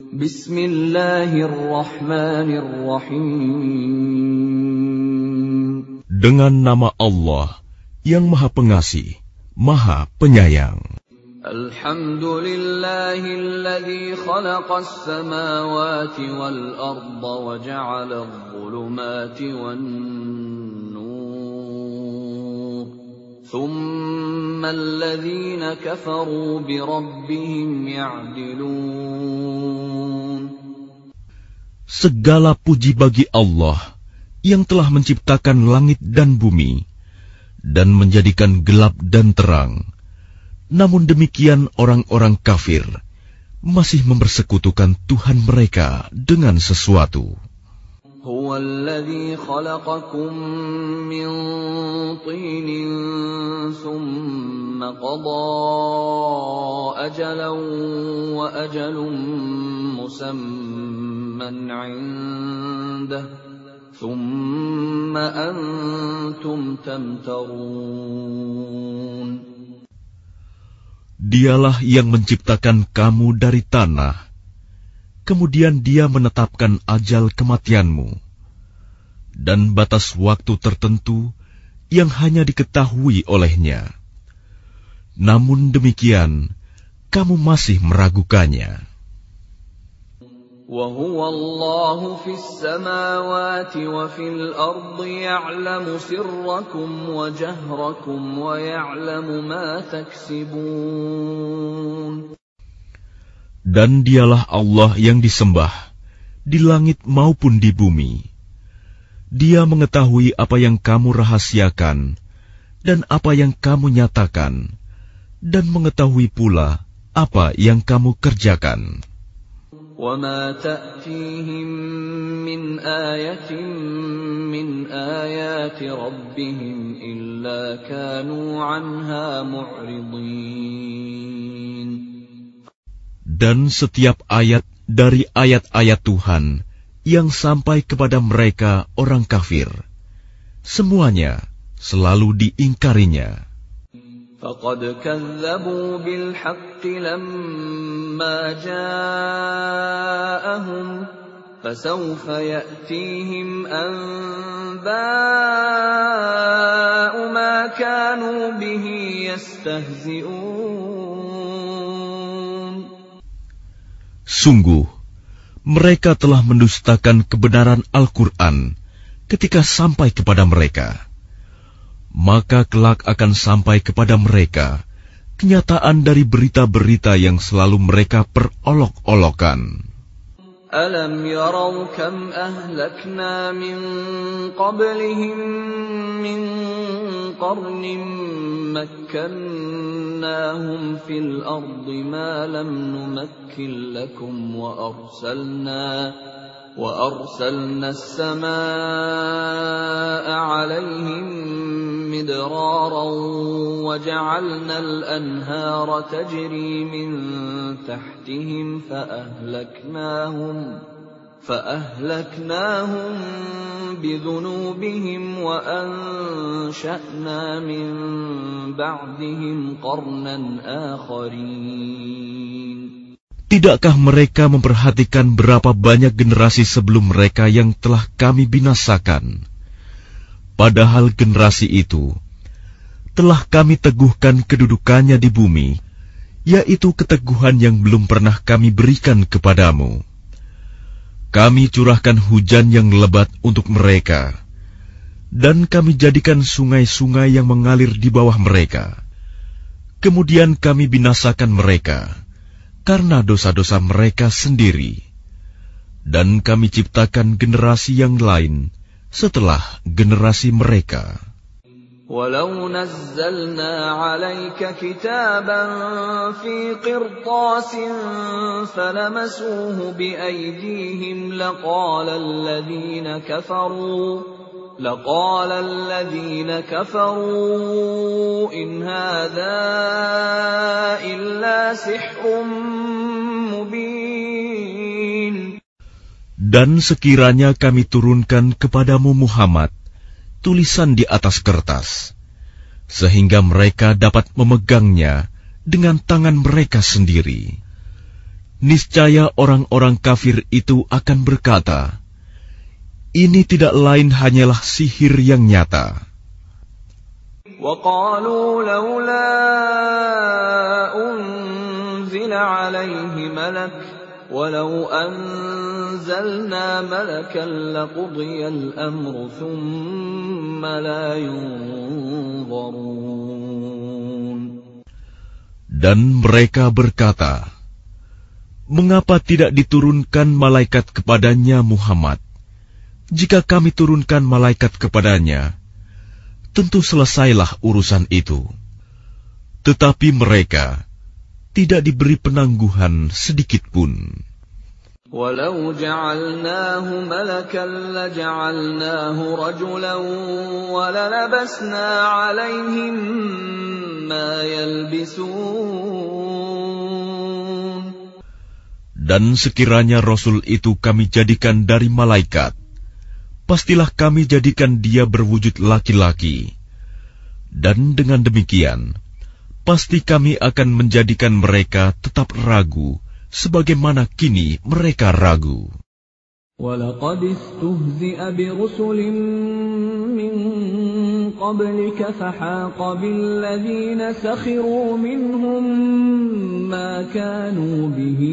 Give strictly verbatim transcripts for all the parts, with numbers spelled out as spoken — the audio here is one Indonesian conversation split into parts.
Bismillahirrahmanirrahim. Dengan nama Allah yang Maha Pengasih, Maha Penyayang. Alhamdulillahilladzi khalaqas samawati wal arda wa ja'ala adh-dhulumati wan nur. Thumma alladhina kafaru bi rabbihim ya'dilun. Segala puji bagi Allah yang telah menciptakan langit dan bumi dan menjadikan gelap dan terang. Namun demikian orang-orang kafir masih mempersekutukan Tuhan mereka dengan sesuatu. Huwallazi khalaqakum min tinin thumma qada ajalan wa ajalun musamman 'indah thumma antum tamtarun. Dialah yang menciptakan kamu dari tanah, kemudian Dia menetapkan ajal kematianmu, dan batas waktu tertentu yang hanya diketahui olehnya. Namun demikian, kamu masih meragukannya. وَهُوَ اللَّهُ فِي السَّمَاوَاتِ وَفِي الْأَرْضِ يَعْلَمُ سِرَّكُمْ وَجَهْرَكُمْ وَيَعْلَمُ مَا تَكْسِبُونَ. Dan Dialah Allah yang disembah di langit maupun di bumi. Dia mengetahui apa yang kamu rahasiakan dan apa yang kamu nyatakan, dan mengetahui pula apa yang kamu kerjakan. وَمَا تَأْتِيهِمْ مِنْ آيَةٍ مِنْ آيَاتِ رَبِّهِمْ إِلَّا كَانُوا عَنْهَا مُعْرِضِينَ. Dan setiap ayat dari ayat-ayat Tuhan yang sampai kepada mereka orang kafir, semuanya selalu diingkarinya. فَقَدْ كَذَّبُوا بِالْحَقِّ لَمَّا جَاءَهُمْ فَسَوْفَ يَأْتِيهِمْ أَنبَاءُ مَا كَانُوا بِهِ يَسْتَهْزِئُونَ. Sungguh, mereka telah mendustakan kebenaran Al-Quran ketika sampai kepada mereka. Maka kelak akan sampai kepada mereka kenyataan dari berita-berita yang selalu mereka perolok-olokan. Alam yarau kam ahlakna min qablihim min qarnin makkannahum fil ardi ma lam numakkin lakum wa arsalna وَأَرْسَلْنَا السَّمَاءَ عَلَيْهِمْ مِدْرَارًا وَجَعَلْنَا الْأَنْهَارَ تَجْرِي مِنْ تَحْتِهِمْ فَأَهْلَكْنَاهُمْ فَأَهْلَكْنَاهُمْ بِذُنُوبِهِمْ وَأَنشَأْنَا مِنْ بَعْدِهِمْ قَرْنًا آخَرِينَ. Tidakkah mereka memperhatikan berapa banyak generasi sebelum mereka yang telah kami binasakan? Padahal generasi itu telah kami teguhkan kedudukannya di bumi, yaitu keteguhan yang belum pernah kami berikan kepadamu. Kami curahkan hujan yang lebat untuk mereka, dan kami jadikan sungai-sungai yang mengalir di bawah mereka. Kemudian kami binasakan mereka karena dosa-dosa mereka sendiri, dan kami ciptakan generasi yang lain setelah generasi mereka. Walau nazzalna 'alaika kitaban fi qirtasin falamasuhu biaydihim laqala alladhina kafaru لقال الذين كفروا إن هذا إلا سحر مبين. Dan sekiranya kami turunkan kepadamu Muhammad tulisan di atas kertas, sehingga mereka dapat memegangnya dengan tangan mereka sendiri, niscaya orang-orang kafir itu akan berkata, ini tidak lain hanyalah sihir yang nyata. وَقَالُوا لَوْلَا أُنزِلَ عَلَيْهِ مَلَكٌ وَلَوْ أَنزَلْنَا مَلَكًا لَقُضِيَ الْأَمْرُ ثُمَّ لَا يُنظَرُونَ. Dan mereka berkata, mengapa tidak diturunkan malaikat kepadanya Muhammad? Jika kami turunkan malaikat kepadanya, tentu selesailah urusan itu. Tetapi mereka tidak diberi penangguhan sedikit pun. وَلَوْ جَعَلْنَاهُ مَلَكًا لَجَعَلْنَاهُ رَجُلًا وَلَلَبَسْنَا عَلَيْهِمْ مَا يَلْبِسُونَ. Dan sekiranya Rasul itu kami jadikan dari malaikat, pastilah kami jadikan dia berwujud laki-laki. Dan dengan demikian, pasti kami akan menjadikan mereka tetap ragu, sebagaimana kini mereka ragu. وَلَقَدِ اسْتُهْزِئَ بِرُسُلٍ مِّن قَبْلِكَ فَحَاقَ بِالَّذِينَ سَخِرُوا مِنْهُم مَّا كَانُوا بِهِ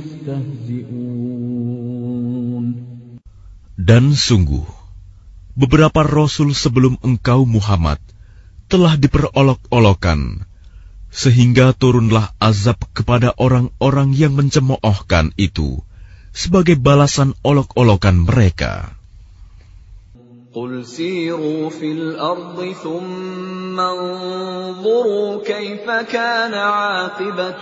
يَسْتَهْزِئُونَ. Dan sungguh, beberapa rasul sebelum engkau Muhammad telah diperolok-olokan, sehingga turunlah azab kepada orang-orang yang mencemoohkan itu sebagai balasan olok-olokan mereka. قُلْ سِيرُوا فِي الْأَرْضِ ثُمَّ انظُرُوا كَيْفَ كَانَ عَاقِبَةُ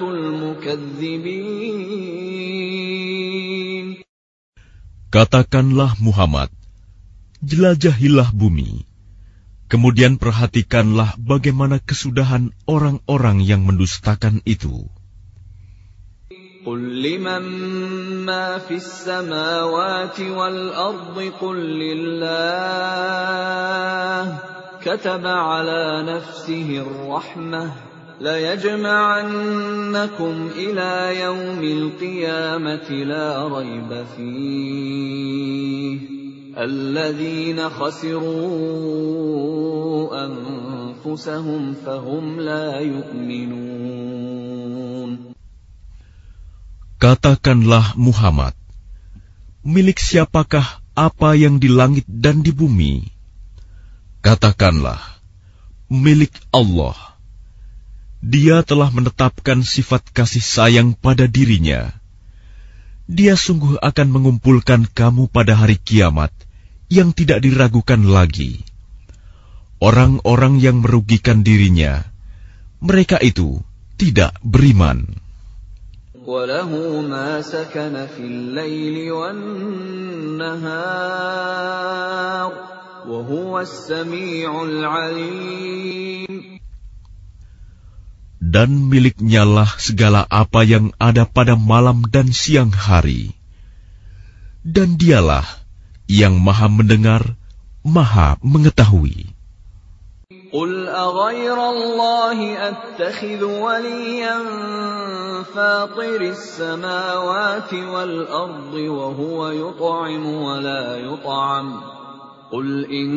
الْمُكَذِّبِينَ. Katakanlah Muhammad, jelajahilah bumi, kemudian perhatikanlah bagaimana kesudahan orang-orang yang mendustakan itu. قُلْ لِمَن مَّا فِي السَّمَاوَاتِ وَالْأَرْضِ قُل لِّلَّهِ كَتَبَ عَلَى نَفْسِهِ الرَّحْمَةَ لَيَجْمَعَنَّكُمْ إِلَى يَوْمِ الْقِيَامَةِ لَا رَيْبَ فِيهِ الَّذِينَ خَسِرُوا أَنفُسَهُمْ فَهُمْ لَا يُؤْمِنُونَ. Katakanlah Muhammad, milik siapakah apa yang di langit dan di bumi? Katakanlah, milik Allah. Dia telah menetapkan sifat kasih sayang pada dirinya. Dia sungguh akan mengumpulkan kamu pada hari kiamat yang tidak diragukan lagi. Orang-orang yang merugikan dirinya, mereka itu tidak beriman. وَلَهُ مَا سَكَنَ فِي اللَّيْلِ وَالنَّهَارِ وَهُوَ السَّمِيعُ الْعَلِيمُ. Dan miliknya lah segala apa yang ada pada malam dan siang hari. Dan dialah yang maha mendengar, maha mengetahui. قُلْ أَغَيْرَ اللَّهِ أَتَّخِذُ وَلِيًّا فَاطِرِ السَّمَاوَاتِ وَالْأَرْضِ وَهُوَ يُطْعِمُ وَلَا يُطْعَمُ قُلْ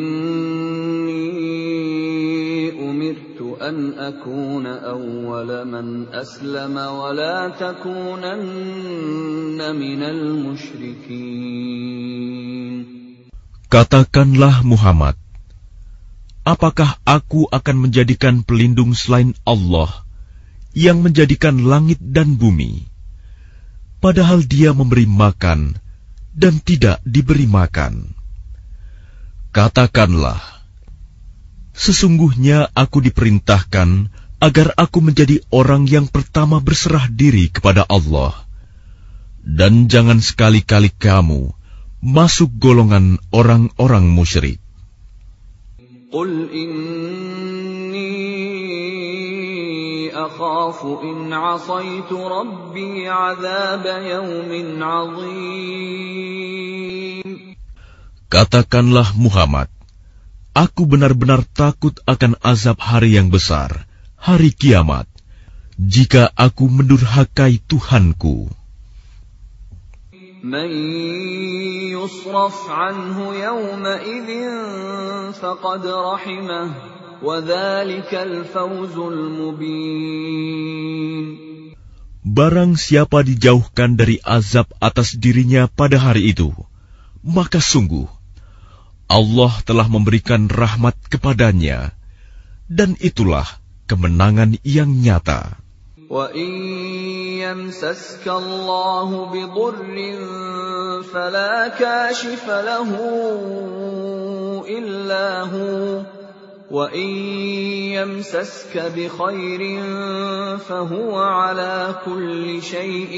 إِنِّي أُمِرْتُ أَنْ أَكُونَ أَوَّلَ مَنْ أَسْلَمَ وَلَا تَكُونَنَّ مِنَ الْمُشْرِكِينَ. Katakanlah Muhammad, apakah aku akan menjadikan pelindung selain Allah yang menjadikan langit dan bumi, padahal Dia memberi makan dan tidak diberi makan? Katakanlah, sesungguhnya aku diperintahkan agar aku menjadi orang yang pertama berserah diri kepada Allah, dan jangan sekali-kali kamu masuk golongan orang-orang musyrik. قُلْ إِنِّي أَخَافُ إِنْ عَصَيْتُ رَبِّي عَذَابَ يَوْمٍ عَظِيمٍ. Katakanlah Muhammad, aku benar-benar takut akan azab hari yang besar, hari kiamat, jika aku mendurhakai Tuhanku. من يصرف عنه يومئذ فقد رحمه وذلك الفوز المبين. Barang siapa dijauhkan dari azab atas dirinya pada hari itu, maka sungguh Allah telah memberikan rahmat kepadanya, dan itulah kemenangan yang nyata. وَإِن يَمْسَسْكَ اللَّهُ بِضُرٍّ فَلَا كَاشِفَ لَهُ إِلَّا هُوَ وَإِن يَمْسَسْكَ بِخَيْرٍ فَهُوَ عَلَى كُلِّ شَيْءٍ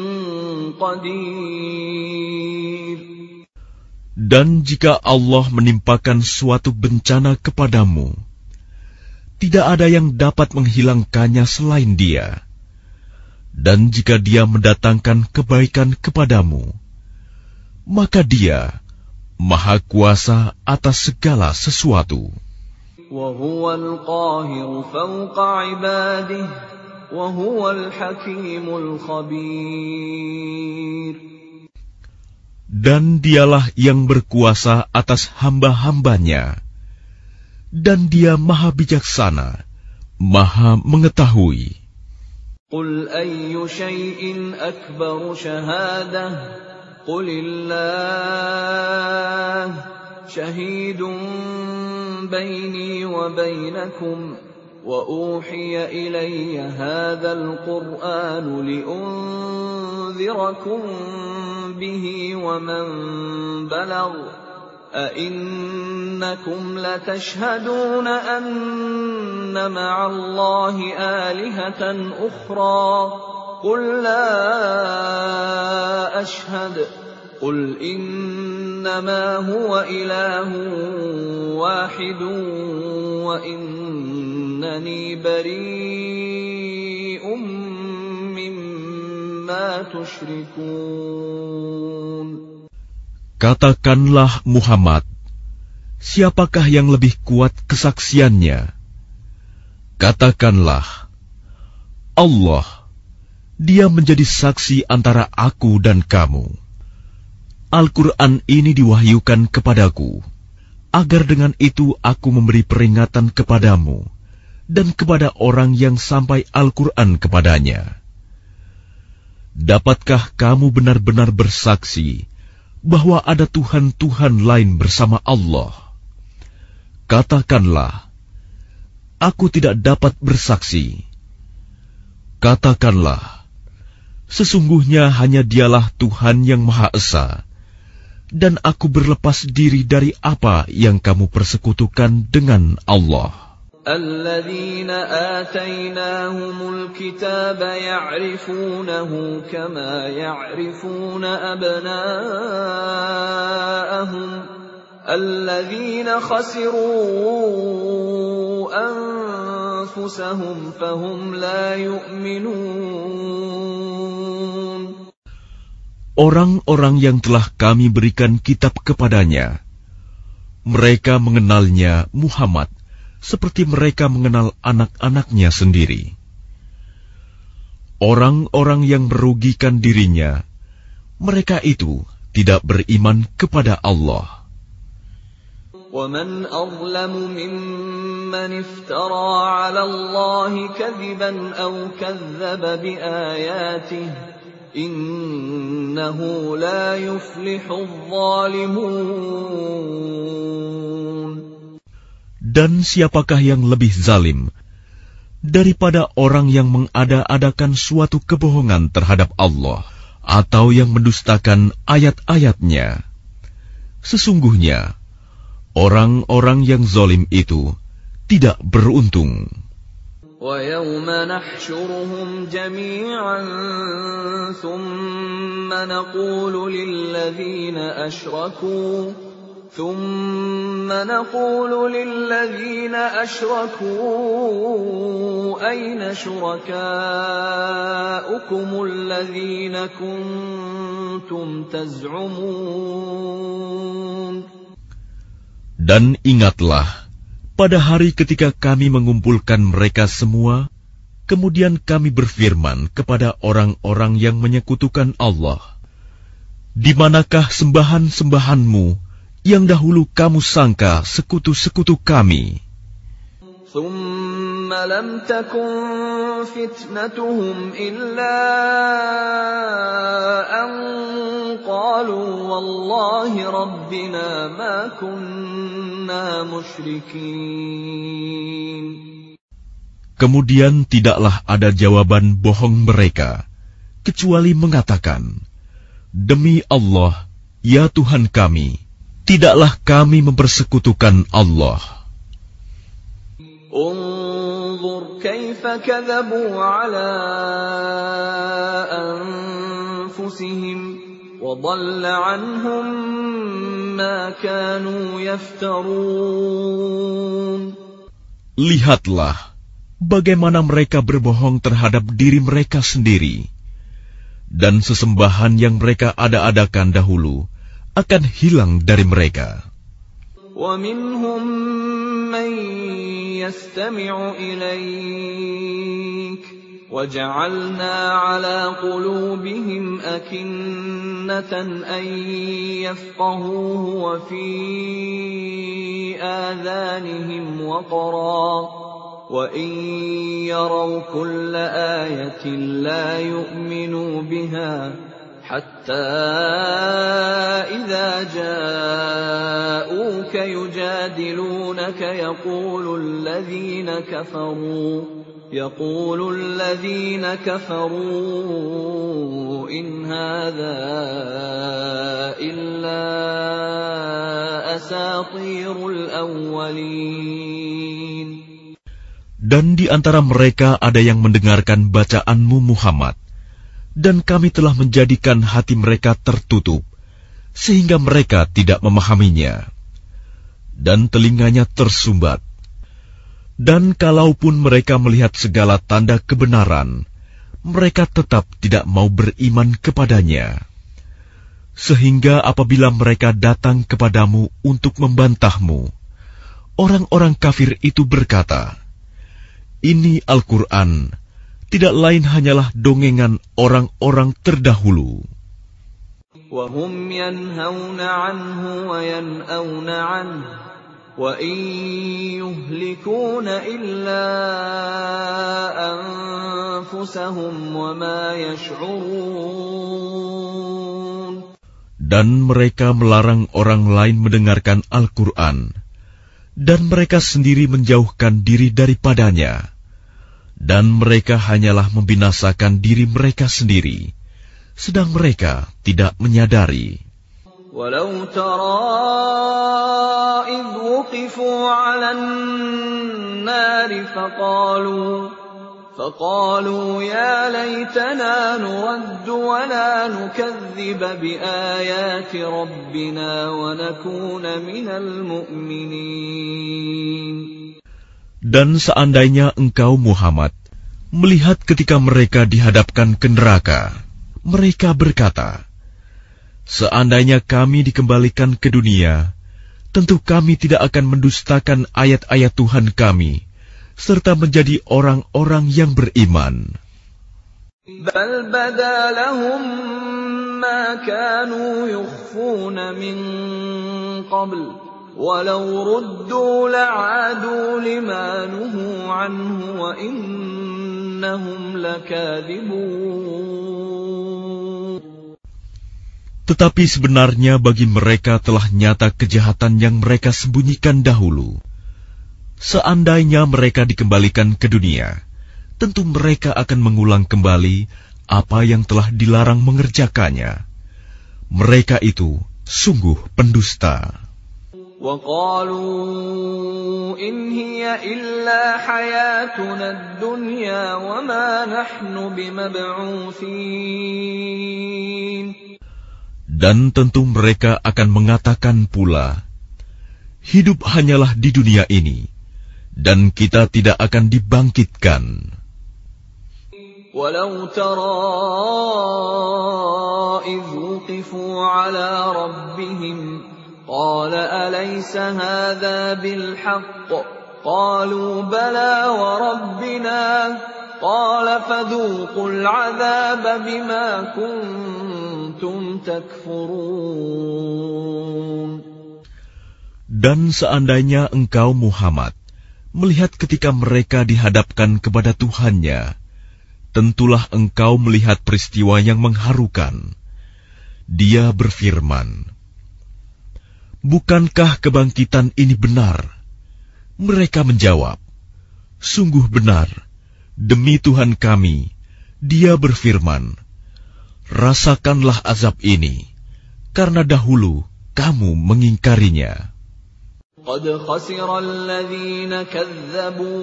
قَدِيرٌ. Dan jika Allah menimpakan suatu bencana kepadamu, tidak ada yang dapat menghilangkannya selain Dia. Dan jika Dia mendatangkan kebaikan kepadamu, maka Dia Maha Kuasa atas segala sesuatu. وَهُوَ الْقَاهِرُ فَوْقَ عِبَادِهِ وَهُوَ الْحَكِيمُ الْخَبِيرُ. Dan Dialah yang berkuasa atas hamba-hambanya, dan Dia Maha Bijaksana, Maha Mengetahui. قُلْ أَيُّ شَيْءٍ أَكْبَرُ شَهَادَةً قُلِ اللَّهُ شَهِيدٌ بَيْنِي وَبَيْنَكُمْ وَأُوحِيَ إِلَيَّ هَذَا الْقُرْآنُ لِأُنذِرَكُم بِهِ وَمَن بَلَغَ أَئِنَّكُمْ لَتَشْهَدُونَ أَنَّ مَعَ اللَّهِ آلِهَةً أُخْرَى قُل لَّا أَشْهَدُ قُلْ إِنَّمَا هُوَ إِلَٰهٌ وَاحِدٌ وَإِنَّنِي بَرِيءٌ مِّمَّا تُشْرِكُونَ. Katakanlah Muhammad, siapakah yang lebih kuat kesaksiannya? Katakanlah, Allah, Dia menjadi saksi antara aku dan kamu. Al-Quran ini diwahyukan kepadaku, agar dengan itu aku memberi peringatan kepadamu dan kepada orang yang sampai Al-Quran kepadanya. Dapatkah kamu benar-benar bersaksi bahwa ada Tuhan-Tuhan lain bersama Allah? Katakanlah, aku tidak dapat bersaksi. Katakanlah, sesungguhnya hanya Dialah Tuhan yang Maha Esa, dan aku berlepas diri dari apa yang kamu persekutukan dengan Allah. الَّذِينَ آتَيْنَاهُمُ الْكِتَابَ يَعْرِفُونَهُ كَمَا يَعْرِفُونَ أَبْنَاءَهُمُ الَّذِينَ خَسِرُوا أَنفُسَهُمْ فَهُمْ لَا يُؤْمِنُونَ. Orang-orang yang telah kami berikan kitab kepadanya, mereka mengenalnya Muhammad seperti mereka mengenal anak-anaknya sendiri. Orang-orang yang merugikan dirinya, mereka itu tidak beriman kepada Allah. وَمَنْ أَظْلَمُ مِمَّنِ افْتَرَىٰ عَلَى اللَّهِ كَذِبًا أَوْ كَذَّبَ بِآيَاتِهِ إِنَّهُ لَا يُفْلِحُ الظَّالِمُونَ. Dan siapakah yang lebih zalim daripada orang yang mengada-adakan suatu kebohongan terhadap Allah atau yang mendustakan ayat-ayatnya? Sesungguhnya orang-orang yang zalim itu tidak beruntung. وَيَوْمَ نَحْشُرُهُمْ جَمِيعًا ثُمَّ نَقُولُ لِلَّذِينَ أَشْرَكُوا ثُمَّ نَقُولُ لِلَّذِينَ أَشْرَكُوا أَيْنَ شُرَكَاؤُكُمُ الَّذِينَ كُنتُمْ تَزْعُمُونَ. Dan ingatlah pada hari ketika kami mengumpulkan mereka semua, kemudian kami berfirman kepada orang-orang yang menyekutukan Allah, Di manakah sembahan-sembahanmu yang dahulu kamu sangka sekutu-sekutu kami? ثم لم تكن فتنتهم إلا أن قالوا والله ربنا ما كنا مشركين. Kemudian tidaklah ada jawaban bohong mereka, kecuali mengatakan, Demi Allah, ya Tuhan kami, tidaklah kami mempersekutukan Allah. انظر كيف كذبوا على أنفسهم وضل عنهم ما كانوا يفترون. Lihatlah bagaimana mereka berbohong terhadap diri mereka sendiri, dan sesembahan yang mereka ada-adakan dahulu akan hilang dari mereka. وَمِنْهُمْ مَنْ يَسْتَمِعُ إِلَيْكَ وَجَعَلْنَا عَلَى قُلُوبِهِمْ أَكِنَّةً أَنْ يَفْقَهُوهُ وَفِي آذَانِهِمْ وَقْرًا وَإِنْ يَرَوْا كُلَّ آيَةٍ لَا يُؤْمِنُوا بِهَا حتى إذا جاءوك يجادلونك يقول الذين كفروا يقول الذين كفروا إن هذا إلا أساطير الأولين. Dan di antara mereka ada yang mendengarkan bacaanmu Muhammad, dan kami telah menjadikan hati mereka tertutup, sehingga mereka tidak memahaminya, dan telinganya tersumbat. Dan kalaupun mereka melihat segala tanda kebenaran, mereka tetap tidak mau beriman kepadanya. Sehingga apabila mereka datang kepadamu untuk membantahmu, orang-orang kafir itu berkata, Ini Al-Quran tidak lain hanyalah dongengan orang-orang terdahulu. وَهُمْ يَنْهَوْنَ عَنْهُ وَيَنْأَوْنَ عَنْهُ وَإِنْ يُهْلِكُونَ إِلَّا أَنفُسَهُمْ وَمَا يَشْعُرُونَ. Dan mereka melarang orang lain mendengarkan Al-Quran, dan mereka sendiri menjauhkan diri daripadanya. Dan mereka hanyalah membinasakan diri mereka sendiri, sedang mereka tidak menyadari. Walau tara idh wuqifu 'alan nari faqalu faqalu ya laitana nuraddu wa la nukadziba biayati rabbina wa nakuna minal mu'minin. Dan seandainya engkau Muhammad melihat ketika mereka dihadapkan ke neraka, mereka berkata, Seandainya kami dikembalikan ke dunia, tentu kami tidak akan mendustakan ayat-ayat Tuhan kami, serta menjadi orang-orang yang beriman. Bal bada lahum ma kanu yukhfuna min qabl. Walau ruddu la'adu lima nuhu anhu wa innahum lakadzibun. Tetapi sebenarnya bagi mereka telah nyata kejahatan yang mereka sembunyikan dahulu. Seandainya mereka dikembalikan ke dunia, tentu mereka akan mengulang kembali apa yang telah dilarang mengerjakannya. Mereka itu sungguh pendusta. وَقَالُوا إِنْ هِيَ إِلَّا حَيَاتُنَا الدُّنْيَا وَمَا نَحْنُ بِمَبْعُوثِينَ. Dan tentu mereka akan mengatakan pula, hidup hanyalah di dunia ini, dan kita tidak akan dibangkitkan. وَلَوْ تَرَى إِذْ وُقِفُوا عَلَى رَبِّهِمْ قال أليس هذا بالحق قالوا بلى وربنا قال فذوقوا العذاب بما كنتم كنتم تكفرون. Dan seandainya engkau Muhammad melihat ketika mereka dihadapkan kepada Tuhannya, tentulah engkau melihat peristiwa yang mengharukan. Dia berfirman, "Bukankah kebangkitan ini benar?" Mereka menjawab, "Sungguh benar, demi Tuhan kami." Dia berfirman, "Rasakanlah azab ini, karena dahulu kamu mengingkarinya." قد خسر الذين كذبوا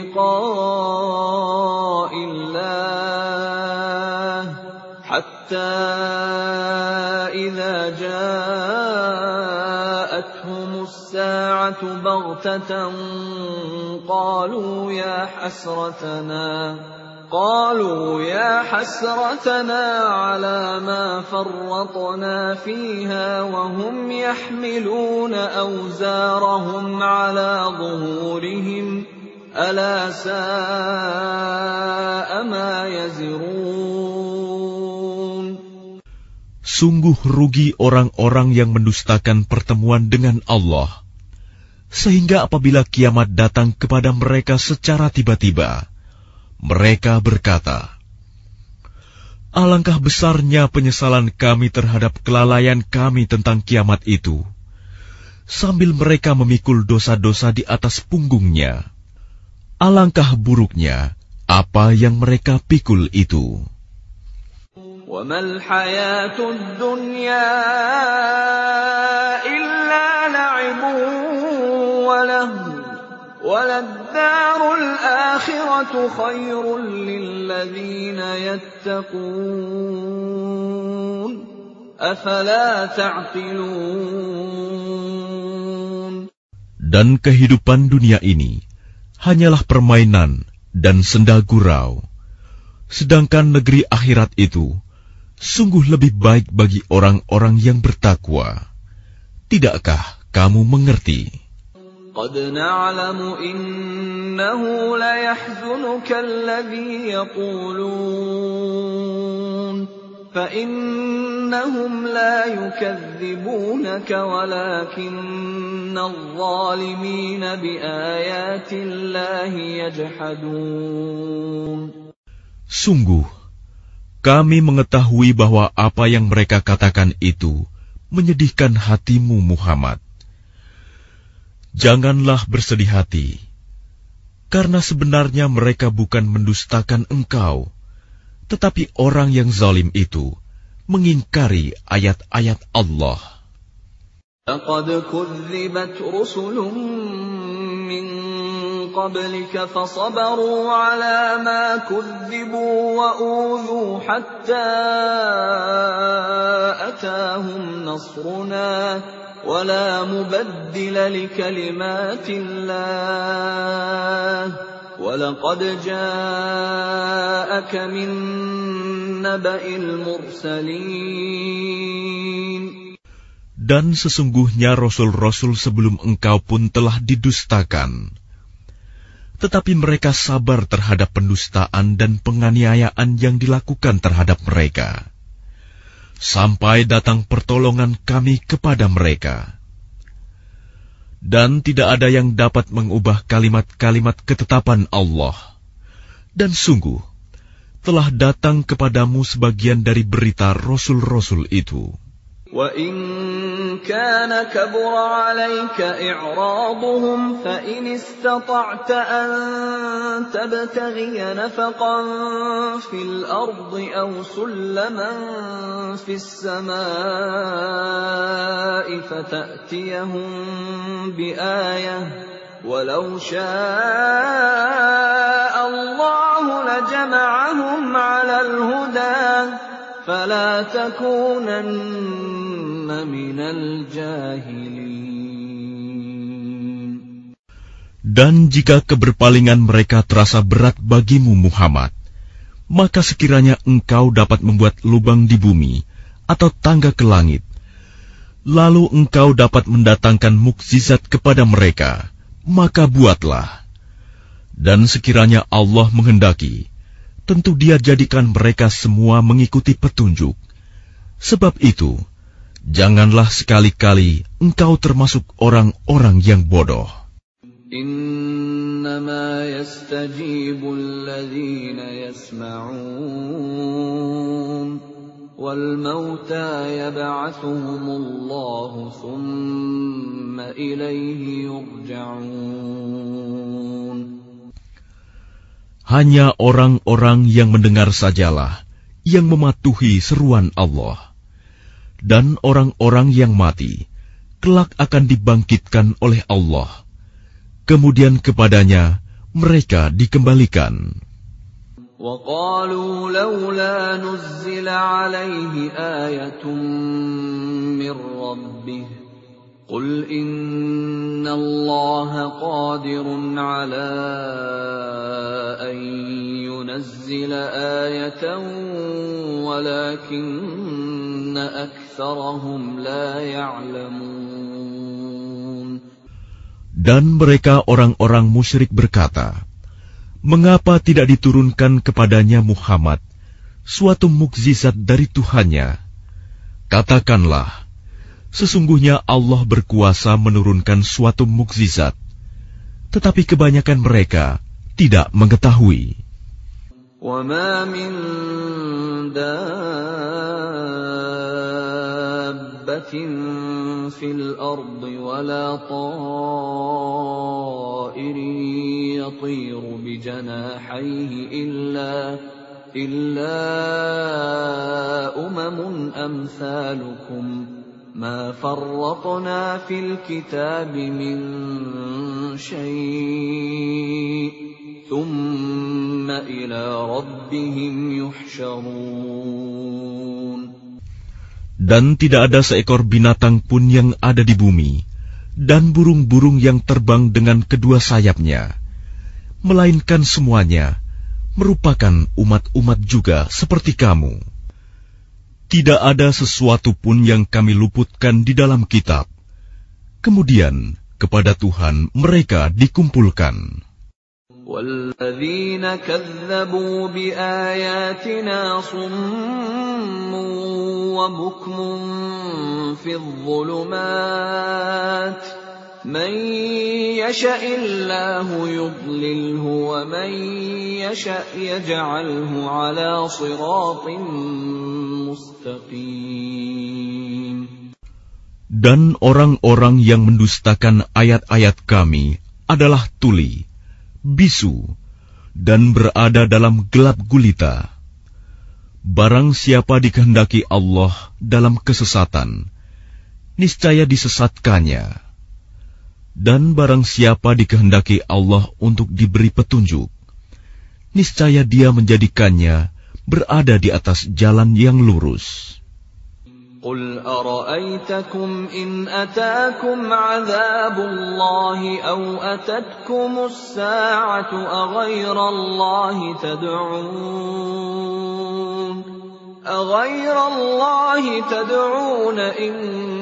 بلقاء الله حتى إذا جاءتهم الساعة بغتة قالوا يا حسرتنا قالوا يا حسرتنا على ما فرطنا فيها وهم يحملون أوزارهم على ظهورهم ألا ساء ما يزرون. Sungguh rugi orang-orang yang mendustakan pertemuan dengan Allah, sehingga apabila kiamat datang kepada mereka secara tiba-tiba, mereka berkata, "Alangkah besarnya penyesalan kami terhadap kelalaian kami tentang kiamat itu," sambil mereka memikul dosa-dosa di atas punggungnya. Alangkah buruknya apa yang mereka pikul itu. وَمَا الْحَيَاةُ الدُّنْيَا إِلَّا لَعِبٌ وَلَهْوٌ وَلَلدَّارُ الْآخِرَةُ خَيْرٌ لِّلَّذِينَ يَتَّقُونَ أَفَلَا تَعْقِلُونَ. Dan kehidupan dunia ini hanyalah permainan dan senda gurau, sedangkan negeri akhirat itu sungguh lebih baik bagi orang-orang yang bertakwa. Tidakkah kamu mengerti? قد نعلم إنه ليحزنك الذي يقولون فإنهم لا يكذبونك ولكن الظالمين بآيات الله يجحدون. Sungguh, kami mengetahui bahwa apa yang mereka katakan itu menyedihkan hatimu, Muhammad. Janganlah bersedih hati, karena sebenarnya mereka bukan mendustakan engkau, tetapi orang yang zalim itu mengingkari ayat-ayat Allah. لقد كذبت رسل من قبلك فصبروا على ما كذبوا وأوذوا حتى أتاهم نصرنا ولا مبدل لكلمات الله وَلَقَدْ جَاءَكَ مِن نَّبَإِ الْمُرْسَلِينَ. Dan sesungguhnya rasul-rasul sebelum engkau pun telah didustakan. Tetapi mereka sabar terhadap pendustaan dan penganiayaan yang dilakukan terhadap mereka, sampai datang pertolongan kami kepada mereka. Dan tidak ada yang dapat mengubah kalimat-kalimat ketetapan Allah. Dan sungguh, telah datang kepadamu sebagian dari berita rasul-rasul itu. وَإِن كَانَ كَبُرَ عَلَيْكَ إِعْرَاضُهُمْ فَإِنِ اسْتَطَعْتَ أَن تَبْتَغِيَ نَفَقًا فِي الْأَرْضِ أَوْ سُلَّمًا فِي السَّمَاءِ فَتَأْتِيَهُم بِآيَةٍ وَلَوْ شَاءَ اللَّهُ لَجَمَعَهُمْ عَلَى الْهُدَى فَلَا تَكُونَنَّ مِنَ الْجَاهِلِينَ. Dan jika keberpalingan mereka terasa berat bagimu, Muhammad, maka sekiranya engkau dapat membuat lubang di bumi atau tangga ke langit, lalu engkau dapat mendatangkan mukjizat kepada mereka, maka buatlah. Dan sekiranya Allah menghendaki, tentu Dia jadikan mereka semua mengikuti petunjuk, Sebab itu, janganlah sekali-kali engkau termasuk orang-orang yang bodoh. Innama yastajibu alladhina yasma'un wal mauta yab'athuhumullahu thumma ilayhi yurja'un. Hanya orang-orang yang mendengar sajalah yang mematuhi seruan Allah, dan orang-orang yang mati kelak akan dibangkitkan oleh Allah, kemudian kepadanya mereka dikembalikan. وَقَالُوا لَوْلَا نُزِّلَ عَلَيْهِ آيَةٌ مِّن رَّبِّهِ قُلْ إِنَّ اللَّهَ قَادِرٌ عَلَىٰ أَن يُنَزِّلَ آيَةً وَلَٰكِنَّ أَكْثَرَهُمْ لَا يَعْلَمُونَ. Dan mereka orang-orang musyrik berkata, mengapa tidak diturunkan kepadanya Muhammad suatu mukjizat dari Tuhannya? Katakanlah, sesungguhnya Allah berkuasa menurunkan suatu mukjizat, tetapi kebanyakan mereka tidak mengetahui. وَمَا مِن دَابَّةٍ فِي الْأَرْضِ وَلَا طَائِرٍ يَطِيرُ بِجَنَاحَيْهِ إِلَّا إِلَّا أُمَمٌ أَمْثَالُكُمْ مَا فَرَّطْنَا فِي الْكِتَابِ مِنْ شَيْءٍ ثُمَّ إِلَى رَبِّهِمْ يُحْشَرُونَ. Dan tidak ada seekor binatang pun yang ada di bumi, dan burung-burung yang terbang dengan kedua sayapnya, melainkan semuanya merupakan umat-umat juga seperti kamu. Tidak ada sesuatu pun yang kami luputkan di dalam kitab. Kemudian kepada Tuhan mereka dikumpulkan. وَالَّذِينَ كَذَّبُوا بِآيَاتِنَا صُمٌّ وَبُكْمٌ فِي الظُّلُمَاتِ مَن يَشَإِ اللَّهُ يُضْلِلْهُ وَمَن يَشَأْ يَجْعَلْهُ عَلَى صِرَاطٍ مُّسْتَقِيمٍ. Dan orang-orang yang mendustakan ayat-ayat kami adalah tuli, bisu, dan berada dalam gelap gulita. Barang siapa dikehendaki Allah dalam kesesatan, niscaya disesatkannya. Dan barang siapa dikehendaki Allah untuk diberi petunjuk, niscaya Dia menjadikannya berada di atas jalan yang lurus. قُلْ أَرَأَيْتَكُمْ إِنْ أَتَاكُمْ عَذَابُ اللَّهِ أَوْ أَتَتْكُمُ السَّاعَةُ أَغَيْرَ اللَّهِ تَدْعُونَ أَغَيْرَ اللَّهِ تَدْعُونَ إِن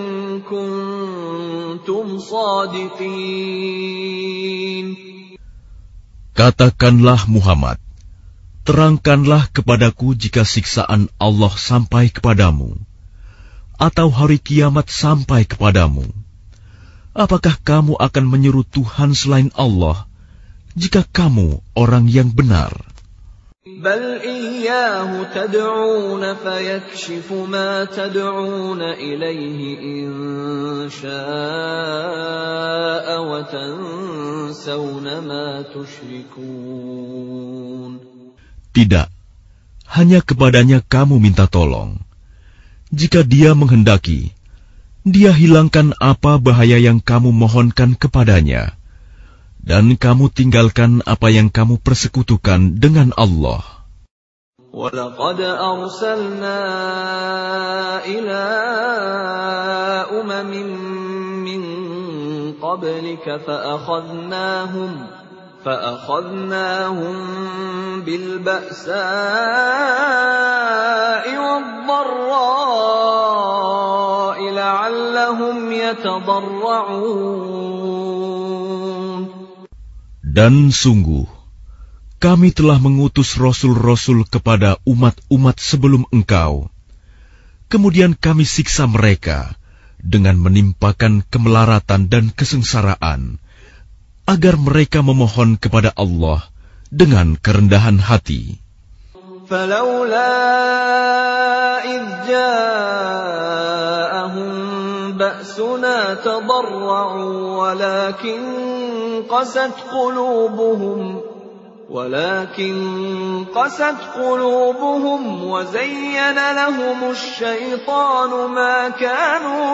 كُنتُمْ صَادِقِينَ. Katakanlah Muhammad, terangkanlah kepadaku jika siksaan Allah sampai kepadamu, atau hari kiamat sampai kepadamu. Apakah kamu akan menyeru Tuhan selain Allah, jika kamu orang yang benar? بَلْ إِيَّاهُ تَدْعُونَ فَيَكْشِفُ مَا تَدْعُونَ إِلَيْهِ إِن شَاءَ وَتَنسَوْنَ مَا تُشْرِكُونَ. Tidak, hanya kepadanya kamu minta tolong. Jika Dia menghendaki, Dia hilangkan apa bahaya yang kamu mohonkan kepadanya, dan kamu tinggalkan apa yang kamu persekutukan dengan Allah. وَلَقَدْ أَرْسَلْنَا إِلَىٰ أُمَمٍ مِّن قَبْلِكَ فَأَخَذْنَاهُمْ فَأَخَذْنَاهُمْ بِالْبَأْسَاءِ وَالضَّرَّاءِ لَعَلَّهُمْ يَتَضَرَّعُونَ. Dan sungguh, kami telah mengutus rasul-rasul kepada umat-umat sebelum engkau, Kemudian kami siksa mereka dengan menimpakan kemelaratan dan kesengsaraan, agar mereka memohon kepada Allah dengan kerendahan hati. فَلَوْلَا إِذْ جَاءَهُم بَأْسُنَا تَضَرَّعُوا وَلَكِنْ قَسَتْ قُلُوبُهُمْ وَلَكِنْ قَسَتْ قُلُوبُهُمْ وَزَيَّنَ لَهُمُ الشَّيْطَانُ مَا كَانُوا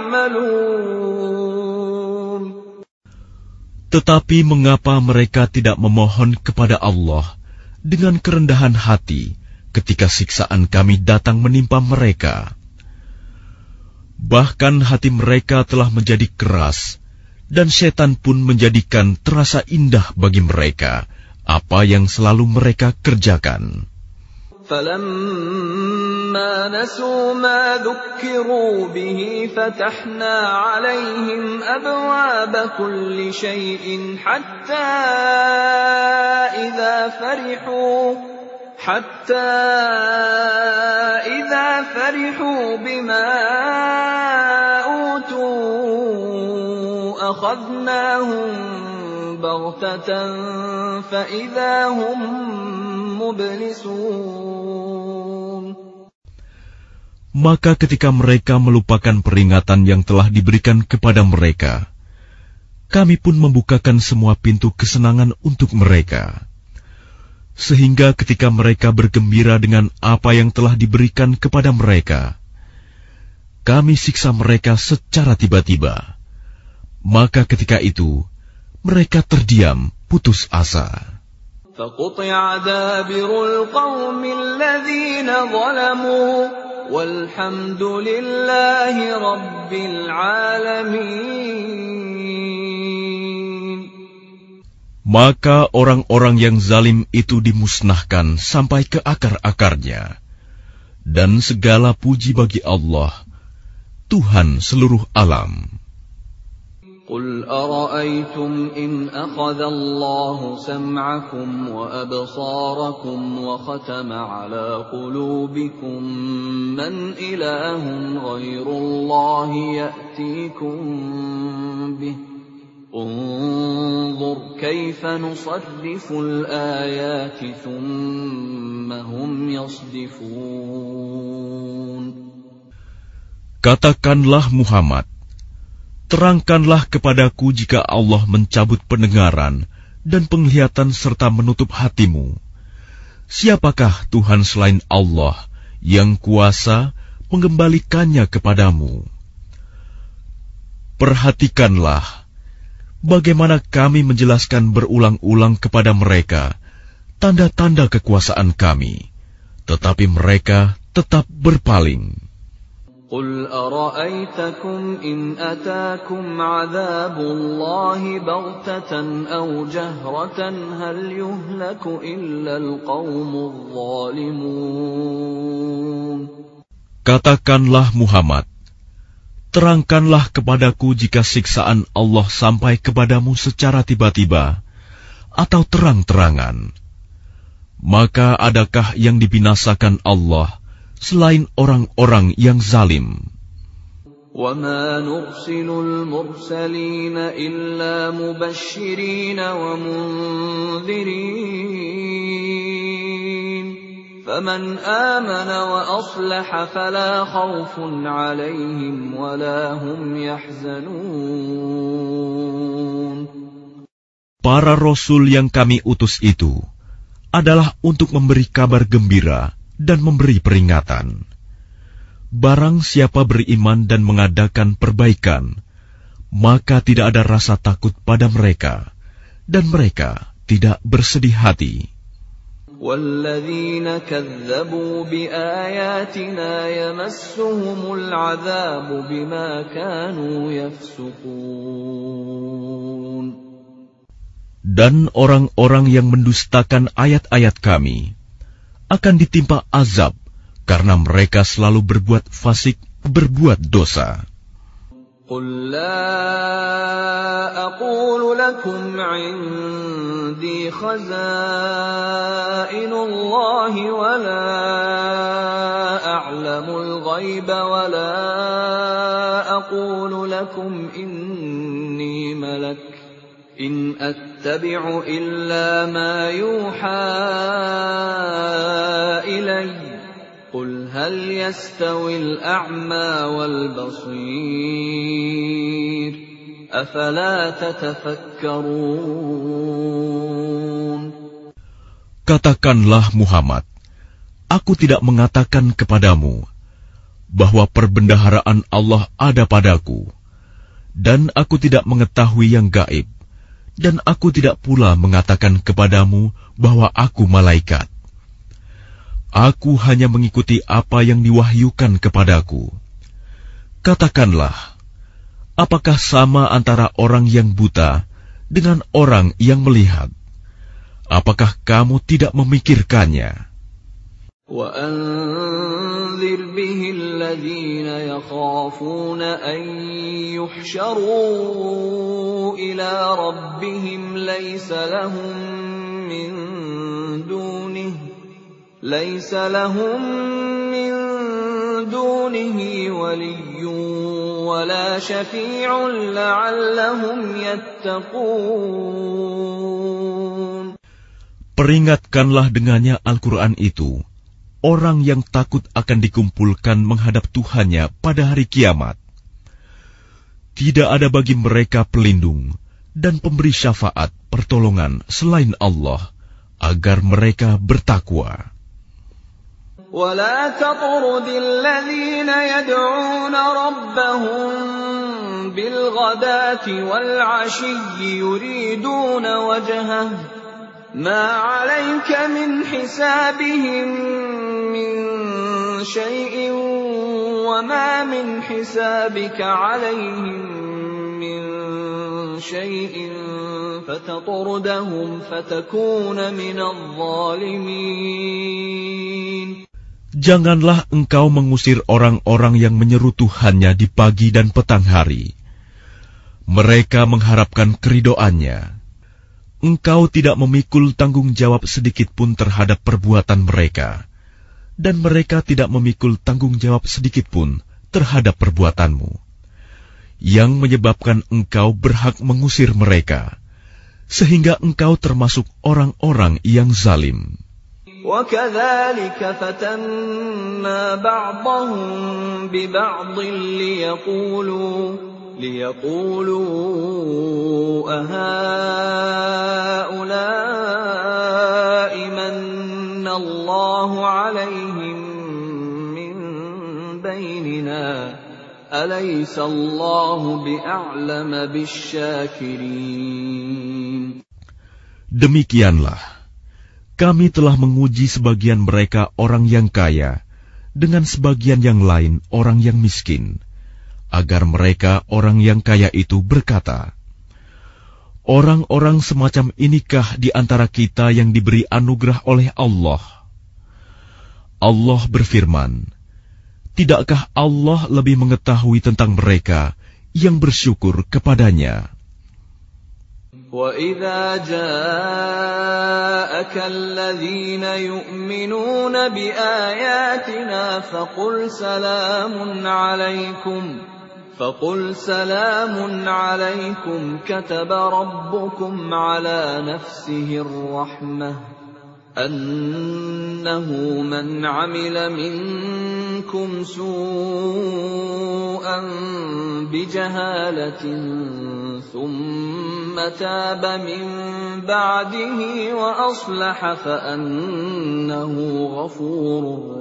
يَعْمَلُونَ. Tetapi mengapa mereka tidak memohon kepada Allah dengan kerendahan hati ketika siksaan kami datang menimpa mereka? Bahkan hati mereka telah menjadi keras, dan setan pun menjadikan terasa indah bagi mereka apa yang selalu mereka kerjakan. فَلَمَّا نَسُوا مَا ذُكِّرُوا بِهِ فَتَحْنَا عَلَيْهِمْ أَبْوَابَ كُلِّ شَيْءٍ حَتَّى إِذَا فَرِحُوا حَتَّى إِذَا فَرِحُوا بِمَا أُوتُوا أَخَذْنَاهُمْ بَغْتَةً فَإِذَا هُمْ مُبْلِسُونَ. Maka ketika mereka melupakan peringatan yang telah diberikan kepada mereka, kami pun membukakan semua pintu kesenangan untuk mereka. Sehingga ketika mereka bergembira dengan apa yang telah diberikan kepada mereka, kami siksa mereka secara tiba-tiba. Maka ketika itu, mereka terdiam, putus asa. فَقُطِعَ دَابِرُ الْقَوْمِ الَّذِينَ ظَلَمُوا وَالْحَمْدُ لِلَّهِ رَبِّ الْعَالَمِينَ. Maka orang-orang yang zalim itu dimusnahkan sampai ke akar-akarnya. Dan segala puji bagi Allah, Tuhan seluruh alam. قُلْ أَرَأَيْتُمْ إِنْ أَخَذَ اللَّهُ سَمْعَكُمْ وَأَبْصَارَكُمْ وَخَتَمَ عَلَى قُلُوبِكُمْ مَنْ إِلَٰهٌ غَيْرُ اللَّهِ يَأْتِيكُمْ بِهِ انظُرْ كَيْفَ نُصَرِّفُ الْآيَاتِ ثُمَّ هُمْ يَصْدِفُونَ. Katakanlah Muhammad, terangkanlah kepadaku jika Allah mencabut pendengaran dan penglihatan serta menutup hatimu. Siapakah Tuhan selain Allah yang kuasa mengembalikannya kepadamu? Perhatikanlah bagaimana kami menjelaskan berulang-ulang kepada mereka tanda-tanda kekuasaan kami, tetapi mereka tetap berpaling. قُلْ أَرَأَيْتَكُمْ إِنْ أَتَاكُمْ عَذَابُ اللَّهِ بَغْتَةً أَوْ جَهْرَةً هَلْ يُهْلَكُ إِلَّا الْقَوْمُ الظَّالِمُونَ. Katakanlah Muhammad, terangkanlah kepadaku jika siksaan Allah sampai kepadamu secara tiba-tiba atau terang-terangan. Maka adakah yang dibinasakan Allah selain orang-orang yang zalim? وَمَا نُرْسِلُ الْمُرْسَلِينَ إِلَّا مُبَشِّرِينَ وَمُنذِرِينَ فَمَنْ آمَنَ وَأَصْلَحَ فَلَا خَوْفٌ عَلَيْهِمْ وَلَا هُمْ يَحْزَنُونَ. Para rasul yang kami utus itu adalah untuk memberi kabar gembira dan memberi peringatan. Barang siapa beriman dan mengadakan perbaikan, maka tidak ada rasa takut pada mereka, dan mereka tidak bersedih hati. وَالَّذِينَ كَذَّبُوا بِآيَاتِنَا يَمَسُّهُمُ الْعَذَابُ بِمَا كَانُوا يَفْسُقُونَ. Dan orang-orang yang mendustakan ayat-ayat kami akan ditimpa azab karena mereka selalu berbuat fasik, berbuat dosa. قل لا أقول لكم عندي خزائن الله ولا أعلم الغيب ولا أقول لكم إني ملك إن أتبع إلا ما يوحى إلي قل هل يستوي الأعمى والبصير أفلا تتفكرون. Katakanlah Muhammad, aku tidak mengatakan kepadamu bahwa perbendaharaan Allah ada padaku, dan aku tidak mengetahui yang gaib, dan aku tidak pula mengatakan kepadamu bahwa aku malaikat. Aku hanya mengikuti apa yang diwahyukan kepadaku. Katakanlah, apakah sama antara orang yang buta dengan orang yang melihat? Apakah kamu tidak memikirkannya? وَأَنذِرْ بِهِ الَّذِينَ يَخَافُونَ أَن يُحْشَرُوا إِلَى رَبِّهِمْ لَيْسَ لَهُم مِّن دُونِهِ لَيْسَ لَهُم مِّن دُونِهِ وَلِيٌّ وَلَا شَفِيعٌ لَّعَلَّهُمْ يَتَّقُونَ. Peringatkanlah dengannya Al-Quran itu orang yang takut akan dikumpulkan menghadap Tuhannya pada hari kiamat. Tidak ada bagi mereka pelindung dan pemberi syafaat pertolongan selain Allah agar mereka bertakwa. ولا تطرد الذين يدعون ربهم بالغداة والعشي يريدون وجهه ما عليك من حسابهم من شيء وما من حسابك عليهم من شيء فتطردهم فتكون من الظالمين. Janganlah engkau mengusir orang-orang yang menyeru Tuhannya di pagi dan petang hari. Mereka mengharapkan keridoannya. Engkau tidak memikul tanggung jawab sedikit pun terhadap perbuatan mereka, dan mereka tidak memikul tanggung jawab sedikit pun terhadap perbuatanmu, yang menyebabkan engkau berhak mengusir mereka, sehingga engkau termasuk orang-orang yang zalim. وَكَذَلِكَ فَتَنَّا بَعْضَهُمْ بِبَعْضٍ لِيَقُولُوا لِيَقُولُوا أَهَؤُلَاءِ مَنَّ اللَّهُ عَلَيْهِمْ مِنْ بَيْنِنَا أَلَيْسَ اللَّهُ بِأَعْلَمَ بِالشَّاكِرِينَ. Demikianlah kami telah menguji sebagian mereka orang yang kaya dengan sebagian yang lain orang yang miskin, agar mereka orang yang kaya itu berkata, orang-orang semacam inikah di antara kita yang diberi anugerah oleh Allah? Allah berfirman, tidakkah Allah lebih mengetahui tentang mereka yang bersyukur kepadanya? وَإِذَا جَاءَكَ الَّذِينَ يُؤْمِنُونَ بِآيَاتِنَا فَقُلْ سَلَامٌ عَلَيْكُمْ فَقُلْ سَلَامٌ عَلَيْكُمْ كَتَبَ رَبُّكُمْ عَلَى نَفْسِهِ الرَّحْمَةَ أَنَّهُ مَنْ عَمِلَ مِنكُمْ سُوءًا بِجَهَالَةٍ ثُمَّ تَابَ مِنْ بَعْدِهِ وَأَصْلَحَ فَأَنَّهُ غَفُورٌ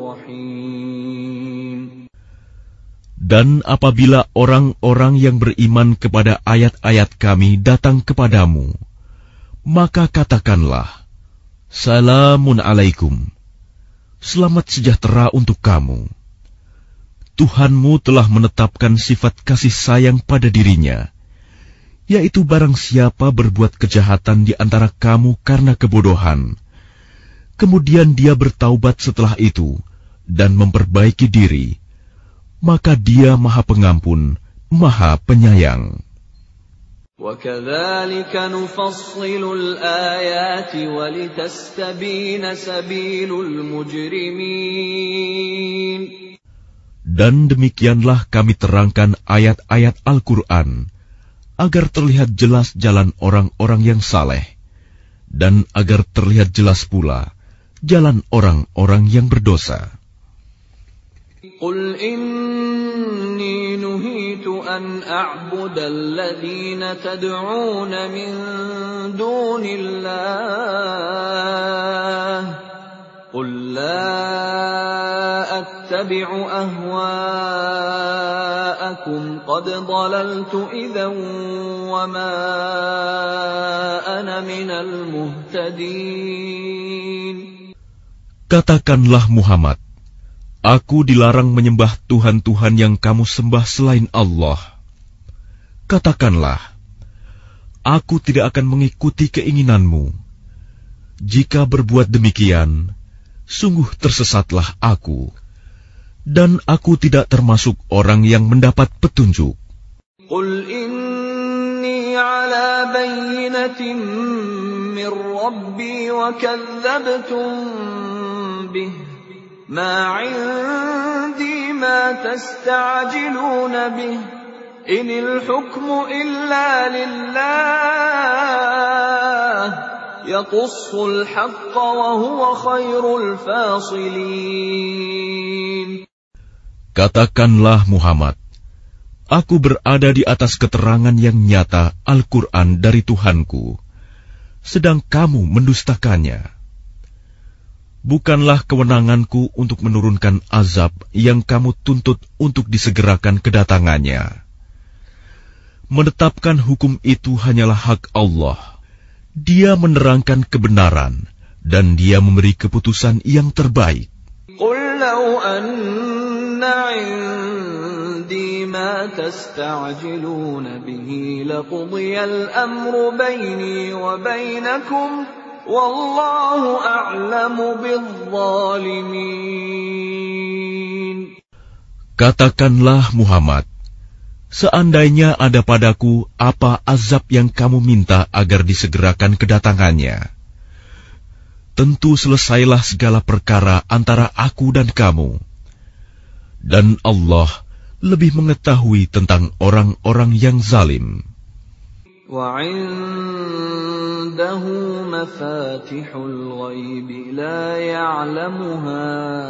رَحِيمٌ. Dan apabila orang-orang yang beriman kepada ayat-ayat kami datang kepadamu, maka katakanlah, Salamun alaikum, selamat sejahtera untuk kamu. Tuhanmu telah menetapkan sifat kasih sayang pada dirinya, yaitu barang siapa berbuat kejahatan di antara kamu karena kebodohan, kemudian dia bertaubat setelah itu dan memperbaiki diri, maka dia Maha Pengampun, Maha Penyayang. وَكَذَلِكَ نُفَصِّلُ الْآيَاتِ وَلِتَسْتَبِينَ سَبِيلُ الْمُجْرِمِينَ. Dan demikianlah kami terangkan ayat-ayat Al-Quran, agar terlihat jelas jalan orang-orang yang saleh, dan agar terlihat jelas pula jalan orang-orang yang berdosa. قُلْ إِنِّي نُهِيتُ أَنْ أَعْبُدَ الَّذِينَ تَدْعُونَ مِن دُونِ اللَّهِ قُل لَّا أَتَّبِعُ أَهْوَاءَكُمْ قَدْ ضَلَلْتُ إِذًا وَمَا أَنَا مِنَ الْمُهْتَدِينَ. Katakanlah Muhammad, aku dilarang menyembah Tuhan-Tuhan yang kamu sembah selain Allah. Katakanlah, aku tidak akan mengikuti keinginanmu. Jika berbuat demikian, sungguh tersesatlah aku, dan aku tidak termasuk orang yang mendapat petunjuk. Qul inni ala bayyinatin min Rabbi wa kadzabtum bih. Ma 'indi ma tasta'jiluna bih. Inil hukmu illa lillah. Yaqussul haqqa wa huwa khairul fasilin. Katakanlah Muhammad, aku berada di atas keterangan yang nyata Al-Quran dari Tuhanku, sedang kamu mendustakannya. Bukanlah kewenanganku untuk menurunkan azab yang kamu tuntut untuk disegerakan kedatangannya. Menetapkan hukum itu hanyalah hak Allah. Dia menerangkan kebenaran, dan Dia memberi keputusan yang terbaik. Qul law anna 'indi ma tasta'jiluna bihi laqudiyal amru baini wa bainakum wallahu a'lamu bizzalimin. Katakanlah Muhammad, seandainya ada padaku apa azab yang kamu minta agar disegerakan kedatangannya, tentu selesailah segala perkara antara aku dan kamu. Dan Allah lebih mengetahui tentang orang-orang yang zalim. Wa 'indahu mafatihul ghaib la ya'lamuha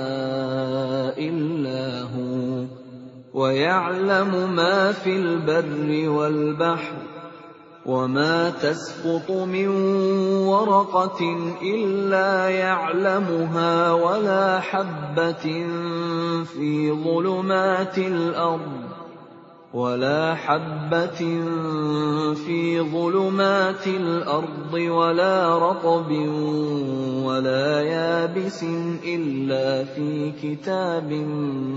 illa hu wa ya'lamu ma fil barri wal bahri wa ma tasqutu min waraqatin illa ya'lamuha wa la habbatin fi dhulumatil ardh wa la habbatin fi dhulumatil ardi wa la ratbin wa la yabisin illa fi kitabin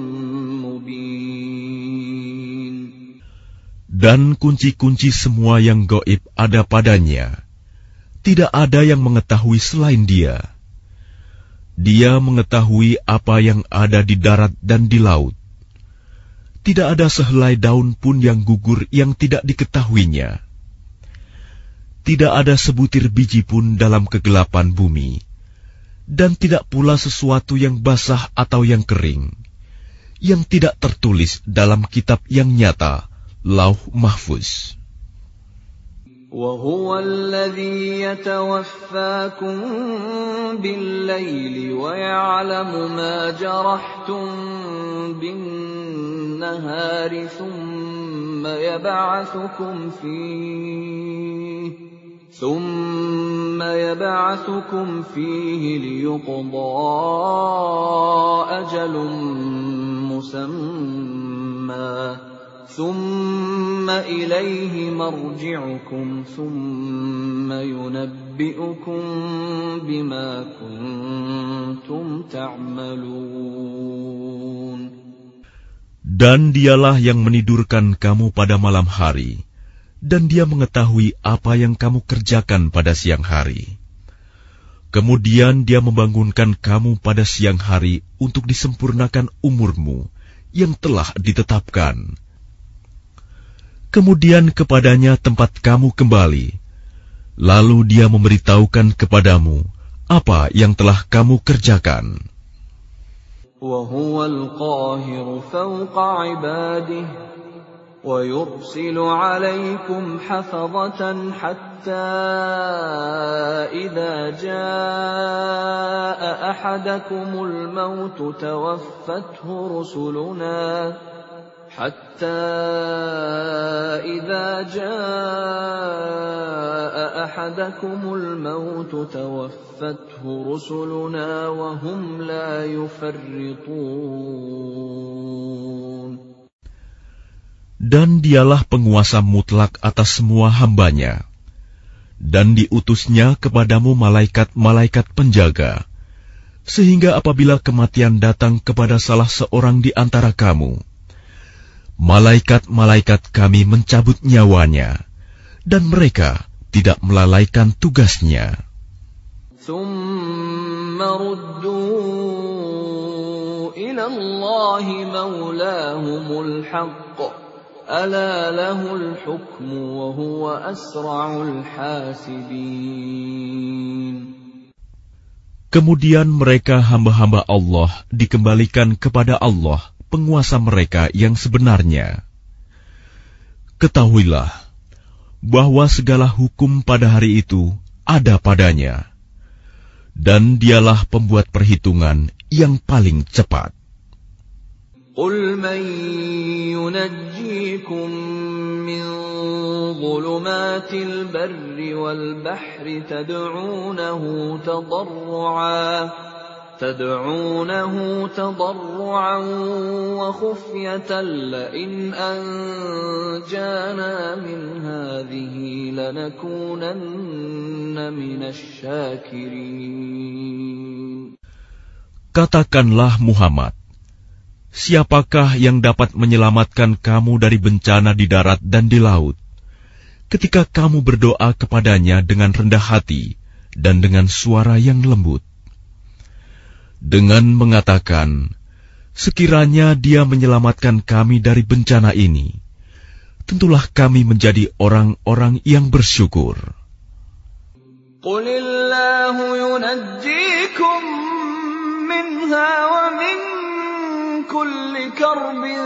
mubin. Dan kunci-kunci semua yang gaib ada padanya. Tidak ada yang mengetahui selain Dia. Dia mengetahui apa yang ada di darat dan di laut. Tidak ada sehelai daun pun yang gugur yang tidak diketahuinya. Tidak ada sebutir biji pun dalam kegelapan bumi. Dan tidak pula sesuatu yang basah atau yang kering, yang tidak tertulis dalam kitab yang nyata, Lauh Mahfuz. وَهُوَ الَّذِي يَتَوَفَّاكُم بِاللَّيْلِ وَيَعْلَمُ مَا جَرَحْتُم بِالنَّهَارِ ثُمَّ يَبْعَثُكُمْ فِيهِ ثُمَّ يَبْعَثُكُمْ فِيهِ لِيُقْضَىٰ أَجَلٌ مُّسَمًّى ثُمَّ إِلَيْهِ مَرْجِعُكُمْ ثُمَّ يُنَبِّئُكُم بِمَا كُنتُمْ تَعْمَلُونَ. Dan Dialah yang menidurkan kamu pada malam hari, dan Dia mengetahui apa yang kamu kerjakan pada siang hari. Kemudian Dia membangunkan kamu pada siang hari untuk disempurnakan umurmu yang telah ditetapkan. Kemudian kepadanya tempat kamu kembali, lalu dia memberitahukan kepadamu apa yang telah kamu kerjakan. وَهُوَ الْقَاهِرُ فَوْقَ عِبَادِهِ وَيُرْسِلُ عَلَيْكُمْ حَفَظَةً حَتَّى إِذَا جَاءَ أَحَدَكُمُ الْمَوْتُ تَوَفَّتْهُ رُسُلُنَا حتى إذا جاء أحدكم الموت توفته رسلنا وهم لا يفرطون. Dan dialah penguasa mutlak atas semua hambanya, dan diutusnya kepadamu malaikat-malaikat penjaga, sehingga apabila kematian datang kepada salah seorang di antara kamu, malaikat-malaikat kami mencabut nyawanya, dan mereka tidak melalaikan tugasnya. ثُمَّ رُدُّوا إِلَى اللَّهِ مَوْلَاهُمُ الْحَقِّ أَلَا لَهُ الْحُكْمُ وَهُوَ أَسْرَعُ الْحَاسِبِينَ. Kemudian mereka hamba-hamba Allah dikembalikan kepada Allah, penguasa mereka yang sebenarnya. Ketahuilah bahwa segala hukum pada hari itu ada padanya, dan dialah pembuat perhitungan yang paling cepat. قُلْ مَنْ يُنَجِّيكُمْ مِنْ ظُلُمَاتِ الْبَرِّ وَالْبَحْرِ تَدْعُونَهُ تَضَرُّعًا تدعونه تضرعا وخفية لئن أنجانا من هذه لنكونن من الشاكرين. Katakanlah Muhammad, siapakah yang dapat menyelamatkan kamu dari bencana di darat dan di laut, ketika kamu berdoa kepadanya dengan rendah hati dan dengan suara yang lembut, dengan mengatakan, sekiranya dia menyelamatkan kami dari bencana ini, tentulah kami menjadi orang-orang yang bersyukur. Qulillahu yunajjikum minha wa min kulli karbin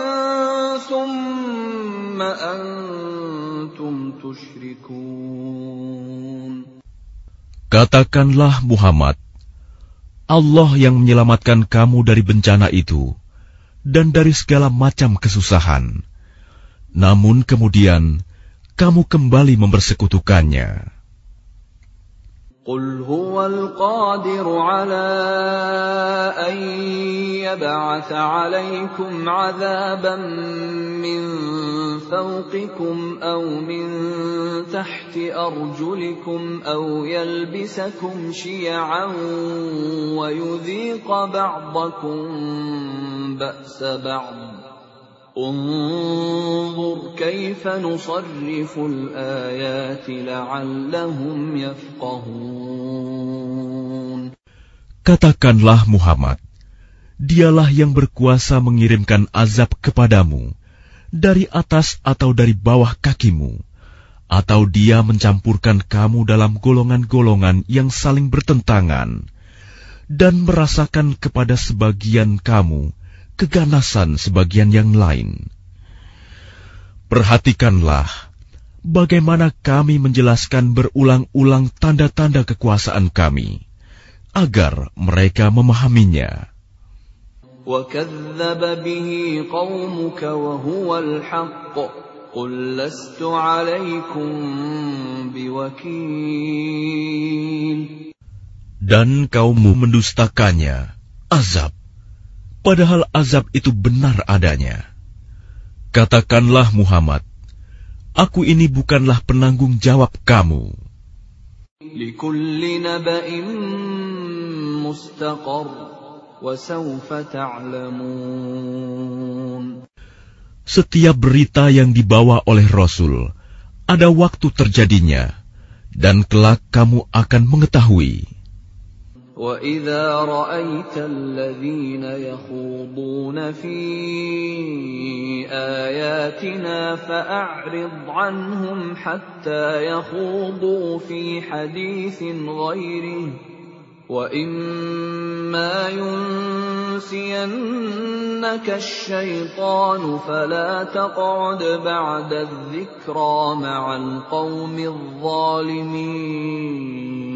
thumma antum tushrikun. Katakanlah Muhammad, Allah yang menyelamatkan kamu dari bencana itu dan dari segala macam kesusahan. Namun kemudian kamu kembali mempersekutukannya. Qul huwal qadiru ala an yab'atha 'alaykum 'adzaban min fawqikum aw min tahti arjulikum aw yalbisakum syi'an wa yudhiqa ba'dakum ba'sa ba'd. انظر كيف نصرف الآيات لعلهم يفقهون. Katakanlah Muhammad, dialah yang berkuasa mengirimkan azab kepadamu dari atas atau dari bawah kakimu, atau dia mencampurkan kamu dalam golongan-golongan yang saling bertentangan, dan merasakan kepada sebagian kamu keganasan sebagian yang lain. Perhatikanlah bagaimana kami menjelaskan berulang-ulang tanda-tanda kekuasaan kami, agar mereka memahaminya. وَكَذَّبَ بِهِ قَوْمُكَ وَهُوَ الْحَقُّ قُلْ لَسْتُ عَلَيْكُمْ بِوَكِيلٍ. Dan kaummu mendustakannya, azab, padahal azab itu benar adanya. Katakanlah Muhammad, aku ini bukanlah penanggung jawab kamu. Likulli naba'in mustaqar wa sawfa ta'lamun. Setiap berita yang dibawa oleh Rasul ada waktu terjadinya, dan kelak kamu akan mengetahui. وَإِذَا رَأَيْتَ الَّذِينَ يَخُوضُونَ فِي آيَاتِنَا فَأَعْرِضْ عَنْهُمْ حَتَّى يَخُوضُوا فِي حَدِيثٍ غَيْرِهِ وَإِمَّا يُنسِيَنَّكَ الشَّيْطَانُ فَلَا تَقْعُدْ بَعْدَ الذِّكْرَى مَعَ الْقَوْمِ الظَّالِمِينَ.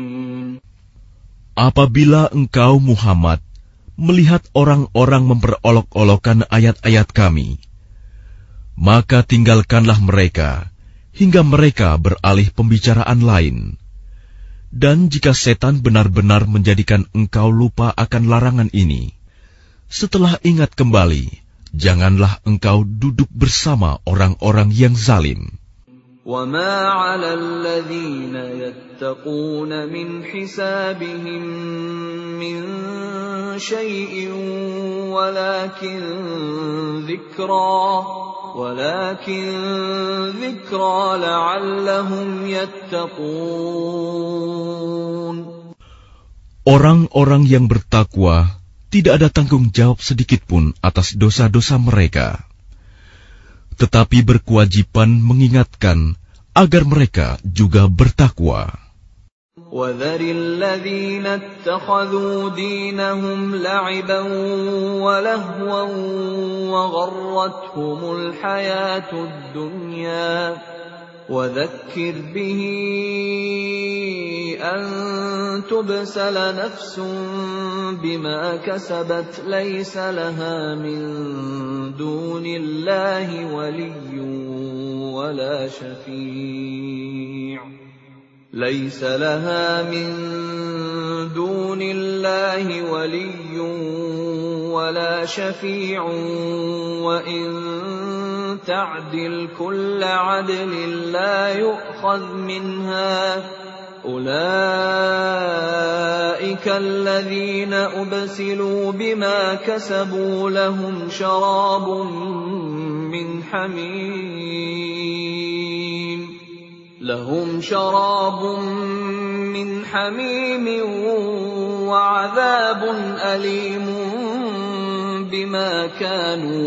Apabila engkau Muhammad melihat orang-orang memperolok-olokkan ayat-ayat kami, maka tinggalkanlah mereka hingga mereka beralih pembicaraan lain. Dan jika setan benar-benar menjadikan engkau lupa akan larangan ini, setelah ingat kembali, janganlah engkau duduk bersama orang-orang yang zalim. وَمَا عَلَى الَّذِينَ يَتَّقُونَ مِنْ حِسَابِهِمْ مِنْ شَيْءٍ وَلَكِنْ ذِكْرَى وَلَكِنْ ذِكْرَى لَعَلَّهُمْ يَتَّقُونَ. Orang-orang yang bertakwa tidak ada tanggung jawab sedikitpun atas dosa-dosa mereka, tetapi berkewajiban mengingatkan agar mereka juga bertakwa. وَذَرِ الَّذِينَ اتَّخَذُوا دِينَهُمْ لَعِبًا وَلَهْوًا وَغَرَّتْهُمُ الْحَيَاةُ الدُّنْيَا وَذَكِّرْ بِهِ أَن تُبْسَلَ نَفْسٌ بِمَا كَسَبَتْ لَيْسَ لَهَا مِن دُونِ اللَّهِ وَلِيٌّ وَلَا شَفِيعٌ لَيْسَ لَهَا مِن دُونِ اللَّهِ وَلِيٌّ وَلَا شَفِيعٌ وَإِن تَعْدِلْ كُلَّ عَدْلٍ لَّا يُؤْخَذْ مِنْهَا أُولَٰئِكَ الَّذِينَ أُبْسِلُوا بِمَا كَسَبُوا لَهُمْ شَرَابٌ مِّنْ حَمِيمٍ لَهُمْ شَرَابٌ مِّنْ حَمِيمٍ وَعَذَابٌ أَلِيمٌ بِمَا كَانُوا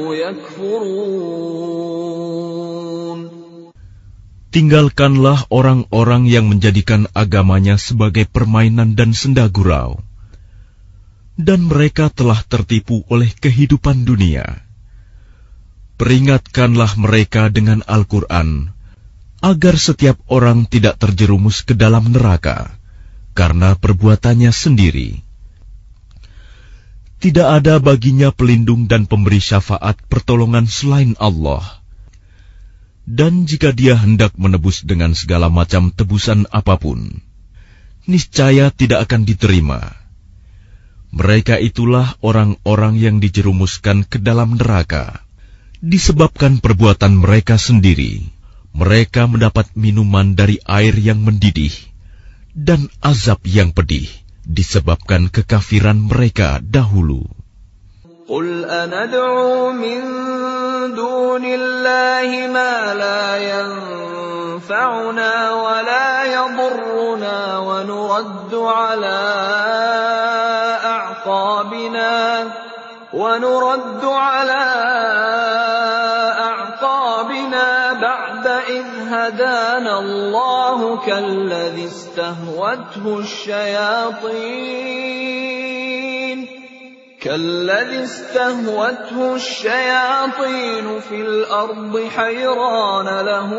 يَكْفُرُونَ. Tinggalkanlah orang-orang yang menjadikan agamanya sebagai permainan dan senda gurau, dan mereka telah tertipu oleh kehidupan dunia. Peringatkanlah mereka dengan Al-Quran, agar setiap orang tidak terjerumus ke dalam neraka karena perbuatannya sendiri. Tidak ada baginya pelindung dan pemberi syafaat pertolongan selain Allah. Dan jika dia hendak menebus dengan segala macam tebusan apapun, niscaya tidak akan diterima. Mereka itulah orang-orang yang dijerumuskan ke dalam neraka disebabkan perbuatan mereka sendiri. Mereka mendapat minuman dari air yang mendidih dan azab yang pedih disebabkan kekafiran mereka dahulu. قُلْ أَنَدْعُو مِن دُونِ اللَّهِ مَا لَا يَنفَعُنَا وَلَا يَضُرُّنَا وَنُرَدُّ عَلَىٰ أَعْقَابِنَا وَنُرَدُّ عَلَىٰ أَعْقَابِنَا بَعْدَ إِذْ هَدَانَا اللَّهُ كَالَّذِي اسْتَهْوَتْهُ الشَّيَاطِينُ كالذي استهوته الشياطين في الأرض حيران له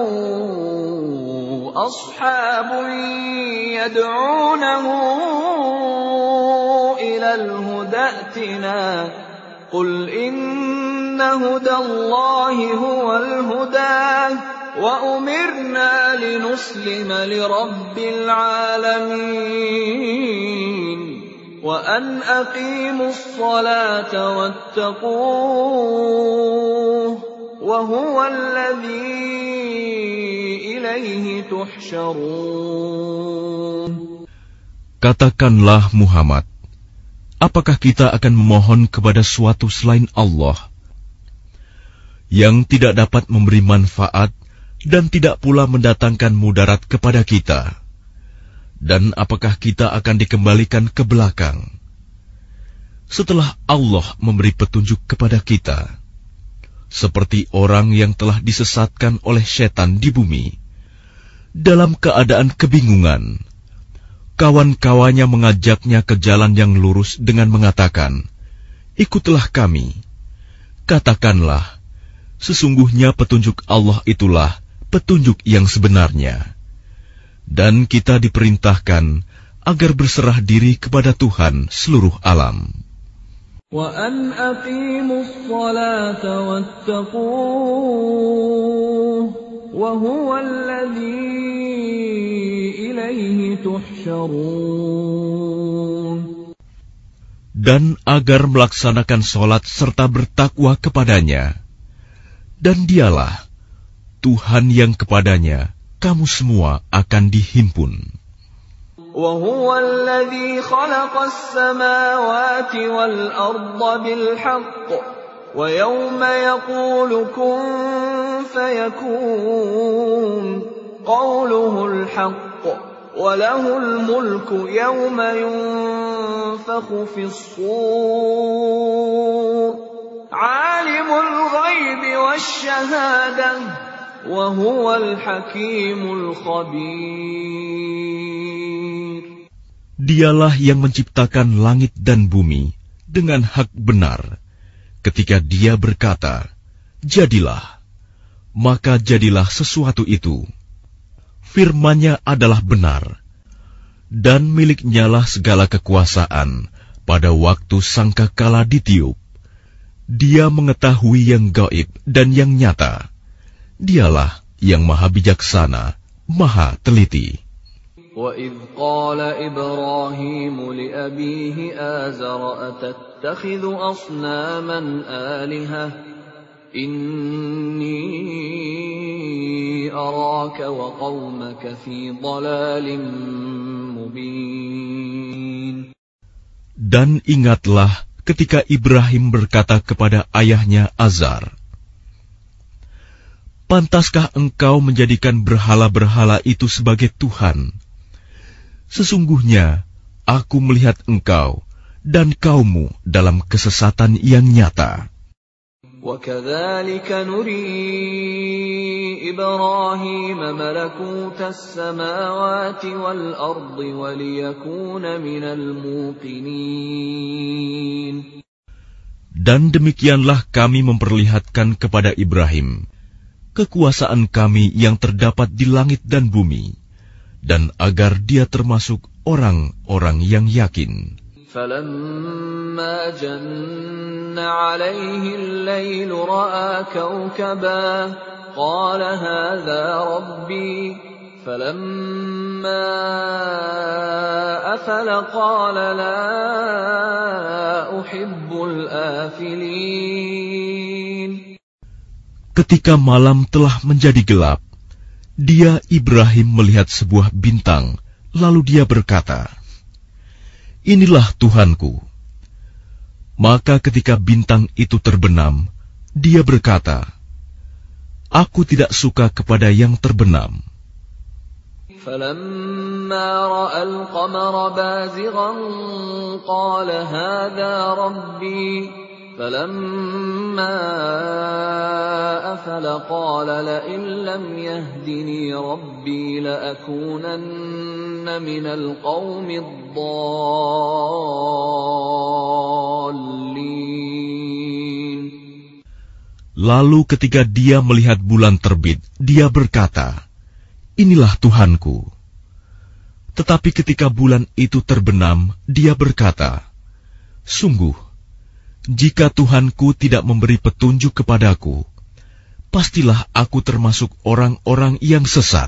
أصحاب يدعونه إلى الهدى ائتنا قل إن هدى الله هو الهدى وأمرنا لنسلم لرب العالمين وأن أقيموا الصلاة واتقوه وهو الذي إليه تحشرون. Katakanlah Muhammad, apakah kita akan memohon kepada suatu selain Allah yang tidak dapat memberi manfaat dan tidak pula mendatangkan mudarat kepada kita, Dan apakah kita akan dikembalikan ke belakang setelah Allah memberi petunjuk kepada kita, seperti orang yang telah disesatkan oleh setan di bumi dalam keadaan kebingungan? Kawan-kawannya mengajaknya ke jalan yang lurus dengan mengatakan, "Ikutlah kami." Katakanlah, sesungguhnya petunjuk Allah itulah petunjuk yang sebenarnya. Dan kita diperintahkan agar berserah diri kepada Tuhan seluruh alam. وَأَنْ أَقِيمُوا الصَّلَاةَ وَاتَّقُوهُ وَهُوَ الَّذِي إِلَيْهِ تُحْشَرُونَ. Dan agar melaksanakan sholat serta bertakwa kepadanya. Dan dialah Tuhan yang kepadanya kamu semua akan dihimpun. وَهُوَ الَّذِي خَلَقَ السَّمَاوَاتِ وَالْأَرْضَ بِالْحَقِّ وَيَوْمَ يَقُولُ كُن فَيَكُونُ قَوْلُهُ الْحَقُّ وَلَهُ الْمُلْكُ يَوْمَ يُنفَخُ فِي الصُّورِ عَالِمُ الْغَيْبِ وَالشَّهَادَةِ وَهُوَ الْحَكِيمُ الْخَبِيرُ. Dialah yang menciptakan langit dan bumi dengan hak benar. Ketika Dia berkata, "Jadilah," maka jadilah sesuatu itu. Firman-Nya adalah benar, dan milik-Nyalah segala kekuasaan pada waktu sangkakala ditiup. Dia mengetahui yang gaib dan yang nyata. Dialah yang maha bijaksana, maha teliti. وَإِذْ قَالَ إِبْرَاهِيمُ لِأَبِيهِ آزَرَ أَتَتَّخِذُ أَصْنَامًا آلِهَةً إِنِّي أَرَاكَ وَقَوْمَكَ فِي ضَلَالٍ مُبِينٍ. Dan ingatlah ketika Ibrahim berkata kepada ayahnya Azar, "Pantaskah engkau menjadikan berhala-berhala itu sebagai Tuhan? Sesungguhnya aku melihat engkau dan kaummu dalam kesesatan yang nyata." وَكَذَلِكَ نُرِي إِبْرَاهِيمَ مَلَكُوتَ السَّمَاوَاتِ وَالْأَرْضِ وَلِيَكُونَ مِنَ الْمُوقِنِينَ. Dan demikianlah kami memperlihatkan kepada Ibrahim kekuasaan kami yang terdapat di langit dan bumi, dan agar dia termasuk orang-orang yang yakin. فَلَمَّا جَنَّ عَلَيْهِ اللَّيْلُ رَأَىٰ كَوْكَبًا قَالَ هَٰذَا رَبِّي فَلَمَّا أَفَلَ قَالَ لَا أُحِبُّ الْآفِلِينَ. Ketika malam telah menjadi gelap, dia Ibrahim melihat sebuah bintang, lalu dia berkata, "Inilah Tuhanku." Maka ketika bintang itu terbenam, dia berkata, "Aku tidak suka kepada yang terbenam." فَلَمَّا رَأَى الْقَمَرَ بَازِغًا قَالَ هَٰذَا رَبِّي فَلَمَّا أَفَلَ قَالَ لَئِن لَّمْ يَهْدِنِي رَبِّي لَأَكُونَنَّ مِنَ الْقَوْمِ الضَّالِّينَ. Lalu ketika dia melihat bulan terbit, dia berkata, "Inilah Tuhanku." Tetapi ketika bulan itu terbenam, dia berkata, "Sungguh, jika Tuhanku tidak memberi petunjuk kepadaku, pastilah aku termasuk orang-orang yang sesat."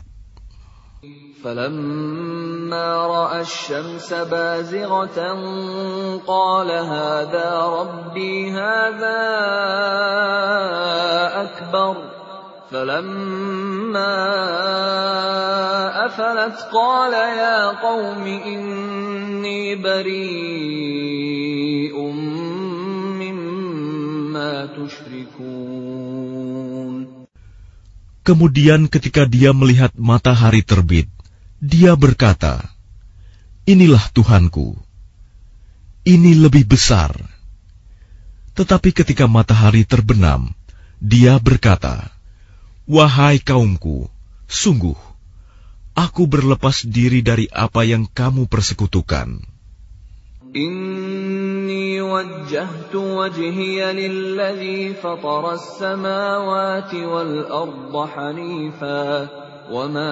فَلَمَّا رَأَى الشَّمْسَ بَازِغَةً قَالَ هَٰذَا رَبِّي هَٰذَا أَكْبَرُ فَلَمَّا أَفَلَتْ قَالَ يَا قَوْمِ إِنِّي بَرِيءٌ مِّمَّا تُشْرِكُونَ. Kemudian ketika dia melihat matahari terbit, dia berkata, inilah Tuhanku, ini lebih besar. Tetapi ketika matahari terbenam, dia berkata, wahai kaumku, sungguh, aku berlepas diri dari apa yang kamu persekutukan. Inni wajjahtu wajhiya lilladzi fatara as-samawati wal arda hanifa wa ma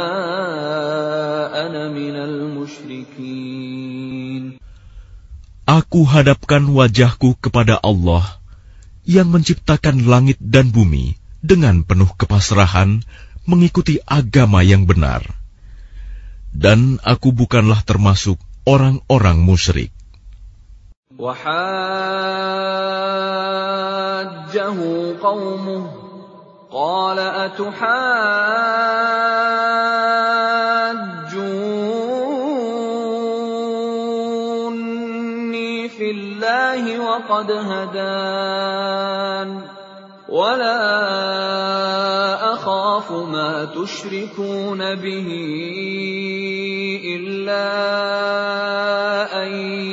ana minal musyrikin. Aku hadapkan wajahku kepada Allah yang menciptakan langit dan bumi dengan penuh kepasrahan mengikuti agama yang benar. Dan aku bukanlah termasuk orang-orang musyrik. Wahajjahu qawmuh qala atuhajjunni fillahi wa qad hadan wa la akhafu ma tushrikuna bihi illa an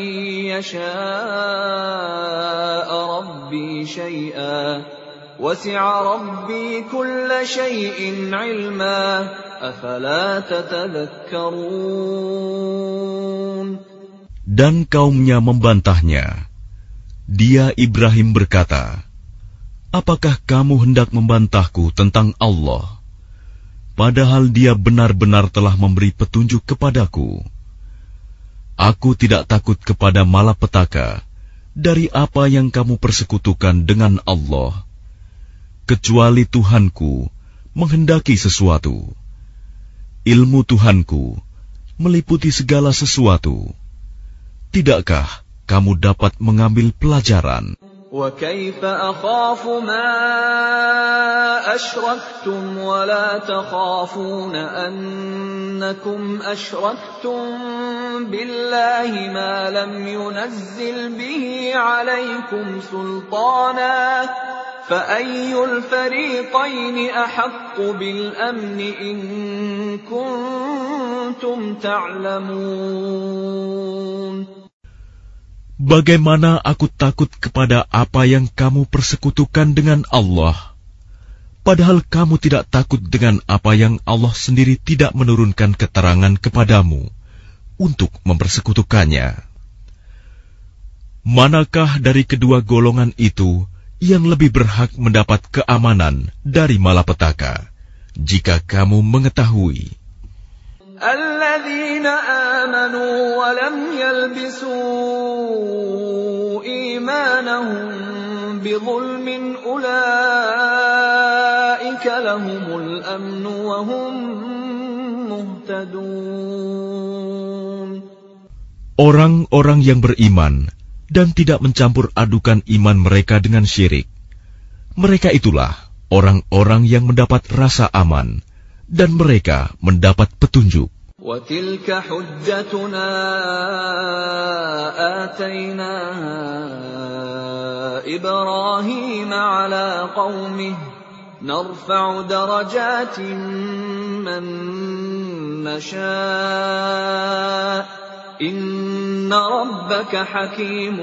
yasha'a rabbi shay'an wasi'a rabbi kulla shay'in 'ilma afala tatadhakkarun. Dan kaumnya membantahnya. Dia Ibrahim berkata, apakah kamu hendak membantahku tentang Allah, padahal Dia benar-benar telah memberi petunjuk kepadaku? Aku tidak takut kepada malapetaka dari apa yang kamu persekutukan dengan Allah, kecuali Tuhanku menghendaki sesuatu. Ilmu Tuhanku meliputi segala sesuatu. Tidakkah kamu dapat mengambil pelajaran? وَكَيْفَ أَخَافُ مَا أَشْرَكْتُمْ وَلَا تَخَافُونَ أَنَّكُمْ أَشْرَكْتُمْ بِاللَّهِ مَا لَمْ يُنَزِّلْ بِهِ عَلَيْكُمْ سُلْطَانًا فَأَيُّ الْفَرِيقَيْنِ أَحَقُّ بِالْأَمْنِ إِن كُنتُمْ تَعْلَمُونَ. Bagaimana aku takut kepada apa yang kamu persekutukan dengan Allah, padahal kamu tidak takut dengan apa yang Allah sendiri tidak menurunkan keterangan kepadamu untuk mempersekutukannya. Manakah dari kedua golongan itu yang lebih berhak mendapat keamanan dari malapetaka, jika kamu mengetahui? الذين آمنوا ولم يلبسوا إيمانهم بظلم أولئك لهم الأمن وهم مهتدون. Orang-orang yang beriman dan tidak mencampur adukan iman mereka dengan syirik, mereka itulah orang-orang yang mendapat rasa aman dan mereka mendapat petunjuk. وَتِلْكَ حُجَّتُنَا آتَيْنَاهَا إِبْرَاهِيمَ عَلَى قَوْمِهِ نَرْفَعُ دَرَجَاتٍ مَّن نَّشَاءُ إِنَّ رَبَّكَ حَكِيمٌ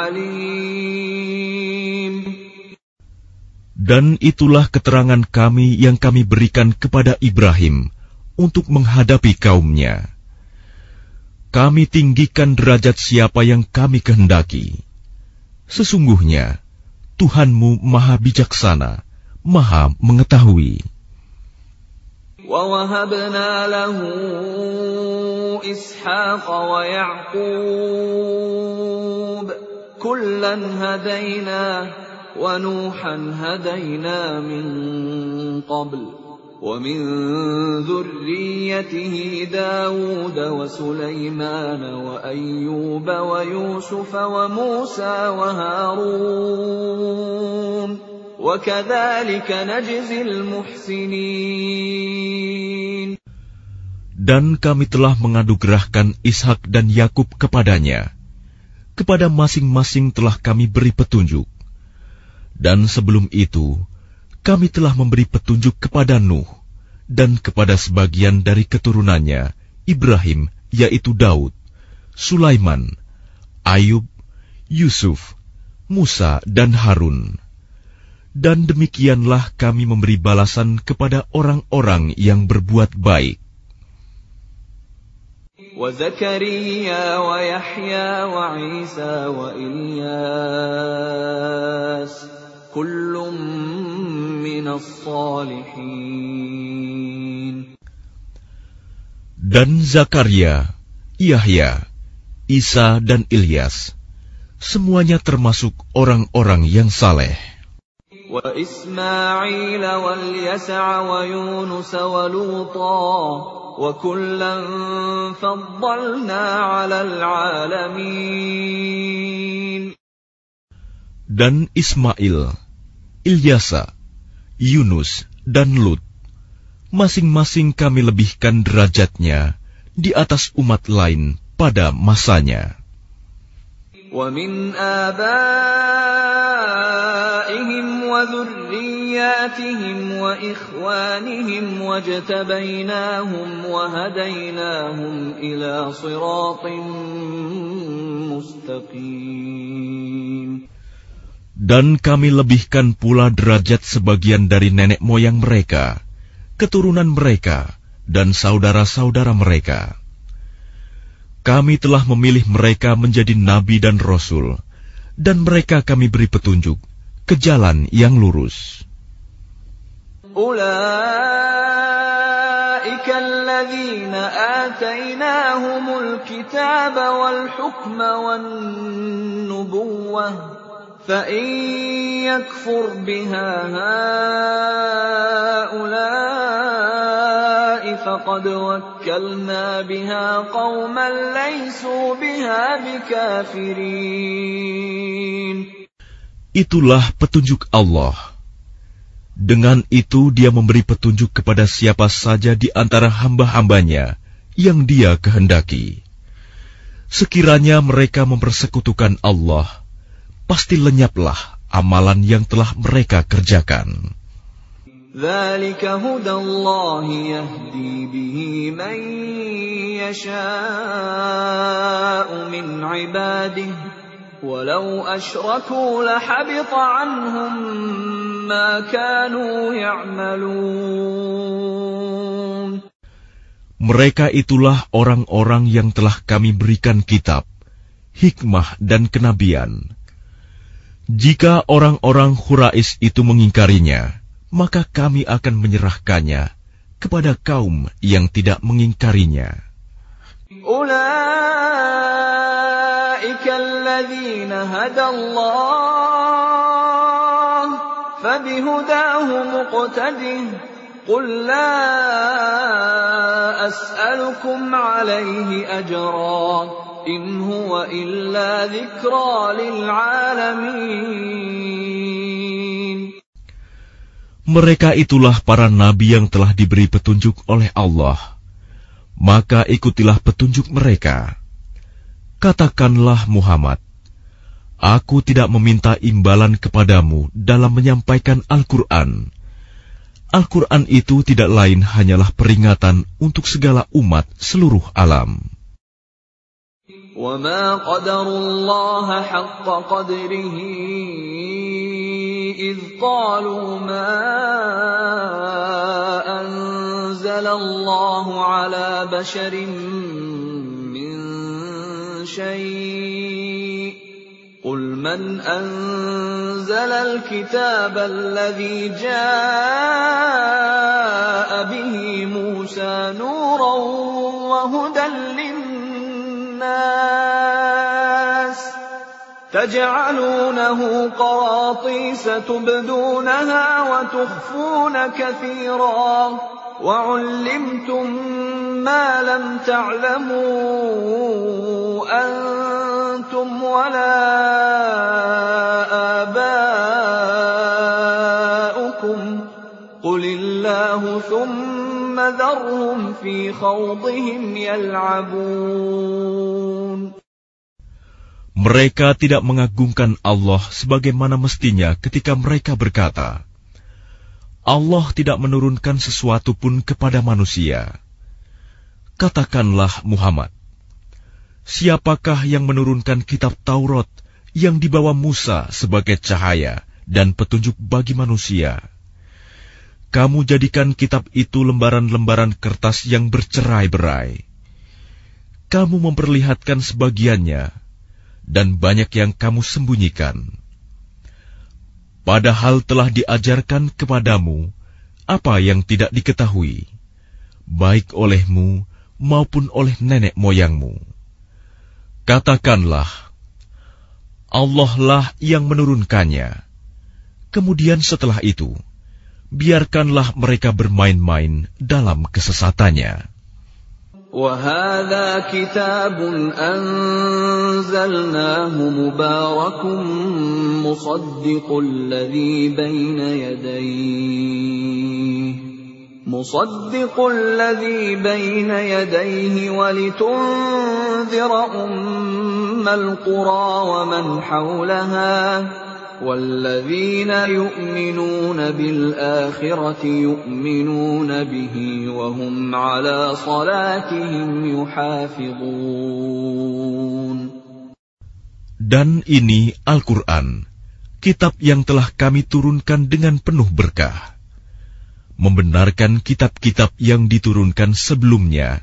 عَلِيمٌ. Dan itulah keterangan kami yang kami berikan kepada Ibrahim untuk menghadapi kaumnya. Kami tinggikan derajat siapa yang kami kehendaki. Sesungguhnya Tuhanmu Maha Bijaksana, Maha Mengetahui. وَوَهَبْنَا لَهُ إِسْحَاقَ وَيَعْقُوبَ كُلًّا هَدَيْنَا وَنُوحًا هَدَيْنَا مِن قَبْلُ وَمِن ذُرِّيَّتِهِ دَاوُودَ وَسُلَيْمَانَ وَأَيُّوبَ وَيُوسُفَ وَمُوسَى وَهَارُونَ وَكَذَلِكَ نَجْزِي الْمُحْسِنِينَ. Dan kami telah menganugerahkan Ishak dan Yakub kepadanya. Kepada masing-masing telah kami beri petunjuk. Dan sebelum itu, kami telah memberi petunjuk kepada Nuh dan kepada sebagian dari keturunannya, Ibrahim, yaitu Daud, Sulaiman, Ayub, Yusuf, Musa, dan Harun. Dan demikianlah kami memberi balasan kepada orang-orang yang berbuat baik. وزكريا ويحيى وعيسى وإلياس كل من الصالحين. Dan Zakaria, Yahya, Isa, dan Ilyas, semuanya termasuk orang-orang yang saleh. وإسماعيل واليسع ويونس ولوطا وكلا فضلنا على العالمين. Dan Ismail, Ilyasa, Yunus, dan Lut, masing-masing kami lebihkan derajatnya di atas umat lain pada masanya. وَمِنْ آبَائِهِمْ وَذُرِّيَّاتِهِمْ وَإِخْوَانِهِمْ وَاجْتَبَيْنَاهُمْ وَهَدَيْنَاهُمْ إِلَى صِرَاطٍ مُسْتَقِيمٍ. Dan kami lebihkan pula derajat sebagian dari nenek moyang mereka, keturunan mereka, dan saudara-saudara mereka. Kami telah memilih mereka menjadi nabi dan rasul, dan mereka kami beri petunjuk ke jalan yang lurus. Ulaika alladzina atainahumul kitaba wal hukma wan nubuwwah فَإِنْ يَكْفُرْ بِهَا هَؤُلَاءِ فَقَدْ وَكَّلْنَا بِهَا قَوْمًا لَيْسُوا بِهَا بِكَافِرِينَ. Itulah petunjuk Allah. Dengan itu Dia memberi petunjuk kepada siapa saja di antara hamba-hambanya yang Dia kehendaki. Sekiranya mereka mempersekutukan Allah, pasti lenyaplah amalan yang telah mereka kerjakan. ذَلِكَ هُدَى اللَّهِ يَهْدِي بِهِ مَن يَشَاءُ مِنْ عِبَادِهِ وَلَوْ أَشْرَكُوا لَحَبِطَ عَنْهُم مَّا كَانُوا يَعْمَلُونَ. Mereka itulah orang-orang yang telah kami berikan kitab, hikmah dan kenabian. Jika orang-orang Quraisy itu mengingkarinya, maka kami akan menyerahkannya kepada kaum yang tidak mengingkarinya. Ulaika alladzina hadallah fabihudahu muqtadih qul la as'alukum alayhi ajra in huwa illa dzikra lil alamin. Mereka itulah para nabi yang telah diberi petunjuk oleh Allah. Maka ikutilah petunjuk mereka. Katakanlah Muhammad, aku tidak meminta imbalan kepadamu dalam menyampaikan Al-Quran. Al-Quran itu tidak lain hanyalah peringatan untuk segala umat seluruh alam. وَمَا قَدَرُوا اللَّهَ حَقَّ قَدْرِهِ إِذْ قَالُوا مَا أَنزَلَ اللَّهُ عَلَى بَشَرٍ مِّن شَيْءٍ قُلْ مَنْ أَنزَلَ الْكِتَابَ الَّذِي جَاءَ بِهِ مُوسَى نُورًا وَهُدًى الناس تجعلونه قراطيس تبدونها وتخفون كثيرا وعلمتم ما لم تعلموا أنتم ولا آباؤكم قل الله ثم ذرهم في خوضهم يلعبون. Mereka tidak mengagungkan Allah sebagaimana mestinya ketika mereka berkata, Allah tidak menurunkan sesuatu pun kepada manusia. Katakanlah Muhammad, siapakah yang menurunkan kitab Taurat yang dibawa Musa sebagai cahaya dan petunjuk bagi manusia? Kamu jadikan kitab itu lembaran-lembaran kertas yang bercerai-berai. Kamu memperlihatkan sebagiannya, dan banyak yang kamu sembunyikan. Padahal telah diajarkan kepadamu apa yang tidak diketahui, baik olehmu maupun oleh nenek moyangmu. Katakanlah, Allah lah yang menurunkannya. Kemudian setelah itu, biarkanlah mereka bermain-main dalam kesesatannya. وَهَذَا كِتَابٌ أَنزَلْنَاهُ مُبَارَكٌ مُصَدِّقُ الَّذِي بَيْنَ يَدَيْهِ مُصَدِّقُ الَّذِي بَيْنَ يَدَيْهِ وَلِتُنذِرَ أُمَّ الْقُرَى وَمَنْ حَوْلَهَا وَالَّذِينَ يُؤْمِنُونَ بِالْآخِرَةِ يُؤْمِنُونَ بِهِ وَهُمْ عَلَى صَلَاتِهِمْ يُحَافِظُونَ. Dan ini Al-Quran, kitab yang telah kami turunkan dengan penuh berkah, membenarkan kitab-kitab yang diturunkan sebelumnya,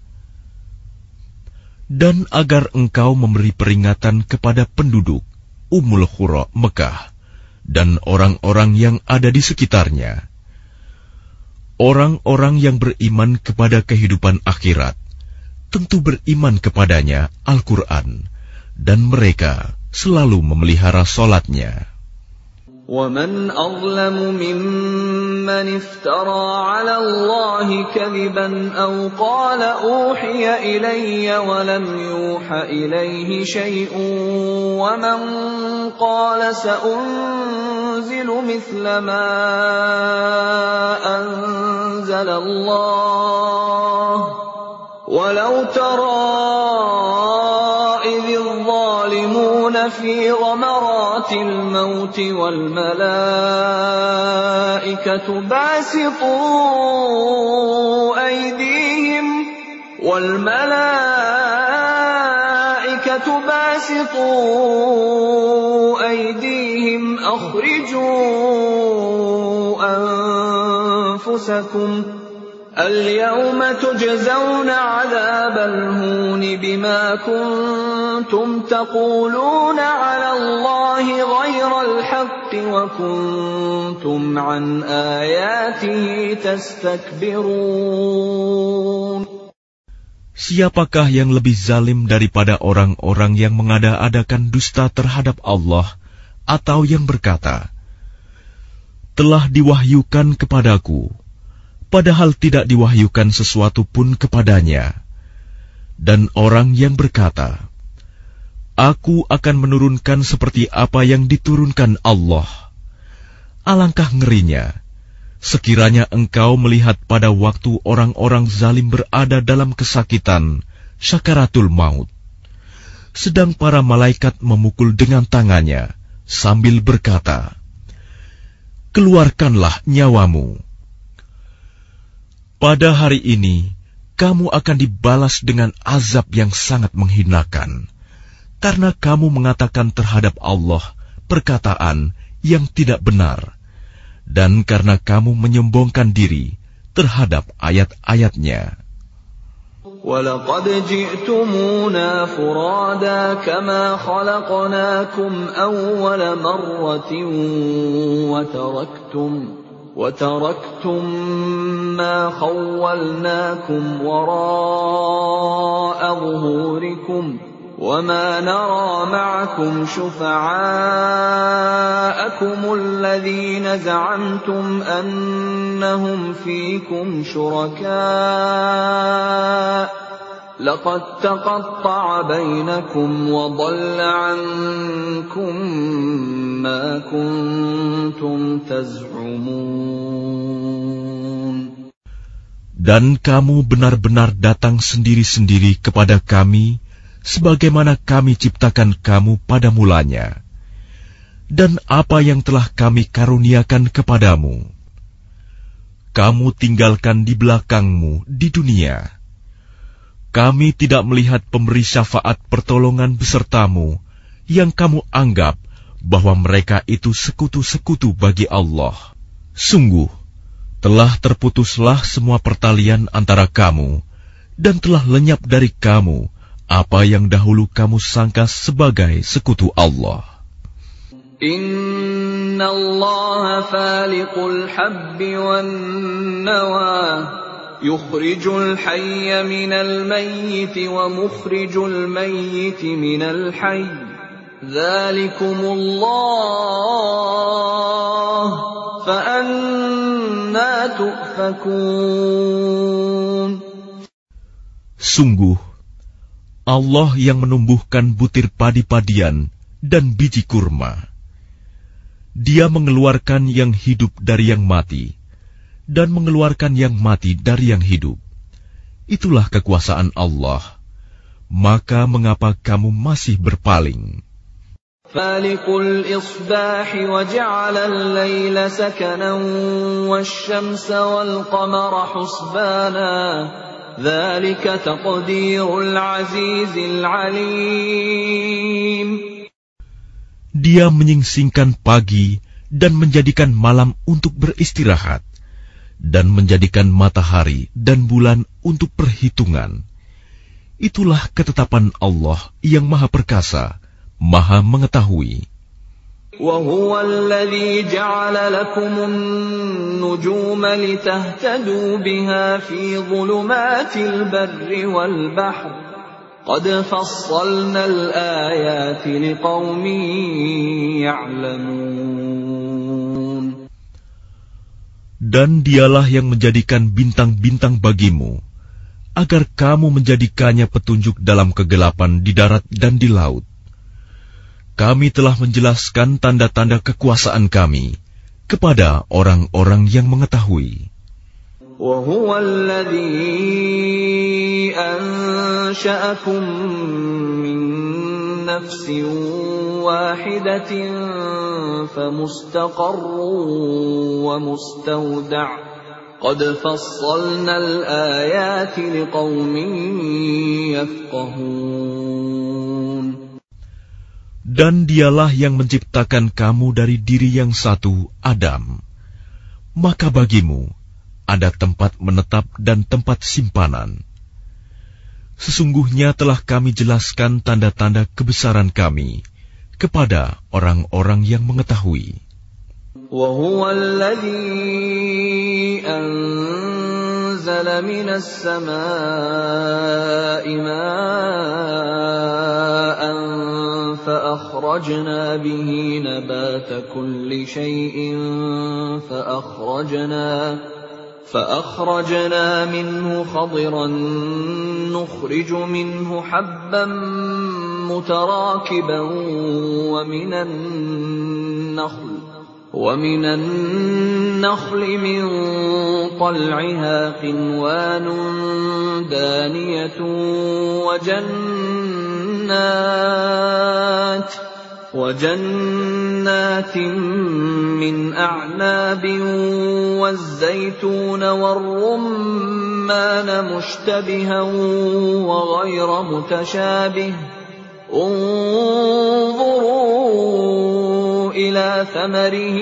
dan agar engkau memberi peringatan kepada penduduk Ummul Qura Mekah dan orang-orang yang ada di sekitarnya. Orang-orang yang beriman kepada kehidupan akhirat tentu beriman kepadanya Al-Quran, dan mereka selalu memelihara solatnya. وَمَنْ أَظْلَمُ مِمَّنِ افْتَرَى عَلَى اللَّهِ كَذِبًا أَوْ قَالَ أُوحِيَ إِلَيَّ وَلَمْ يُوحَ إِلَيْهِ شَيْءٌ وَمَنْ قَالَ سَأُنْزِلُ مِثْلَ مَا أَنْزَلَ اللَّهُ وَلَوْ تَرَى إِذِ الظَّالِمُونَ فِي غَمَرَاتِ الْمَوْتِ وَالْمَلَائِكَةُ بَاسِطُو أَيْدِيهِمْ وَالْمَلَائِكَةُ بَاسِطُو أَيْدِيهِمْ أَخْرِجُوا أَنفُسَكُمْ الْيَوْمَ تُجْزَوْنَ عَذَابَ الْهُونِ بِمَا كُنتُمْ تَقُولُونَ عَلَى اللَّهِ غَيْرَ الْحَقِّ وَكُنتُمْ عَنْ آيَاتِهِ تَسْتَكْبِرُونَ. Siapakah yang lebih zalim daripada orang-orang yang mengada-adakan dusta terhadap Allah, atau yang berkata, telah diwahyukan kepadaku, padahal tidak diwahyukan sesuatu pun kepadanya, dan orang yang berkata, aku akan menurunkan seperti apa yang diturunkan Allah. Alangkah ngerinya, sekiranya engkau melihat pada waktu orang-orang zalim berada dalam kesakitan, syakaratul maut, sedang para malaikat memukul dengan tangannya, sambil berkata, keluarkanlah nyawamu. Pada hari ini, kamu akan dibalas dengan azab yang sangat menghinakan, karena kamu mengatakan terhadap Allah perkataan yang tidak benar, dan karena kamu menyombongkan diri terhadap ayat-ayatnya. وَلَقَدْ جِئْتُمُونَا فُرَادَى كَمَا خَلَقْنَاكُمْ أَوَّلَ مَرَّةٍ وَتَرَكْتُمْ وَتَرَكْتُمْ مَا خَوَّلْنَاكُمْ وَرَاءَ ظُهُورِكُمْ وَمَا نَرَى مَعَكُمْ شُفَعَاءَكُمُ الَّذِينَ زَعَمْتُمْ أَنَّهُمْ فِيكُمْ شُرَكَاءُ لَقَدْ تَقَطَّعَ بَيْنَكُمْ وَضَلَّ عَنكُمْ مَا كُنتُمْ تَزْعُمُونَ. Dan kamu benar-benar datang sendiri-sendiri kepada kami, sebagaimana kami ciptakan kamu pada mulanya, dan apa yang telah kami karuniakan kepadamu, kamu tinggalkan di belakangmu di dunia. kami tidak melihat pemberi syafaat pertolongan besertamu yang kamu anggap bahwa mereka itu sekutu-sekutu bagi Allah. Sungguh, telah terputuslah semua pertalian antara kamu, dan telah lenyap dari kamu apa yang dahulu kamu sangka sebagai sekutu Allah. Inna Allah faliqul habbi wan nawa, yukhrijul hayya minal mayyiti wa mukhrijul mayyiti minal hayy, dzalikumullah fa anna tu'fakun. Sungguh, Allah yang menumbuhkan butir padi-padian dan biji kurma. Dia mengeluarkan yang hidup dari yang mati, dan mengeluarkan yang mati dari yang hidup. Itulah kekuasaan Allah. Maka mengapa kamu masih berpaling? Falikul isbahi wa ja'ala al-layla sakanan wash-shamsa wal-qamara husbana. Dzalika taqdirul azizil alim. Dia menyingsingkan pagi dan menjadikan malam untuk beristirahat, dan menjadikan matahari dan bulan untuk perhitungan. Itulah ketetapan Allah yang Maha Perkasa, Maha Mengetahui. وَهُوَ الَّذِي جَعَلَ لَكُمُ النُّجُومَ لِتَهْتَدُوا بِهَا فِي ظُلُمَاتِ الْبَرِّ وَالْبَحْرِ قَدْ فَصَّلْنَا الْآيَاتِ لِقَوْمٍ يَعْلَمُونَ. Dan dialah yang menjadikan bintang-bintang bagimu, agar kamu menjadikannya petunjuk dalam kegelapan di darat dan di laut. Kami telah menjelaskan tanda-tanda kekuasaan kami kepada orang-orang yang mengetahui. وَهُوَ الَّذِي أَنشَأَكُم مِّن نَّفْسٍ وَاحِدَةٍ فَمُسْتَقَرٌّ وَمُسْتَوْدَعٌ قَدْ فَصَّلْنَا الْآيَاتِ لِقَوْمٍ يَفْقَهُونَ. Dan dialah yang menciptakan kamu dari diri yang satu, Adam. Maka bagimu ada tempat menetap dan tempat simpanan. Sesungguhnya telah kami jelaskan tanda-tanda kebesaran kami kepada orang-orang yang mengetahui. وَهُوَ الَّذِي أَنزَلَ مِنَ السَّمَاءِ مَاءً فَأَخْرَجْنَا بِهِ نَبَاتَ كُلِّ شَيْءٍ فَأَخْرَجْنَا فَأَخْرَجْنَا مِنْهُ خَضِرًا نُخْرِجُ مِنْهُ حَبًّا مُتَرَاكِبًا وَمِنَ النَّخْلِ وَمِنَ النَّخْلِ مِنْ طَلْعِهَا قِنْوَانٌ دَانِيَةٌ وَجَنَّاتٍ وَجَنَّاتٍ مِّنْ أَعْنَابٍ وَالزَّيْتُونَ وَالرُّمَّانَ مُشْتَبِهًا وَغَيْرَ مُتَشَابِهٍ انظُرُوا إِلَى ثَمَرِهِ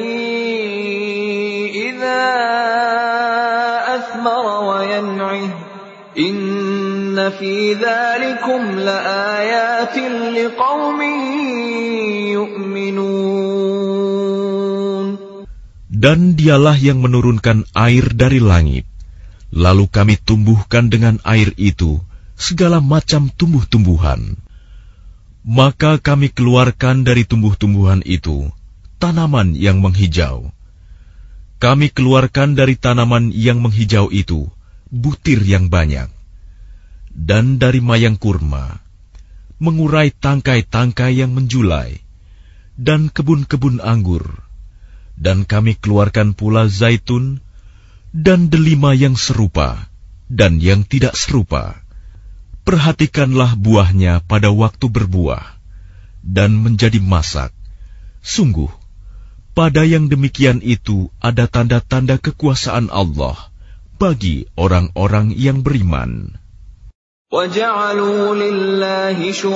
إِذَا أَثْمَرَ وَيَنْعِهِ إِنَّ فِي ذَلِكُمْ لَآيَاتٍ لِقَوْمٍ يُؤْمِنُونَ. Dan dialah yang menurunkan air dari langit, lalu kami tumbuhkan dengan air itu segala macam tumbuh-tumbuhan. Maka kami keluarkan dari tumbuh-tumbuhan itu tanaman yang menghijau. Kami keluarkan dari tanaman yang menghijau itu butir yang banyak. Dan dari mayang kurma, mengurai tangkai-tangkai yang menjulai, dan kebun-kebun anggur. Dan kami keluarkan pula zaitun, dan delima yang serupa, dan yang tidak serupa. Perhatikanlah buahnya pada waktu berbuah, dan menjadi masak. Sungguh, pada yang demikian itu ada tanda-tanda kekuasaan Allah bagi orang-orang yang beriman. وَجَعَلُوا لِلَّهِ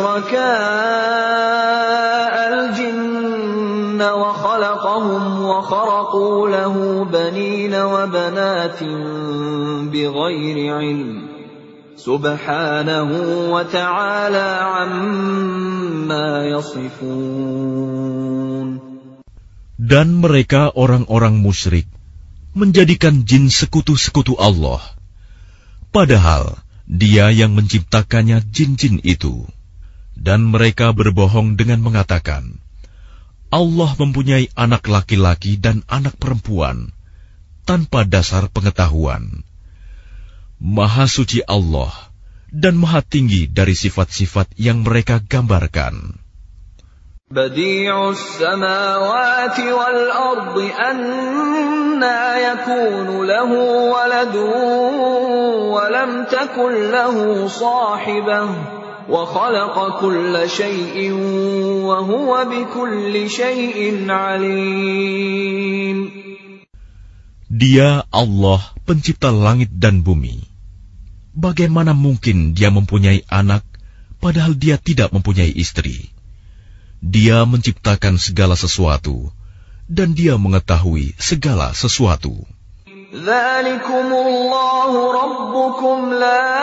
شُرَكَاءَ الْجِنَّ وَخَلَقَهُمْ وَخَرَقُوا لَهُ بَنِينَ وَبَنَاتٍ بِغَيْرِ عِلْمٍ سُبْحَانَهُ وَتَعَالَى عَمَّا يَصِفُونَ. Dan mereka orang-orang musyrik menjadikan jin sekutu-sekutu Allah, padahal Dia yang menciptakannya jin-jin itu. Dan mereka berbohong dengan mengatakan, Allah mempunyai anak laki-laki dan anak perempuan, tanpa dasar pengetahuan. Maha suci Allah, dan maha tinggi dari sifat-sifat yang mereka gambarkan. Badi'us samawati wal ardi anna yakunu lahu waladun wa lam takun lahu sahibah wa khalaqa kulla shay'in wa huwa bikulli shay'in alim. Dia Allah, pencipta langit dan bumi. Bagaimana mungkin Dia mempunyai anak padahal Dia tidak mempunyai istri? Dia menciptakan segala sesuatu, dan Dia mengetahui segala sesuatu. Dzalikumullahu rabbukum la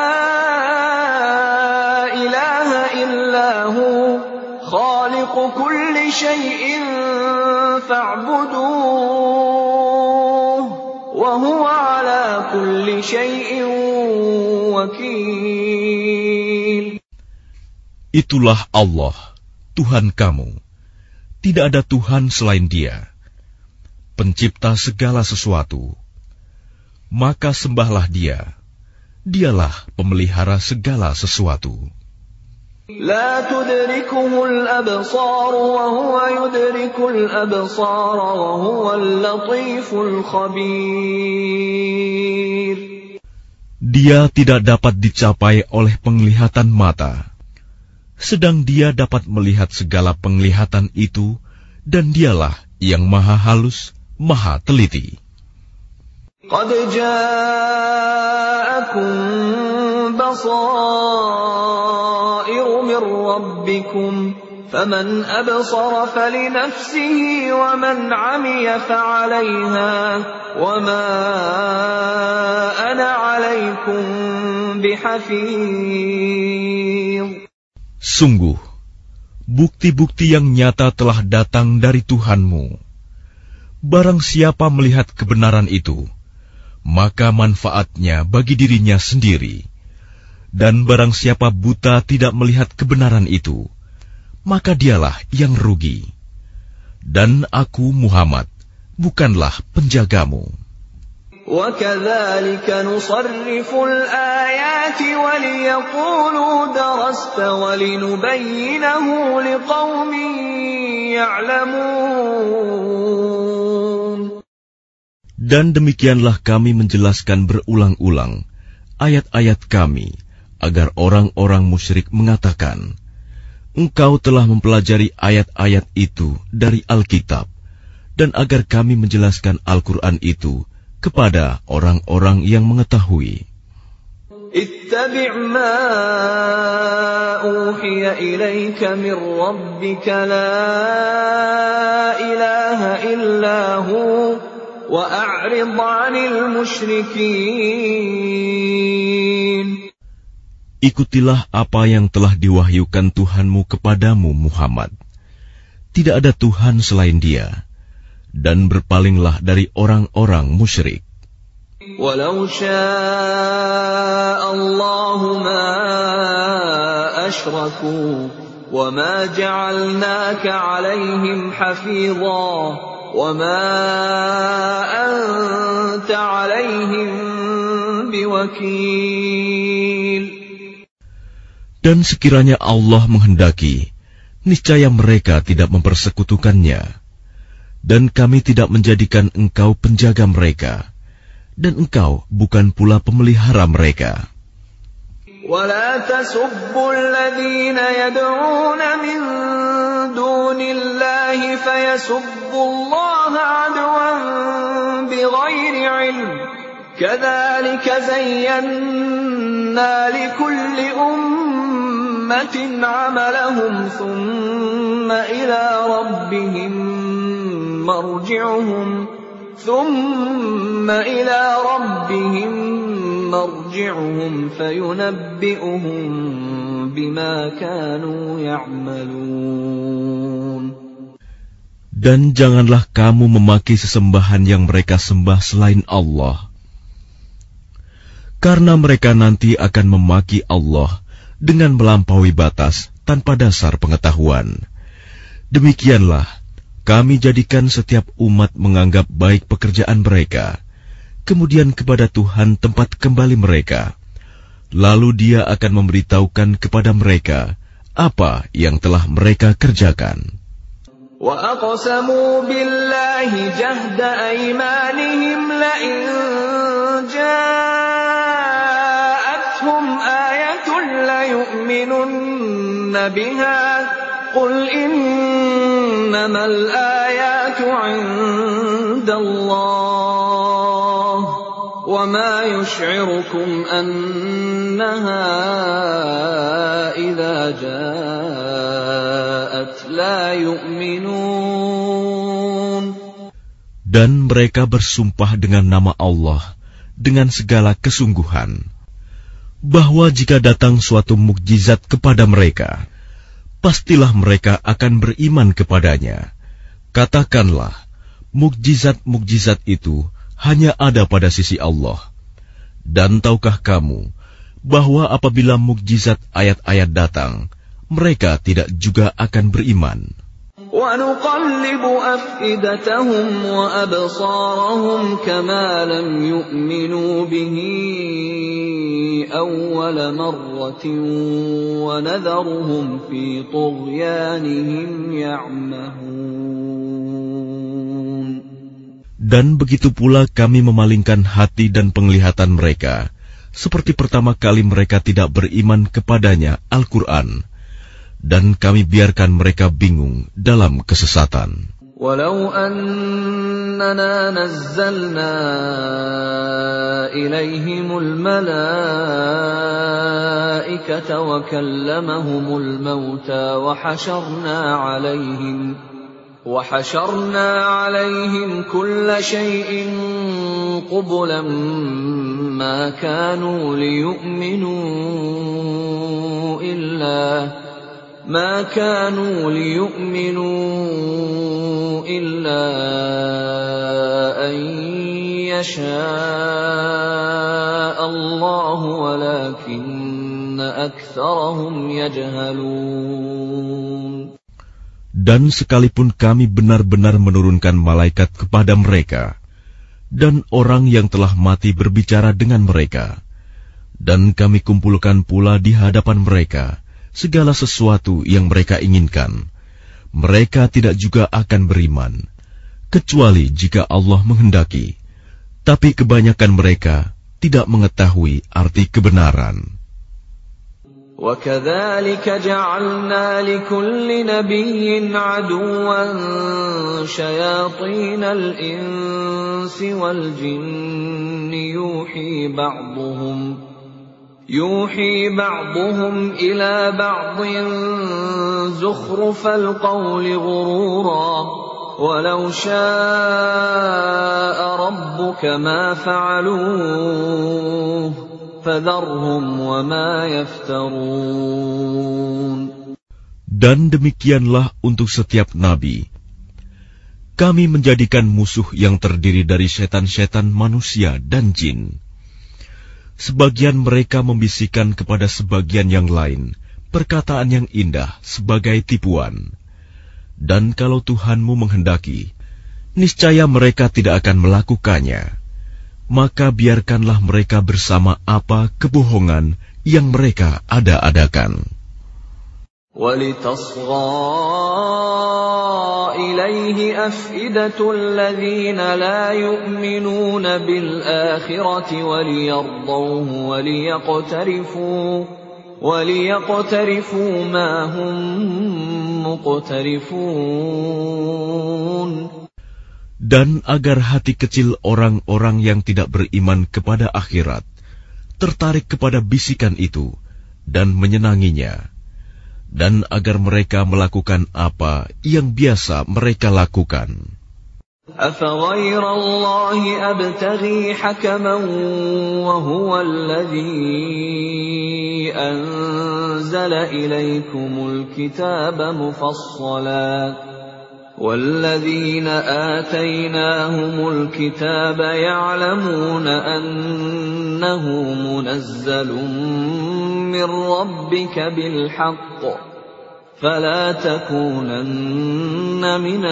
ilaha illahu khaliqu kulli syai'in fa'buduh wa huwa ala kulli syai'in wakil. Itulah Allah, Tuhan kamu. Tidak ada Tuhan selain Dia, pencipta segala sesuatu. Maka sembahlah Dia. Dialah pemelihara segala sesuatu. La tudrikuhul absar wa huwa yudrikul absar wa huwal latiful khabir. Dia tidak dapat dicapai oleh penglihatan mata, sedang Dia dapat melihat segala penglihatan itu, dan Dialah yang maha halus, maha teliti. Qad ja'akum basairu min rabbikum, faman absara falinafsihi, wa man 'amiya fa'alayha, wa ma ana 'alaykum bihafiz. Sungguh, bukti-bukti yang nyata telah datang dari Tuhanmu. Barang siapa melihat kebenaran itu, maka manfaatnya bagi dirinya sendiri. Dan barang siapa buta tidak melihat kebenaran itu, maka dialah yang rugi. Dan aku, Muhammad, bukanlah penjagamu. وَكَذَلِكَ نُصَرِّفُ الْآيَاتِ وَلِيَقُولُوا دَرَسْتَ وَلِنُبَيِّنَهُ لِقَوْمٍ يَعْلَمُونَ. Dan demikianlah kami menjelaskan berulang-ulang ayat-ayat kami, agar orang-orang musyrik mengatakan, Engkau telah mempelajari ayat-ayat itu dari Alkitab, dan agar kami menjelaskan Al-Quran itu kepada orang-orang yang mengetahui. Ittabi' ma uhiya ilayka min rabbika la ilaha illa hu wa a'rid 'anil musyrikin. Ikutilah apa yang telah diwahyukan Tuhanmu kepadamu, Muhammad. Tidak ada Tuhan selain Dia. Dan berpalinglah dari orang-orang musyrik. Walau syaa Allahu ma asyraku wa ma ja'alnaka 'alaihim hafidha wa ma anta 'alaihim biwakil. Dan sekiranya Allah menghendaki, niscaya mereka tidak mempersekutukannya. Dan kami tidak menjadikan engkau penjaga mereka, dan engkau bukan pula pemelihara mereka. وَلَا تَسُبُّوا الَّذِينَ يَدْعُونَ مِن دُونِ اللَّهِ فَيَسُبُّوا اللَّهَ عَدْوًا بِغَيْرِ عِلْمٍ كذلك زينا لكل أمة عملهم ثم إلى ربهم مرجعهم ثم إلى ربهم مرجعهم فينبئهم بما كانوا يعملون. Dan janganlah kamu memaki sesembahan yang mereka sembah selain Allah, karena mereka nanti akan memaki Allah dengan melampaui batas tanpa dasar pengetahuan. Demikianlah kami jadikan setiap umat menganggap baik pekerjaan mereka, kemudian kepada Tuhan tempat kembali mereka. Lalu Dia akan memberitahukan kepada mereka apa yang telah mereka kerjakan. وَأَقْسَمُوا بِاللَّهِ جَهْدَ أَيْمَانِهِمْ لَئِن جَاءَتْهُمْ آيَةٌ لَّيُؤْمِنُنَّ بِهَا قُلْ إِنَّمَا الْآيَاتُ عِندَ اللَّهِ وَمَا يُشْعِرُكُمْ أَنَّهَا إِذَا جَاءَتْ لَا يُؤْمِنُونَ. Dan mereka bersumpah dengan nama Allah dengan segala kesungguhan, bahwa jika datang suatu mukjizat kepada mereka, pastilah mereka akan beriman kepadanya. Katakanlah, mukjizat-mukjizat itu hanya ada pada sisi Allah. Dan tahukah kamu bahwa apabila mukjizat ayat-ayat datang, mereka tidak juga akan beriman. وَنُقَلِّبُ أَفْئِدَتَهُمْ وَأَبْصَارَهُمْ كَمَا لَمْ يُؤْمِنُوا بِهِ أَوَّلَ مَرَّةٍ وَنَذَرُهُمْ فِي طُغْيَانِهِمْ يَعْمَهُونَ. Dan begitu pula kami memalingkan hati dan penglihatan mereka, seperti pertama kali mereka tidak beriman kepadanya Al-Quran, dan kami biarkan mereka bingung dalam kesesatan. Walau annana nazzalna ilaihimul malaikata wa kallamahumul mauta wa hasyarna alaihim wa hasyarna alaihim kulla shay'in qublan ma kanu liyu'minu illa ما كانوا ليؤمنوا إلا أن يشاء الله ولكن أكثرهم يجهلون. Dan sekalipun kami benar-benar menurunkan malaikat kepada mereka, dan orang yang telah mati berbicara dengan mereka, dan kami kumpulkan pula di hadapan mereka segala sesuatu yang mereka inginkan, mereka tidak juga akan beriman, kecuali jika Allah menghendaki. Tapi kebanyakan mereka tidak mengetahui arti kebenaran. وَكَذَلِكَ جَعَلْنَا لِكُلِّ نَبِيٍّ عَدُوًّا شَيَاطِينَ الْإِنسِ وَالْجِنِّ يُوحِي بعضهم يوحي بعضهم إلى بعض زخرف القول غرورا ولو شاء ربك ما فعلوه فذرهم وما يفترون. Dan demikianlah untuk setiap nabi. Kami menjadikan musuh yang terdiri dari setan-setan manusia dan jin. Sebagian mereka membisikkan kepada sebagian yang lain perkataan yang indah sebagai tipuan. Dan kalau Tuhanmu menghendaki, niscaya mereka tidak akan melakukannya. Maka biarkanlah mereka bersama apa kebohongan yang mereka ada-adakan. وَلِتَصْغَىٰ إِلَيْهِ أَفْئِدَةُ الَّذِينَ لَا يُؤْمِنُونَ بِالْآخِرَةِ وَلِيَرْضَوْهُ وَلِيَقْتَرِفُوا وَلِيَقْتَرِفُوا مَا هُمْ مُقْتَرِفُونَ. Dan agar hati kecil orang-orang yang tidak beriman kepada akhirat tertarik kepada bisikan itu dan menyenanginya, dan agar mereka melakukan apa yang biasa mereka lakukan. أَفَغَيْرَ اللَّهِ أَبْتَغِي حَكَمًا وَهُوَ الَّذِي أَنزَلَ إِلَيْكُمُ الْكِتَابَ مُفَصَّلًا وَالَّذِينَ آتَيْنَاهُمُ الْكِتَابَ يَعْلَمُونَ أَنَّهُ مُنَزَّلٌ مِّن رَّبِّكَ بِالْحَقِّ فَلَا تَكُونَنَّ مِنَ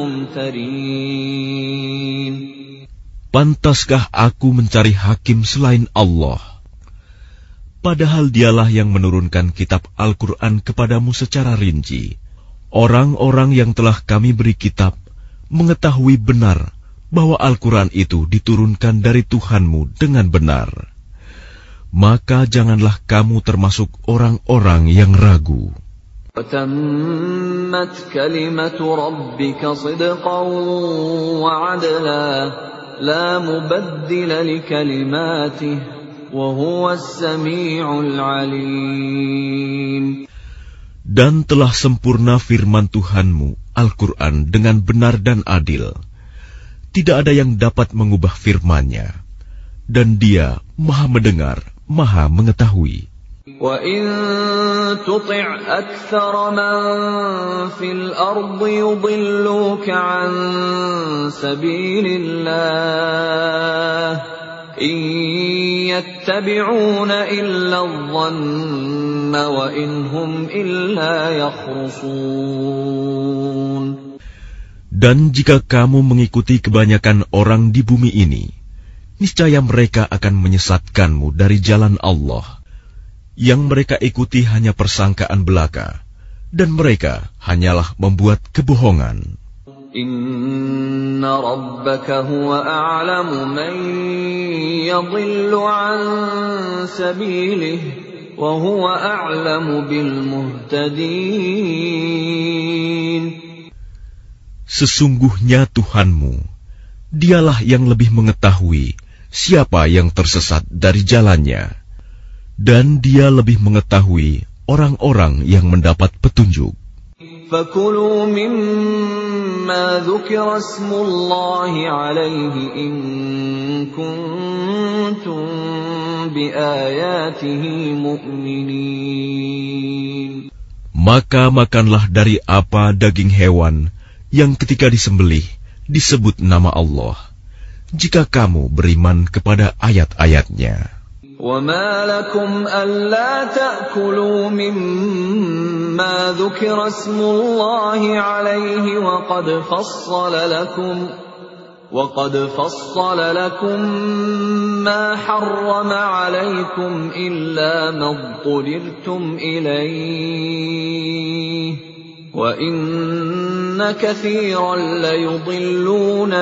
الْمُمْتَرِينَ. Pantaskah aku mencari hakim selain Allah? Padahal dialah yang menurunkan kitab Al-Quran kepadamu secara rinci. Orang-orang yang telah kami beri kitab mengetahui benar bahwa Al-Quran itu diturunkan dari Tuhanmu dengan benar. Maka janganlah kamu termasuk orang-orang yang ragu. وَتَمَّتْ كَلِمَةُ رَبِّكَ صِدْقًا وَعَدْلًا لَا مُبَدِّلَ لِكَلِمَاتِهِ وَهُوَ السَّمِيعُ الْعَلِيمُ. Dan telah sempurna firman Tuhanmu, Al-Quran, dengan benar dan adil. Tidak ada yang dapat mengubah firman-Nya. Dan Dia Maha mendengar, Maha mengetahui. وَإِن تُطِعْ أَكْثَرَ مَن فِي الْأَرْضِ يُضِلُّوكَ عَن سَبِيلِ اللَّهِ إِن يَتَّبِعُونَ إِلَّا الظَّنَّ وَإِنْ هُمْ إِلَّا يَخْرُصُونَ. Dan jika kamu mengikuti kebanyakan orang di bumi ini, niscaya mereka akan menyesatkanmu dari jalan Allah. Yang mereka ikuti hanya persangkaan belaka, dan mereka hanyalah membuat kebohongan. Inna rabbaka huwa a'lamu man yadhillu an sabilihi wa huwa a'lamu bil muhtadin. Sesungguhnya Tuhanmu, Dialah yang lebih mengetahui siapa yang tersesat dari jalannya. Dan Dia lebih mengetahui orang-orang yang mendapat petunjuk. فَكُلُوا مِمَّا ذُكِرَ اسْمُ اللَّهِ عَلَيْهِ إِن كُنتُم بِآيَاتِهِ مُؤْمِنِينَ. Maka makanlah dari apa daging hewan yang ketika disembelih disebut nama Allah, jika kamu beriman kepada ayat-ayat-Nya. وَمَا لَكُمْ أَلَّا تَأْكُلُوا مِمَّا ذُكِرَ اسْمُ اللَّهِ عَلَيْهِ وَقَدْ فَصَّلَ لَكُمْ وَقَدْ فَصَّلَ لَكُم مَّا حَرَّمَ عَلَيْكُمْ إِلَّا مَا اضْطُرِرْتُمْ إِلَيْهِ وَإِنَّ كَثِيرًا لَّيُضِلُّونَ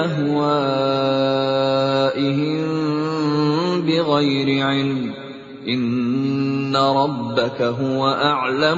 بِأَهْوَائِهِم بِغَيْرِ عِلْمٍ إِنَّ رَبَّكَ هُوَ أَعْلَمُ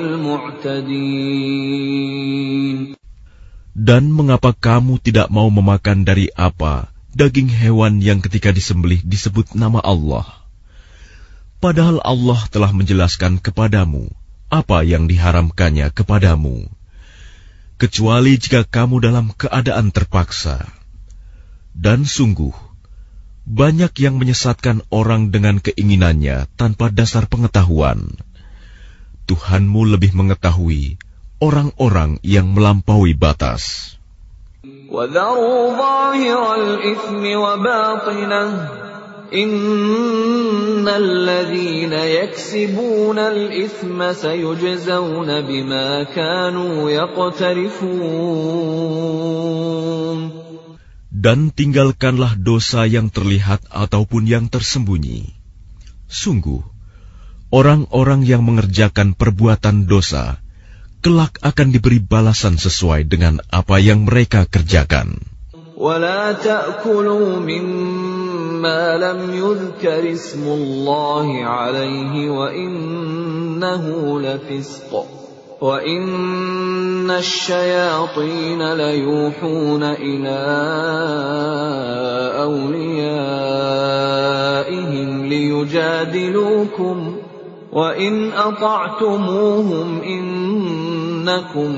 بِالْمُعْتَدِينَ. Dan mengapa kamu tidak mau memakan dari apa daging hewan yang ketika disembelih disebut nama Allah? Padahal Allah telah menjelaskan kepadamu apa yang diharamkannya kepadamu, kecuali jika kamu dalam keadaan terpaksa. Dan sungguh, banyak yang menyesatkan orang dengan keinginannya tanpa dasar pengetahuan. Tuhanmu lebih mengetahui orang-orang yang melampaui batas. وَذَرُوا ظَاهِرَ الْإِثْمِ وَبَاطِنَهُ إِنَّ الَّذِينَ يَكْسِبُونَ الْإِثْمَ سَيُجْزَوْنَ بِمَا كَانُوا يَقْتَرِفُونَ. Dan tinggalkanlah dosa yang terlihat ataupun yang tersembunyi. Sungguh, orang-orang yang mengerjakan perbuatan dosa kelak akan diberi balasan sesuai dengan apa yang mereka kerjakan. وَلَا تَأْكُلُوا مِمَّا لَمْ يُذْكَرِ اسْمُ اللَّهِ عَلَيْهِ وَإِنَّهُ لَفِسْقٌ وَإِنَّ الشياطين ليوحون إلى أوليائهم ليجادلوكم وإن أطعتموهم إنكم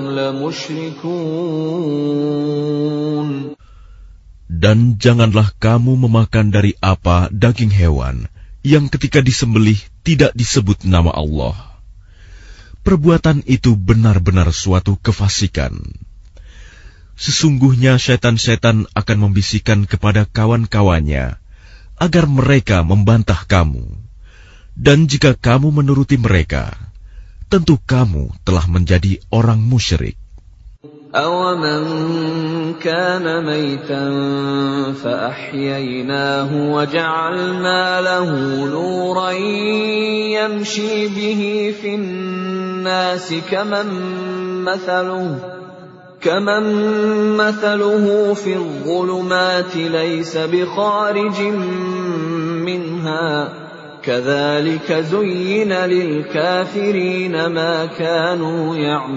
لمشركون. Dan janganlah kamu memakan dari apa daging hewan yang ketika disembelih tidak disebut nama Allah. Perbuatan itu benar-benar suatu kefasikan. Sesungguhnya setan-setan akan membisikkan kepada kawan-kawannya agar mereka membantah kamu. Dan jika kamu menuruti mereka, tentu kamu telah menjadi orang musyrik. أَوَمَنْ كَانَ مَيْتًا فَأَحْيَيْنَاهُ وَجَعَلْنَا لَهُ نُورًا يَمْشِي بِهِ فِي النَّاسِ كَمَنْ مَثَلُهُ كَمَنْ مَثَلُهُ فِي الظُّلُمَاتِ لَيْسَ بِخَارِجٍ مِنْهَا كَذَلِكَ زُيِّنَ لِلْكَافِرِينَ مَا كَانُوا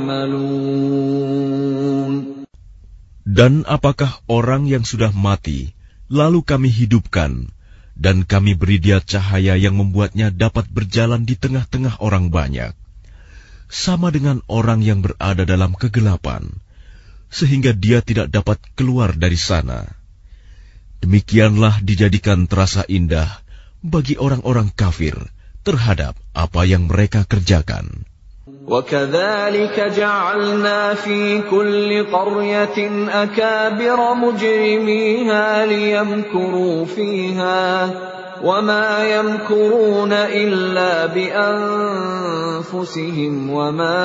يَعْمَلُونَ. Dan apakah orang yang sudah mati, lalu kami hidupkan, dan kami beri dia cahaya yang membuatnya dapat berjalan di tengah-tengah orang banyak, sama dengan orang yang berada dalam kegelapan, sehingga dia tidak dapat keluar dari sana. Demikianlah dijadikan terasa indah bagi orang-orang kafir terhadap apa yang mereka kerjakan. وَكَذَلِكَ جَعَلْنَا فِي كُلِّ قَرْيَةٍ أَكَابِرَ مُجْرِمِيهَا لِيَمْكُرُوا فِيهَا وَمَا يَمْكُرُونَ إِلَّا بِأَنفُسِهِمْ وَمَا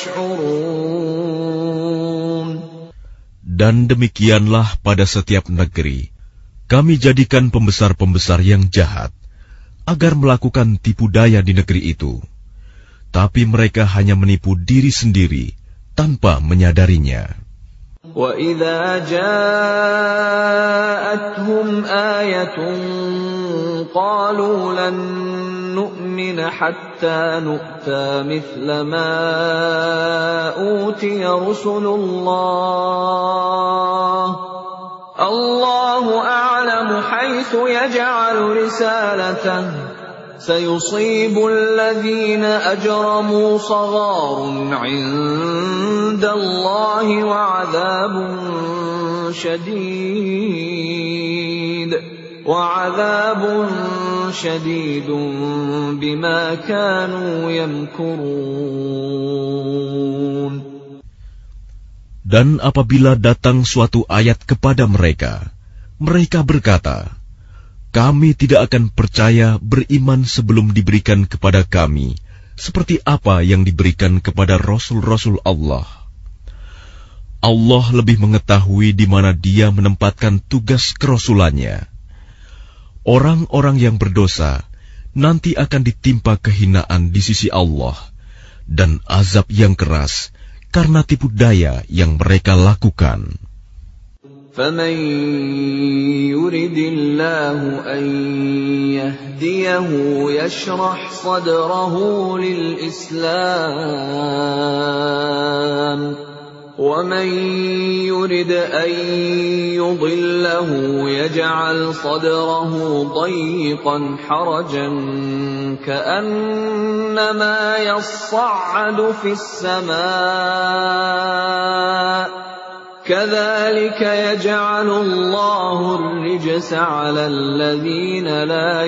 يَشْعُرُونَ. Dan demikianlah pada setiap negeri kami jadikan pembesar-pembesar yang jahat agar melakukan tipu daya di negeri itu. Tapi mereka hanya menipu diri sendiri tanpa menyadarinya. وَإِذَا جَاءَتْهُمْ آيَةٌ قَالُوا لَن نُّؤْمِنَ حَتَّى نُؤْتَىٰ مِثْلَ مَا أُوتِيَ رُسُلُ اللَّهِ اللَّهُ أَعْلَمُ حَيْثُ يَجْعَلُ رِسَالَتَهُ سيصيب الذين أجرموا صغار عند الله وعذاب شديد وعذاب شديد بما كانوا يمكرون. Dan apabila datang suatu ayat kepada mereka, mereka berkata, kami tidak akan percaya beriman sebelum diberikan kepada kami seperti apa yang diberikan kepada Rasul-Rasul Allah. Allah lebih mengetahui di mana Dia menempatkan tugas kerasulannya. Orang-orang yang berdosa nanti akan ditimpa kehinaan di sisi Allah dan azab yang keras karena tipu daya yang mereka lakukan. فَمَنْ يُرِدِ اللَّهُ أَنْ يَهْدِيَهُ يَشْرَحْ صَدْرَهُ لِلْإِسْلَامِ وَمَنْ يُرِدْ أَنْ يُضِلَّهُ يَجْعَلْ صَدْرَهُ ضَيِّقًا حَرَجًا كَأَنَّمَا يَصَّعَّدُ فِي السَّمَاءِ كَذَلِكَ يَجْعَلُ اللَّهُ الرِّجْسَ عَلَى الَّذِينَ لَا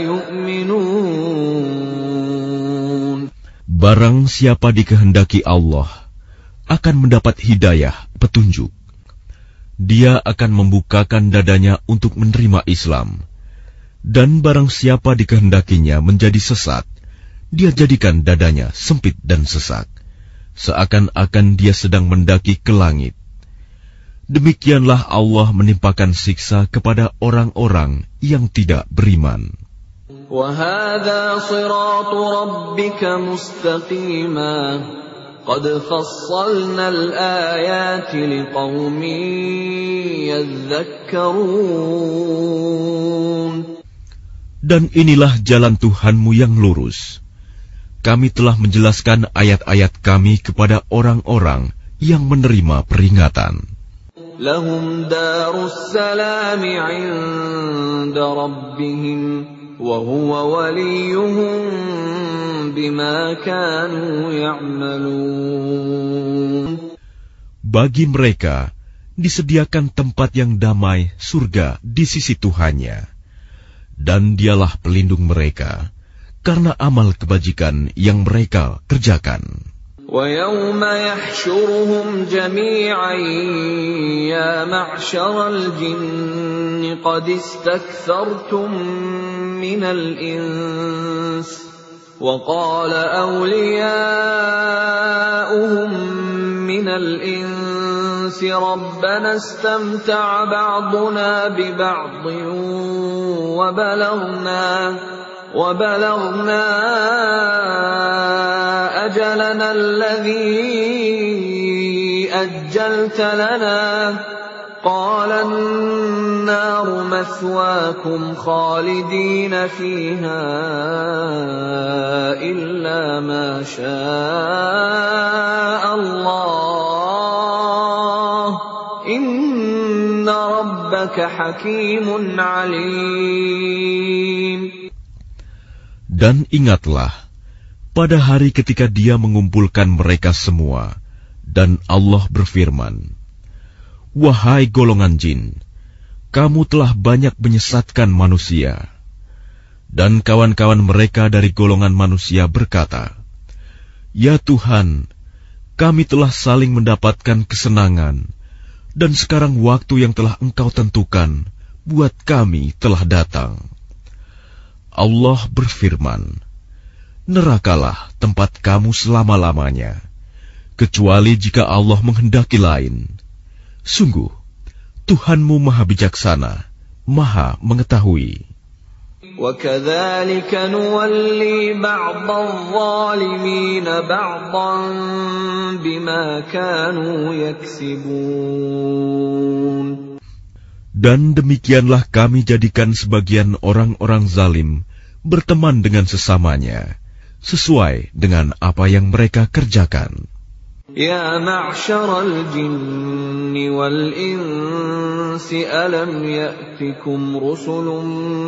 يُؤْمِنُونَ. Barang siapa dikehendaki Allah akan mendapat hidayah, petunjuk. Dia akan membukakan dadanya untuk menerima Islam. Dan barang siapa dikehendakinya menjadi sesat, dia jadikan dadanya sempit dan sesak, seakan-akan dia sedang mendaki ke langit. Demikianlah Allah menimpakan siksa kepada orang-orang yang tidak beriman. وَهَذَا صِرَاطُ رَبِّكَ مُسْتَقِيمًا قَدْ فَصَّلْنَا الْآيَاتِ لِقَوْمٍ يَذَّكَّرُونَ. Dan inilah jalan Tuhanmu yang lurus. Kami telah menjelaskan ayat-ayat kami kepada orang-orang yang menerima peringatan. Lahum darus salami 'inda rabbihim wa huwa waliyuhum bima kanu ya'malun. Bagi mereka disediakan tempat yang damai, surga di sisi Tuhannya, dan dialah pelindung mereka karena amal kebajikan yang mereka kerjakan. وَيَوْمَ يَحْشُرُهُمْ جَمِيعًا يَا مَعْشَرَ الْجِنِّ قَدِ اسْتَكْثَرْتُمْ مِنَ الْإِنسِ وَقَالَ أَوْلِيَاؤُهُمْ مِنَ الْإِنسِ رَبَّنَا اسْتَمْتَعَ بَعْضُنَا بِبَعْضٍ وَبَلَغْنَا وَبَلَغْنَا أَجَلَنَا الَّذِي أَجَّلْتَ لَنَا قَالَ النَّارُ مَثْوَاكُمْ خَالِدِينَ فِيهَا إِلَّا مَا شَاءَ اللَّهُ إِنَّ رَبَّكَ حَكِيمٌ عَلِيمٌ. Dan ingatlah, pada hari ketika Dia mengumpulkan mereka semua, dan Allah berfirman, "Wahai golongan jin, kamu telah banyak menyesatkan manusia." Dan kawan-kawan mereka dari golongan manusia berkata, "Ya Tuhan, kami telah saling mendapatkan kesenangan, dan sekarang waktu yang telah Engkau tentukan buat kami telah datang." Allah berfirman, "Nerakalah tempat kamu selama-lamanya, kecuali jika Allah menghendaki lain. Sungguh, Tuhanmu Maha Bijaksana, Maha Mengetahui." وَكَذَلِكَ نُوَلِّي بَعْضَ الظَّالِمِينَ بَعْضًا بِمَا كَانُوا يَكْسِبُونَ. Dan demikianlah kami jadikan sebagian orang-orang zalim berteman dengan sesamanya, sesuai dengan apa yang mereka kerjakan. Ya ma'syaral jinni wal insi alam ya'tikum rusulun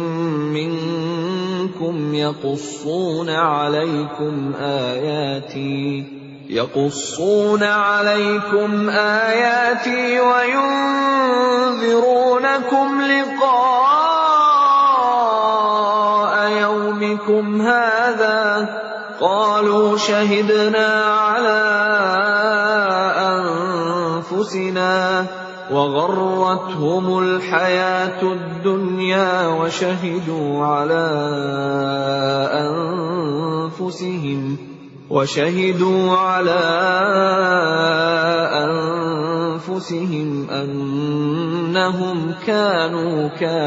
minkum yaqussuna 'alaikum ayati يقصون عليكم آياتي وينذرونكم لقاء يومكم هذا قالوا شهدنا على أنفسنا وغرتهم الحياة الدنيا وشهدوا على أنفسهم وشهدوا على أنفسهم أنهم كانوا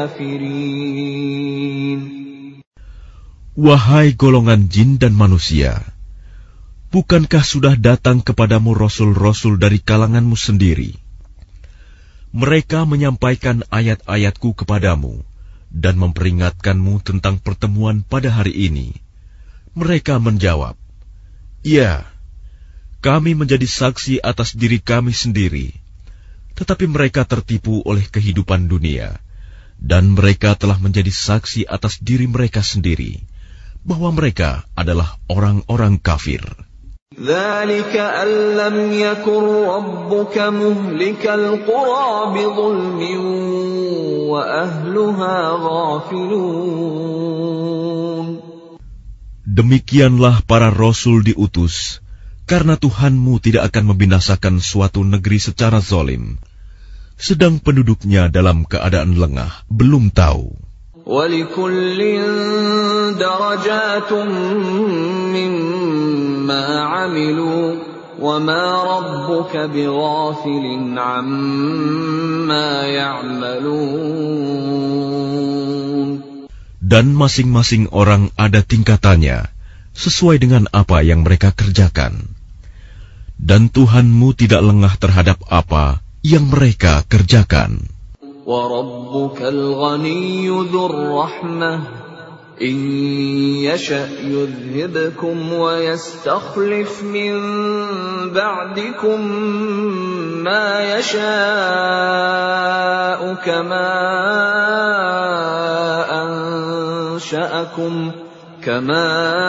كافرين. Wahai golongan jin dan manusia, bukankah sudah datang kepadamu rasul-rasul dari kalanganmu sendiri? Mereka menyampaikan ayat-ayatku kepadamu dan memperingatkanmu tentang pertemuan pada hari ini. Mereka menjawab, "Ya, kami menjadi saksi atas diri kami sendiri." Tetapi mereka tertipu oleh kehidupan dunia, dan mereka telah menjadi saksi atas diri mereka sendiri, bahwa mereka adalah orang-orang kafir. ذَلِكَ أَن لَّمْ يَكُن رَّبُّكَ مُهْلِكَ الْقُرَىٰ بِظُلْمٍ وَأَهْلُهَا غَافِلُونَ. Demikianlah para rasul diutus, karena Tuhanmu tidak akan membinasakan suatu negeri secara zalim, sedang penduduknya dalam keadaan lengah, belum tahu. وَلِكُلٍّ دَرَجَاتٌ مِّمَّا عَمِلُوا وَمَا رَبُّكَ بِغَافِلٍ عَمَّا يَعْمَلُونَ. Dan masing-masing orang ada tingkatannya, sesuai dengan apa yang mereka kerjakan. Dan Tuhanmu tidak lengah terhadap apa yang mereka kerjakan. وَرَبُّكَ الْغَنِيُّ ذُو الرَّحْمَةِ إن يشأ يذهبكم ويستخلف من بعدكم ما يشاء كما أنشأكم كما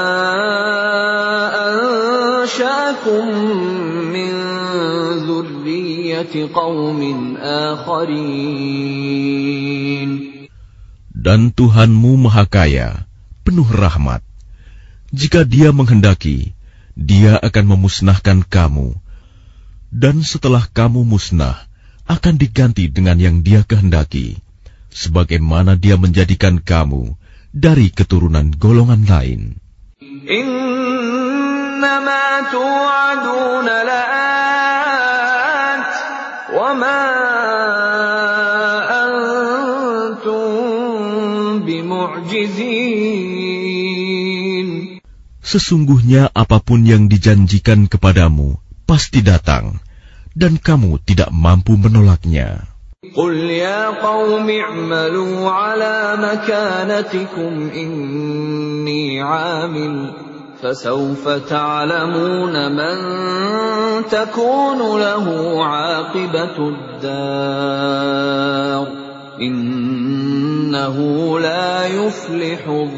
أنشأكم من ذرية قوم آخرين. Dan Tuhanmu Maha Kaya, penuh rahmat. Jika Dia menghendaki, Dia akan memusnahkan kamu. Dan setelah kamu musnah, akan diganti dengan yang Dia kehendaki, sebagaimana Dia menjadikan kamu dari keturunan golongan lain. Innama tu'aduna la'at, wa ma Sesungguhnya apapun yang dijanjikan kepadamu pasti datang, dan kamu tidak mampu menolaknya. Qul ya qaumi i'malu ala makanatikum inni 'amil fasawfa ta'lamuna man takunu lahu 'aqibatud dar. Innahu la yuflihudh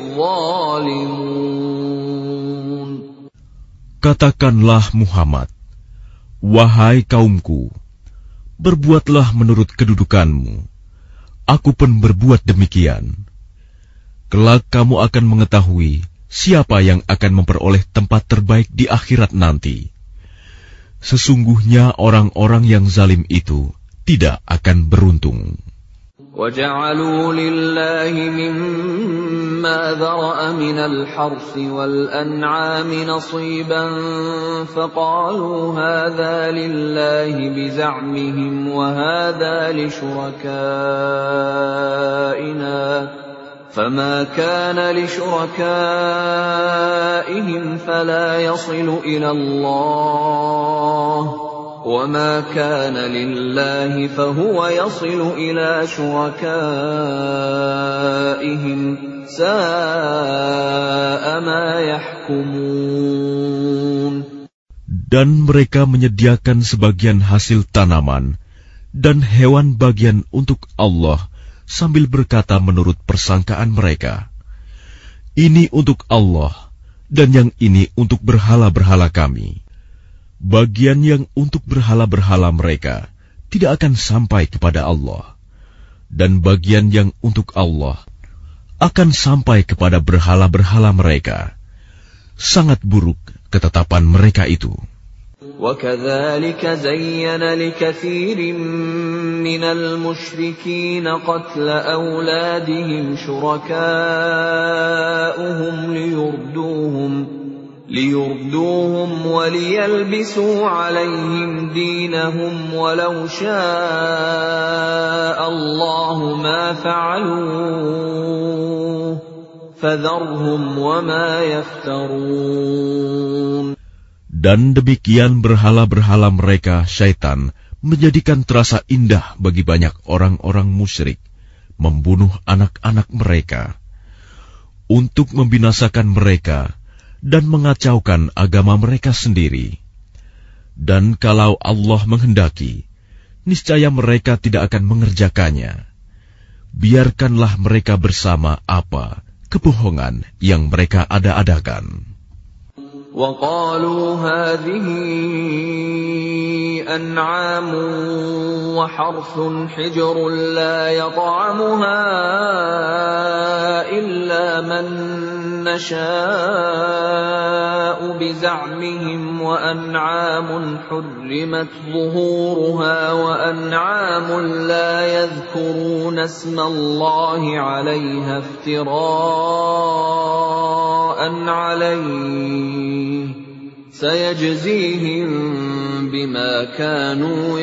zalimun. Katakanlah Muhammad, wahai kaumku, berbuatlah menurut kedudukanmu. Aku pun berbuat demikian. Kelak kamu akan mengetahui siapa yang akan memperoleh tempat terbaik di akhirat nanti. Sesungguhnya orang-orang yang zalim itu tidak akan beruntung. وَجَعَلُوا لِلَّهِ مِمَّا ذَرَأَ مِنَ الْحَرْثِ وَالْأَنْعَامِ نَصِيبًا فَقَالُوا هَذَا لِلَّهِ بِزَعْمِهِمْ وَهَذَا لِشُرَكَائِنَا فَمَا كَانَ لِشُرَكَائِهِمْ فَلَا يَصِلُ إِلَى اللَّهِ وَمَا كَانَ لِلَّهِ فَهُوَ يَصِلُ إِلَى شُرَكَائِهِمْ سَاءَ مَا يَحْكُمُونَ. Dan mereka menyediakan sebagian hasil tanaman dan hewan bagian untuk Allah sambil berkata menurut persangkaan mereka, ini untuk Allah dan yang ini untuk berhala-berhala kami. Bagian yang untuk berhala-berhala mereka tidak akan sampai kepada Allah, dan bagian yang untuk Allah akan sampai kepada berhala-berhala mereka. Sangat buruk ketetapan mereka itu. وَكَذَلِكَ زَيَّنَ لِكَثِيرٍ مِّنَ الْمُشْرِكِينَ قَتْلَ أَوْلَادِهِمْ شُرَكَاؤُهُمْ لِيُرْدُوهُمْ لِيُرْدُوهُمْ وَلِيَلْبِسُوا عَلَيْهِمْ دِينَهُمْ وَلَوْ شَاءَ اللَّهُ مَا فَعَلُوهُ فَذَرْهُمْ وَمَا يَفْتَرُونَ. Dan demikian berhala-berhala mereka, syaitan, menjadikan terasa indah bagi banyak orang-orang musyrik, membunuh anak-anak mereka, untuk membinasakan mereka, dan mengacaukan agama mereka sendiri. Dan kalau Allah menghendaki, niscaya mereka tidak akan mengerjakannya. Biarkanlah mereka bersama apa kebohongan yang mereka ada-adakan. وَقَالُوا هَٰذِهِ أَنْعَامٌ وَحَرْثٌ حِجْرٌ لَّا يَطْعَمُهَا إِلَّا مَن نَّشَاءُ بِزَعْمِهِمْ وَأَنْعَامٌ حُرِّمَتْ ظُهُورُهَا وَأَنْعَامٌ لَّا يَذْكُرُونَ اسْمَ اللَّهِ عَلَيْهَا افْتِرَاءً عَلَيْهِ سَيَجْزِيهِم بِمَا كَانُوا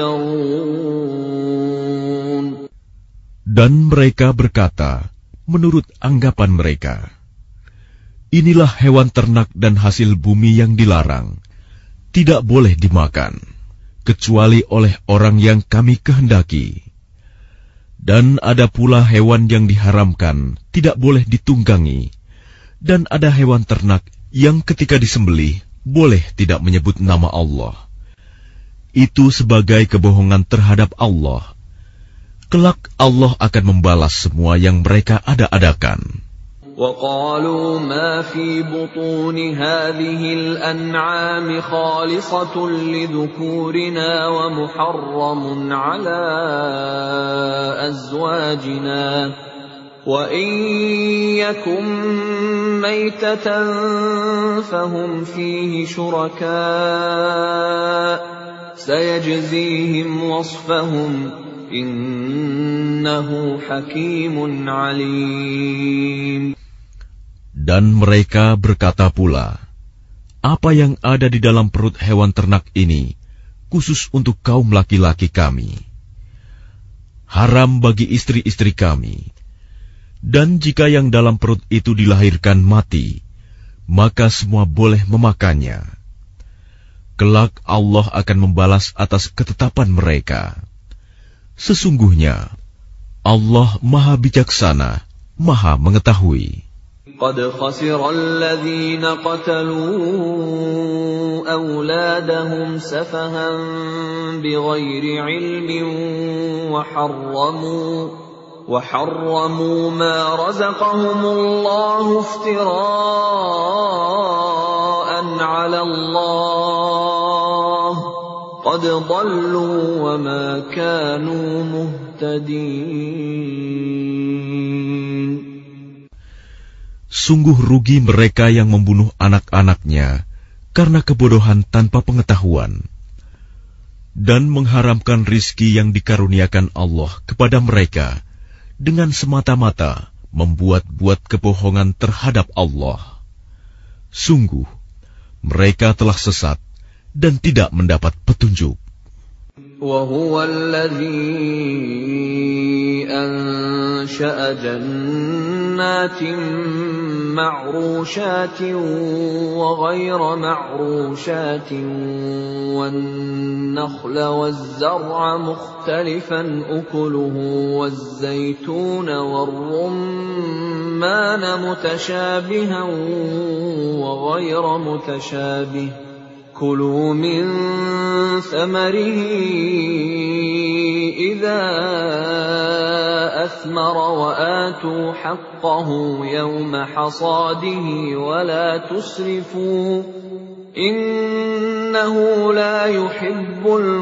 يَفْتَرُونَ. Dan mereka berkata, menurut anggapan mereka, inilah hewan ternak dan hasil bumi yang dilarang, tidak boleh dimakan, kecuali oleh orang yang kami kehendaki. Dan ada pula hewan yang diharamkan, tidak boleh ditunggangi. Dan ada hewan ternak yang ketika disembelih, boleh tidak menyebut nama Allah. Itu sebagai kebohongan terhadap Allah. Kelak Allah akan membalas semua yang mereka ada-adakan. وَقَالُوا مَا فِي بُطُونِ هَٰذِهِ الْأَنْعَامِ خَالِصَةٌ لِذُكُورِنَا وَمُحَرَّمٌ عَلَىٰ أَزْوَاجِنَا وَإِن يَكُن مَّيْتَةً فَهُمْ فِيهِ شُرَكَاءُ سَيَجْزِيهِمْ وَصْفَهُمْ إِنَّهُ حَكِيمٌ عَلِيمٌ. Dan mereka berkata pula, apa yang ada di dalam perut hewan ternak ini, khusus untuk kaum laki-laki kami. Haram bagi istri-istri kami. Dan jika yang dalam perut itu dilahirkan mati, maka semua boleh memakannya. Kelak Allah akan membalas atas ketetapan mereka. Sesungguhnya, Allah Maha Bijaksana, Maha Mengetahui. قد خسر الذين قتلوا أولادهم سفها بغير علم وحرموا وحرموا ما رزقهم الله افتراء على الله قد ضلوا وما كانوا مهتدين. Sungguh rugi mereka yang membunuh anak-anaknya karena kebodohan tanpa pengetahuan, dan mengharamkan rizki yang dikaruniakan Allah kepada mereka dengan semata-mata membuat-buat kebohongan terhadap Allah. Sungguh, mereka telah sesat dan tidak mendapat petunjuk. وَهُوَ الَّذِي أَنشَأَ جَنَّاتٍ مَّعْرُوشَاتٍ وَغَيْرَ مَعْرُوشَاتٍ وَالنَّخْلَ وَالزَّرْعَ مُخْتَلِفًا أُكُلُهُ وَالزَّيْتُونَ وَالرُّمَّانَ مُتَشَابِهًا وَغَيْرَ مُتَشَابِهٍ كُلُوا مِن ثَمَرِهِ إِذَا أَثْمَرَ وَآتُوا حَقَّهُ يَوْمَ حَصَادِهِ وَلَا تُسْرِفُوا إِنَّهُ لَا يُحِبُّ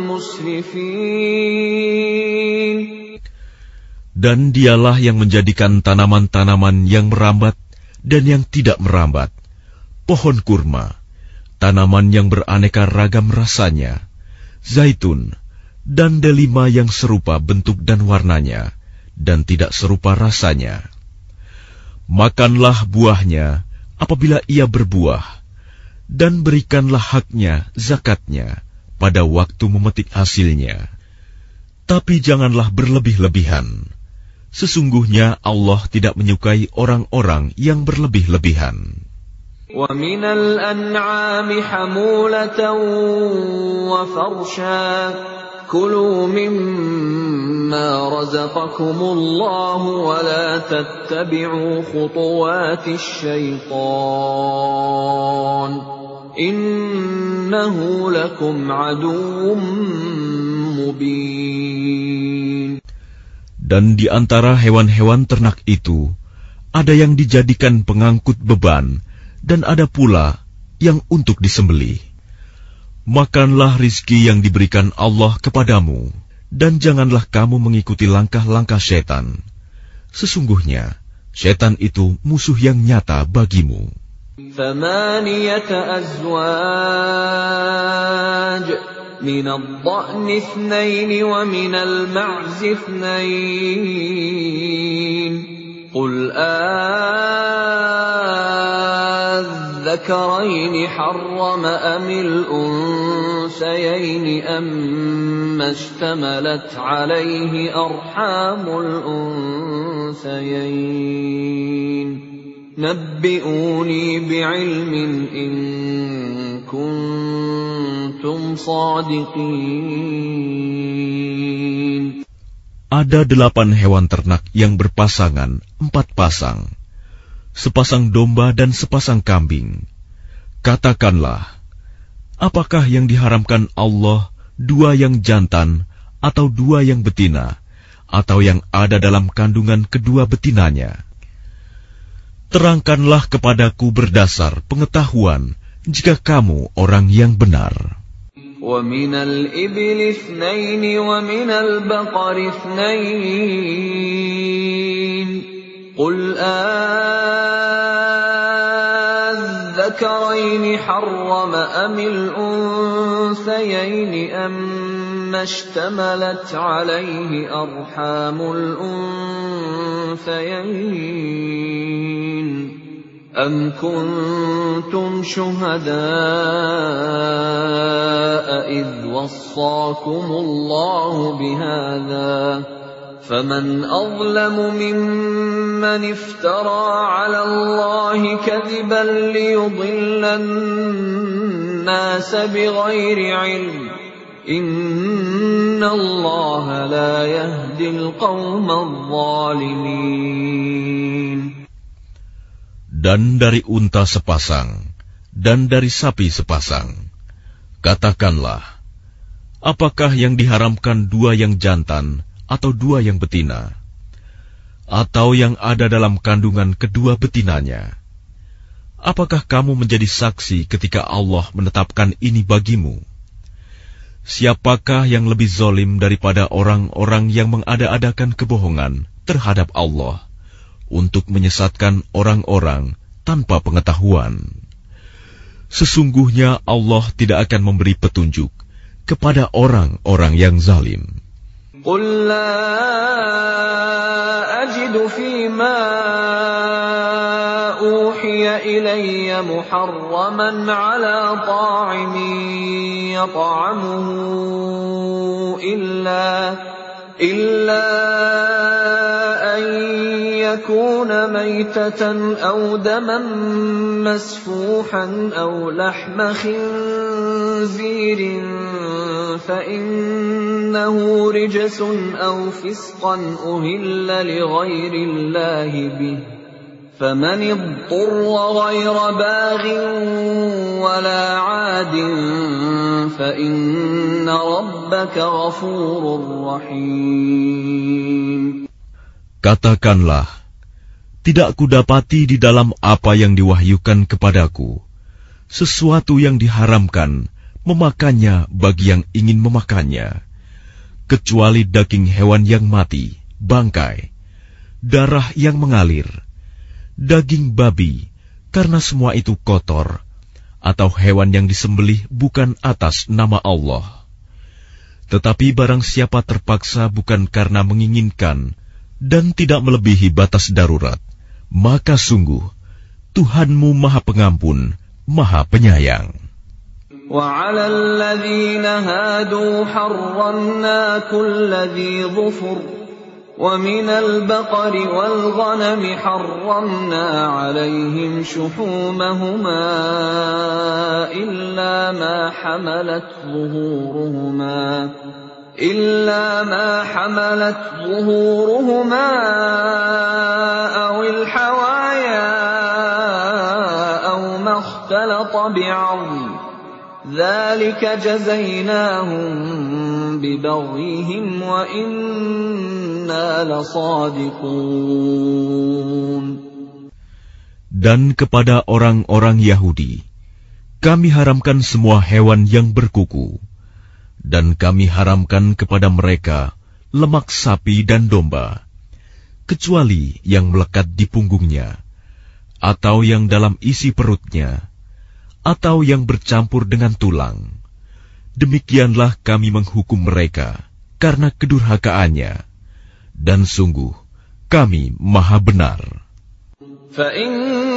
الْمُسْرِفِينَ. Dan dialah yang menjadikan tanaman-tanaman yang merambat dan yang tidak merambat, pohon kurma, tanaman yang beraneka ragam rasanya, zaitun, dan delima yang serupa bentuk dan warnanya, dan tidak serupa rasanya. Makanlah buahnya apabila ia berbuah, dan berikanlah haknya, zakatnya, pada waktu memetik hasilnya. Tapi janganlah berlebih-lebihan. Sesungguhnya Allah tidak menyukai orang-orang yang berlebih-lebihan. وَمِنَ الْأَنْعَامِ حَمُولَةً وَفَرْشًا كُلُوا مِمَّا رَزَقَكُمُ اللَّهُ وَلَا تَتَّبِعُوا خُطُوَاتِ الشَّيْطَانِ إِنَّهُ لَكُمْ عَدُوٌّ مُبِينٌ. Dan di antara hewan-hewan ternak itu, ada yang dijadikan pengangkut beban, dan ada pula yang untuk disembelih. Makanlah rizki yang diberikan Allah kepadamu, dan janganlah kamu mengikuti langkah-langkah setan. Sesungguhnya, setan itu musuh yang nyata bagimu. ثَمَانِيَةَ أَزْوَاجٍ مِنَ الضَّأْنِ اثْنَيْنِ وَمِنَ الْمَعْزِ اثْنَيْنِ قُلْ آلذَّكَرَيْنِ حَرَّمَ أَمِ الْأُنثَيَيْنِ أَمَّا اشْتَمَلَتْ عَلَيْهِ أَرْحَامُ الْأُنثَيَيْنِ نَبِّئُونِي بِعِلْمٍ إِن كُنتُمْ صَادِقِينَ. Ada delapan hewan ternak yang berpasangan, empat pasang, sepasang domba dan sepasang kambing. Katakanlah, apakah yang diharamkan Allah, dua yang jantan, atau dua yang betina, atau yang ada dalam kandungan kedua betinanya? Terangkanlah kepadaku berdasar pengetahuan, jika kamu orang yang benar. وَمِنَ الْإِبِلِ اثْنَيْنِ وَمِنَ الْبَقَرِ اثْنَيْنِ قُلْ أَذَّكَرَيْنِ حَرَّمَ أَمِ الْأُنثَيَيْنِ أَمَّا اشْتَمَلَتْ عَلَيْهِ أَرْحَامُ الْأُنثَيَيْنِ أَمْ كُنتُمْ شُهَدَاءَ إِذْ وَصَّاكُمُ اللَّهُ بِهَذَا فَمَنْ أَظْلَمُ مِمَّنِ افْتَرَى عَلَى اللَّهِ كَذِبًا لِيُضِلَّ النَّاسَ بِغَيْرِ عِلْمٍ إِنَّ اللَّهَ لَا يَهْدِي الْقَوْمَ الظَّالِمِينَ. Dan dari unta sepasang, dan dari sapi sepasang. Katakanlah, apakah yang diharamkan dua yang jantan, atau dua yang betina, atau yang ada dalam kandungan kedua betinanya? Apakah kamu menjadi saksi ketika Allah menetapkan ini bagimu? Siapakah yang lebih zalim daripada orang-orang yang mengada-adakan kebohongan terhadap Allah untuk menyesatkan orang-orang tanpa pengetahuan? Sesungguhnya Allah tidak akan memberi petunjuk kepada orang-orang yang zalim. قُل لَّا أَجِدُ فِيمَا أُوحِيَ إِلَيَّ مُحَرَّمًا عَلَىٰ طَاعِمٍ يَطْعَمُهُ إِلَّا إِلَّا أَن يَكُونَ مَيْتَةً أَوْ دَمًا مَّسْفُوحًا أَوْ لَحْمَ خِنزِيرٍ فَإِنَّهُ رِجْسٌ أَوْ فِسْقًا أُهِلَّ لِغَيْرِ اللَّهِ بِهِ فَمَنِ اضْطُرَّ غَيْرَ بَاغٍ وَلَا عَادٍ فَإِنَّ رَبَّكَ غَفُورٌ رَّحِيمٌ. Katakanlah, tidak kudapati di dalam apa yang diwahyukan kepadaku sesuatu yang diharamkan memakannya bagi yang ingin memakannya, kecuali daging hewan yang mati, bangkai, darah yang mengalir, daging babi, karena semua itu kotor, atau hewan yang disembelih bukan atas nama Allah. Tetapi barang siapa terpaksa bukan karena menginginkan dan tidak melebihi batas darurat, maka sungguh Tuhanmu Maha Pengampun, Maha Penyayang. وَعَلَى الَّذِينَ هَادُوا حَرَّمْنَا كُلَّ ذِي ظُفُرٍ وَمِنَ الْبَقَرِ وَالْغَنَمِ حَرَّمْنَا عَلَيْهِمْ شُحُومَهُمَا إِلَّا مَا حَمَلَتْ ظُهُورُهُمَا إِلَّا مَا حَمَلَتْ ظُهُورُهُمَا أَوِ الْحَوَايَا أَوْ مَا اخْتَلَطَ بِعَظْمٍ ذَلِكَ جَزَيْنَاهُمْ بِبَغْيِهِمْ وَإِنَّا لَصَادِقُونَ. Dan kepada orang-orang Yahudi, kami haramkan semua hewan yang berkuku, dan kami haramkan kepada mereka lemak sapi dan domba, kecuali yang melekat di punggungnya, atau yang dalam isi perutnya, atau yang bercampur dengan tulang. Demikianlah kami menghukum mereka karena kedurhakaannya, dan sungguh kami Maha Benar. فَإِن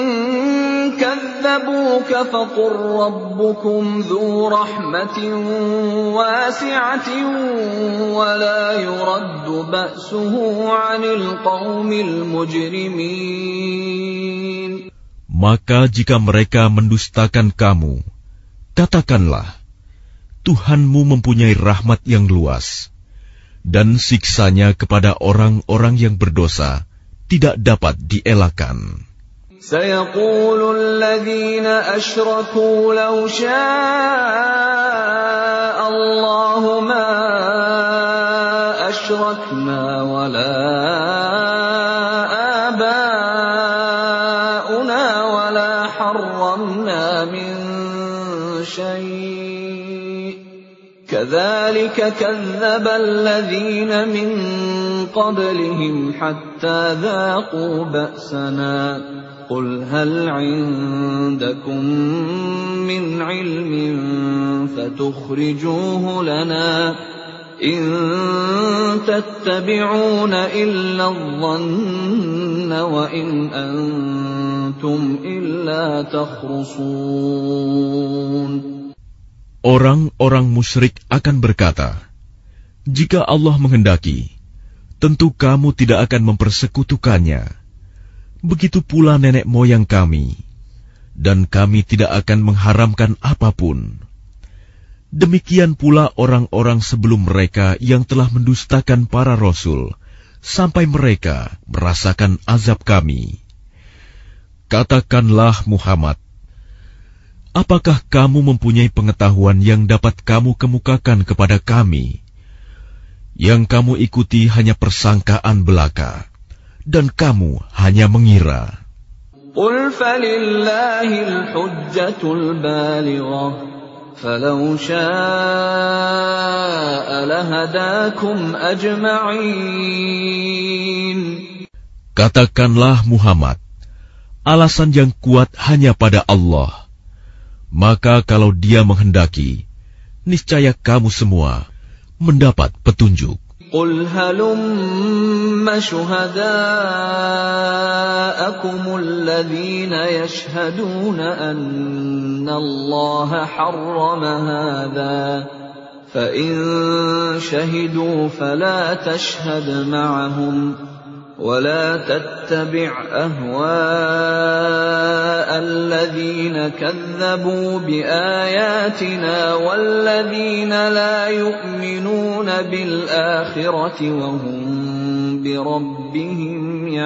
كَذَّبُوكَ فَقُل رَّبُّكُمْ ذُو رَحْمَةٍ وَاسِعَةٍ وَلَا يُرَدُّ بَأْسُهُ عَنِ الْقَوْمِ الْمُجْرِمِينَ. Maka jika mereka mendustakan kamu, katakanlah, Tuhanmu mempunyai rahmat yang luas, dan siksanya kepada orang-orang yang berdosa tidak dapat dielakkan. سيقول الذين أشركوا لو شاء الله ما أشركنا ولا آباؤنا ولا حرمنا من شيء كذلك كذب الذين من قبلهم حتى ذاقوا بأسنا قل هل عندكم من علم فتخرجوه لنا إن تتبعون إلا الظن وإن أنتم إلا تخرصون. Orang-orang musyrik akan berkata, jika Allah menghendaki, tentu kamu tidak akan mempersekutukannya. Begitu pula nenek moyang kami, dan kami tidak akan mengharamkan apapun. Demikian pula orang-orang sebelum mereka yang telah mendustakan para rasul, sampai mereka merasakan azab kami. Katakanlah Muhammad, apakah kamu mempunyai pengetahuan yang dapat kamu kemukakan kepada kami? Yang kamu ikuti hanya persangkaan belaka, dan kamu hanya mengira. قل فلله الحجة البالغة فلو شاء لهداكم أجمعين. Katakanlah Muhammad, alasan yang kuat hanya pada Allah. Maka kalau Dia menghendaki, niscaya kamu semua mendapat petunjuk. قل هلم شهداءكم الذين يشهدون أن الله حرم هذا فإن شهدوا فلا تشهد معهم ولا تتبع أهواء الذين كذبوا بآياتنا والذين لا يؤمنون بالآخرة وهم بربهم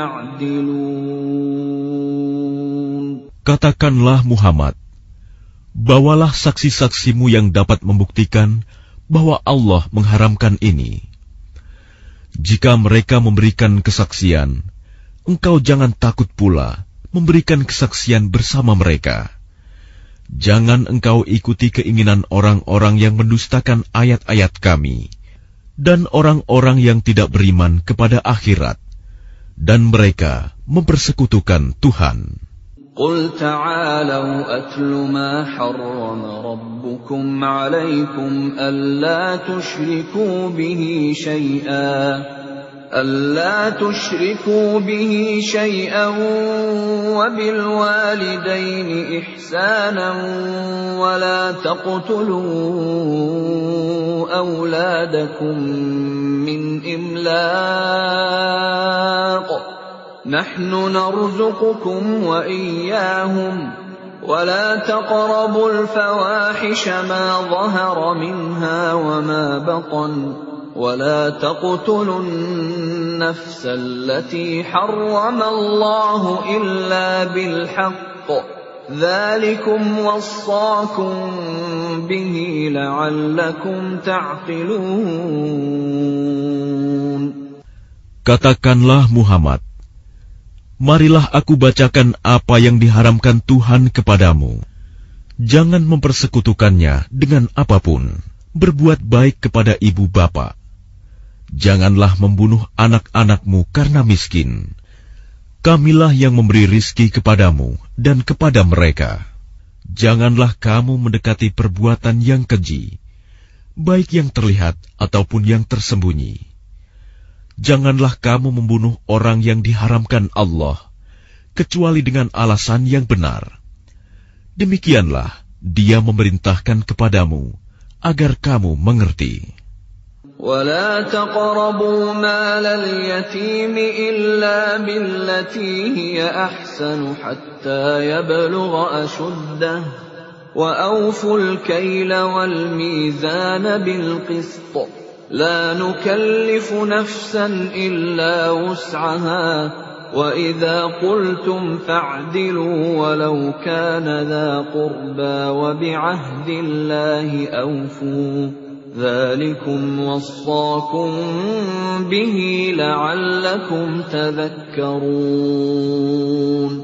يعدلون. Katakanlah Muhammad, bawalah saksi-saksimu yang dapat membuktikan bahwa Allah mengharamkan ini. Jika mereka memberikan kesaksian, engkau jangan takut pula memberikan kesaksian bersama mereka. Jangan engkau ikuti keinginan orang-orang yang mendustakan ayat-ayat kami, dan orang-orang yang tidak beriman kepada akhirat, dan mereka mempersekutukan Tuhan. قل تعالوا أتل ما حرم ربكم عليكم ألا تشركوا به شيئا ألا تشركوا به شيئا وبالوالدين إحسانا ولا تقتلوا أولادكم من إملاق نحن نرزقكم وإياهم ولا تقربوا الفواحش ما ظهر منها وما بطن ولا تقتلوا النفس التي حرم الله إلا بالحق ذلكم وصاكم به لعلكم تعقلون. Katakanlah Muhammad, marilah aku bacakan apa yang diharamkan Tuhan kepadamu. Jangan mempersekutukannya dengan apapun. Berbuat baik kepada ibu bapa. Janganlah membunuh anak-anakmu karena miskin. Kamilah yang memberi rizki kepadamu dan kepada mereka. Janganlah kamu mendekati perbuatan yang keji, baik yang terlihat ataupun yang tersembunyi. Janganlah kamu membunuh orang yang diharamkan Allah, kecuali dengan alasan yang benar. Demikianlah Dia memerintahkan kepadamu, agar kamu mengerti. ولا تقربوا مال اليتيم إلا بالتي هي أحسن حتى يبلغ أشده وأوفوا الكيل والميزان بالقسط لا نكلف نفسا إلا وسعها وإذا قلتم فاعدلوا ولو كان ذا قربى وبعهد الله أوفوا ذلكم وصاكم به لعلكم تذكرون.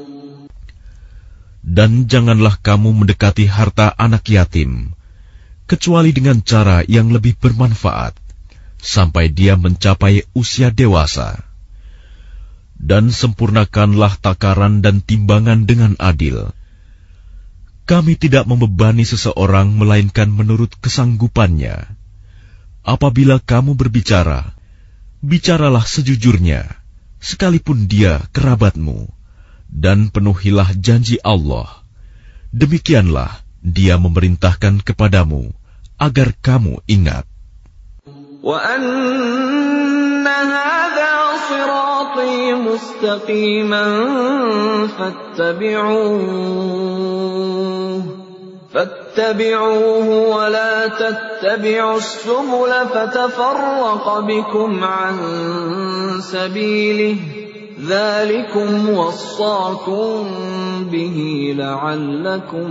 Dan janganlah kamu mendekati harta anak yatim, kecuali dengan cara yang lebih bermanfaat, sampai dia mencapai usia dewasa. Dan sempurnakanlah takaran dan timbangan dengan adil. Kami tidak membebani seseorang melainkan menurut kesanggupannya. Apabila kamu berbicara, bicaralah sejujurnya, sekalipun dia kerabatmu, dan penuhilah janji Allah. Demikianlah Dia memerintahkan kepadamu agar kamu ingat. وَأَنَّ هَذَا صِرَاطِي مُسْتَقِيمًا فَاتَّبِعُوهُ فَاتَّبِعُوهُ وَلَا تَتَّبِعُوا السُّبُلَ فَتَفَرَّقَ بِكُمْ عَن سَبِيلِهِ ذَلِكُمْ وَصَّاكُمْ بِهِ لَعَلَّكُمْ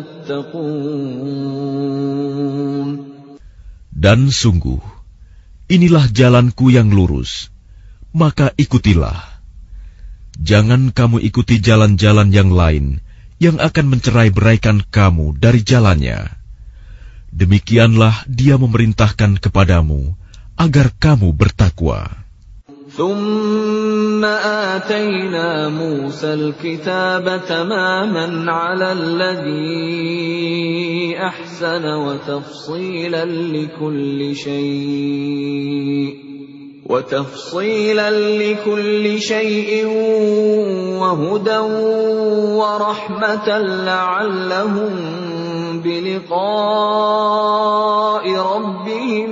تَتَّقُونَ. Dan sungguh, inilah jalanku yang lurus, maka ikutilah. Jangan kamu ikuti jalan-jalan yang lain yang akan mencerai-beraikan kamu dari jalannya. Demikianlah Dia memerintahkan kepadamu agar kamu bertakwa. ثُمَّ آتَيْنَا مُوسَى الْكِتَابَ تَمَامًا عَلَى الَّذِي أَحْسَنَ وَتَفْصِيلًا لِكُلِّ شَيْءٍ وَتَفْصِيلًا لِكُلِّ شَيْءٍ وَهُدًى وَرَحْمَةً لَعَلَّهُمْ بِلِقَاءِ رَبِّهِمْ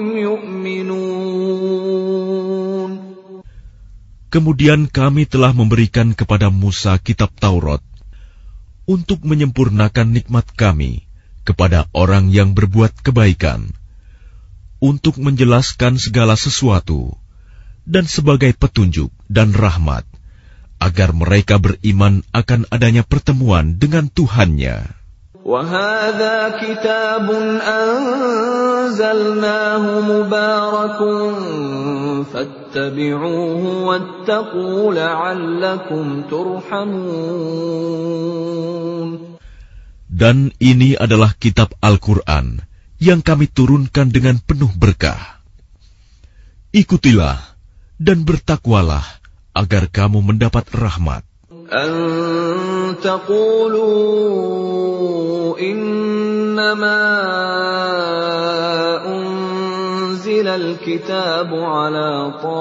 يُؤْمِنُونَ. Kemudian kami telah memberikan kepada Musa kitab Taurat untuk menyempurnakan nikmat kami kepada orang yang berbuat kebaikan, untuk menjelaskan segala sesuatu, dan sebagai petunjuk dan rahmat, agar mereka beriman akan adanya pertemuan dengan Tuhannya. وَهَذَا كِتَابٌ أَنزَلْنَاهُ مُبَارَكٌ فَاتَّبِعُوهُ وَاتَّقُوا لَعَلَّكُمْ تُرْحَمُونَ. Dan ini adalah kitab Al-Quran yang kami turunkan dengan penuh berkah. Ikutilah dan bertakwalah agar kamu mendapat rahmat. أَن تَقُولُوا إِنَّمَا أُنزِلَ الْكِتَابُ عَلَى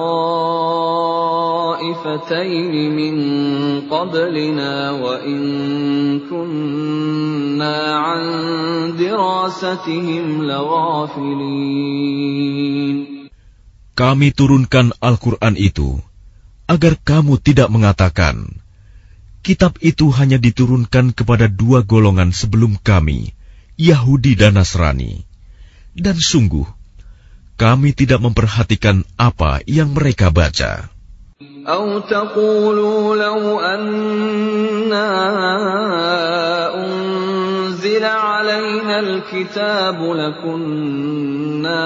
طَائِفَتَيْنِ مِن قَبْلِنَا وَإِن كُنَّا عَن دِرَاسَتِهِمْ لَغَافِلِينَ. Kami turunkan Al-Quran itu agar kamu tidak mengatakan, kitab itu hanya diturunkan kepada dua golongan sebelum kami, Yahudi dan Nasrani. Dan sungguh, kami tidak memperhatikan apa yang mereka baca. أَوْ تَقُولُوا لَوْ أَنَّا أُنزِلَ عَلَيْنَا الْكِتَابُ لَكُنَّا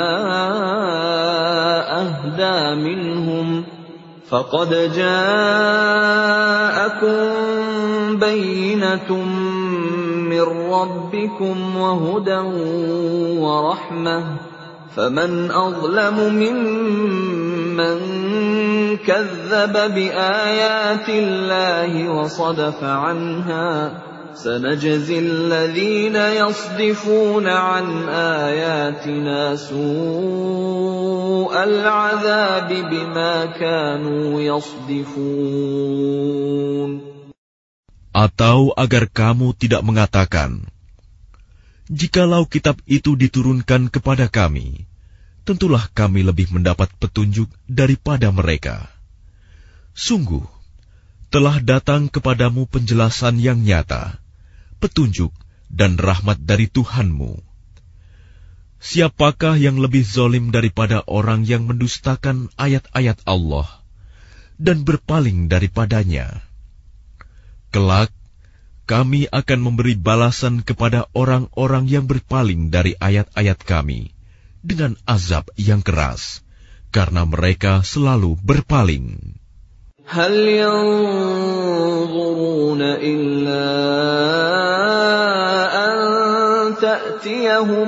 أَهْدَىٰ مِنْهُمْ فَقَدْ جَاءَكُمْ بَيِّنَةٌ مِّن رَّبِّكُمْ وَهُدًى وَرَحْمَةٌ فَمَنْ أَظْلَمُ مِمَّن كَذَّبَ بِآيَاتِ اللَّهِ وَصَدَفَ عَنْهَا سَنَجْزِي الَّذِينَ يَصْدِفُونَ عَنْ آيَاتِنَا سُوءَ الْعَذَابِ بِمَا كَانُوا يَصْدِفُونَ. Atau agar kamu tidak mengatakan, jikalau kitab itu diturunkan kepada kami, tentulah kami lebih mendapat petunjuk daripada mereka. Sungguh, telah datang kepadamu penjelasan yang nyata, petunjuk dan rahmat dari Tuhanmu. Siapakah yang lebih zalim daripada orang yang mendustakan ayat-ayat Allah dan berpaling daripadanya? Kelak, kami akan memberi balasan kepada orang-orang yang berpaling dari ayat-ayat kami dengan azab yang keras, karena mereka selalu berpaling. هل ينظرون إلا أن تأتيهم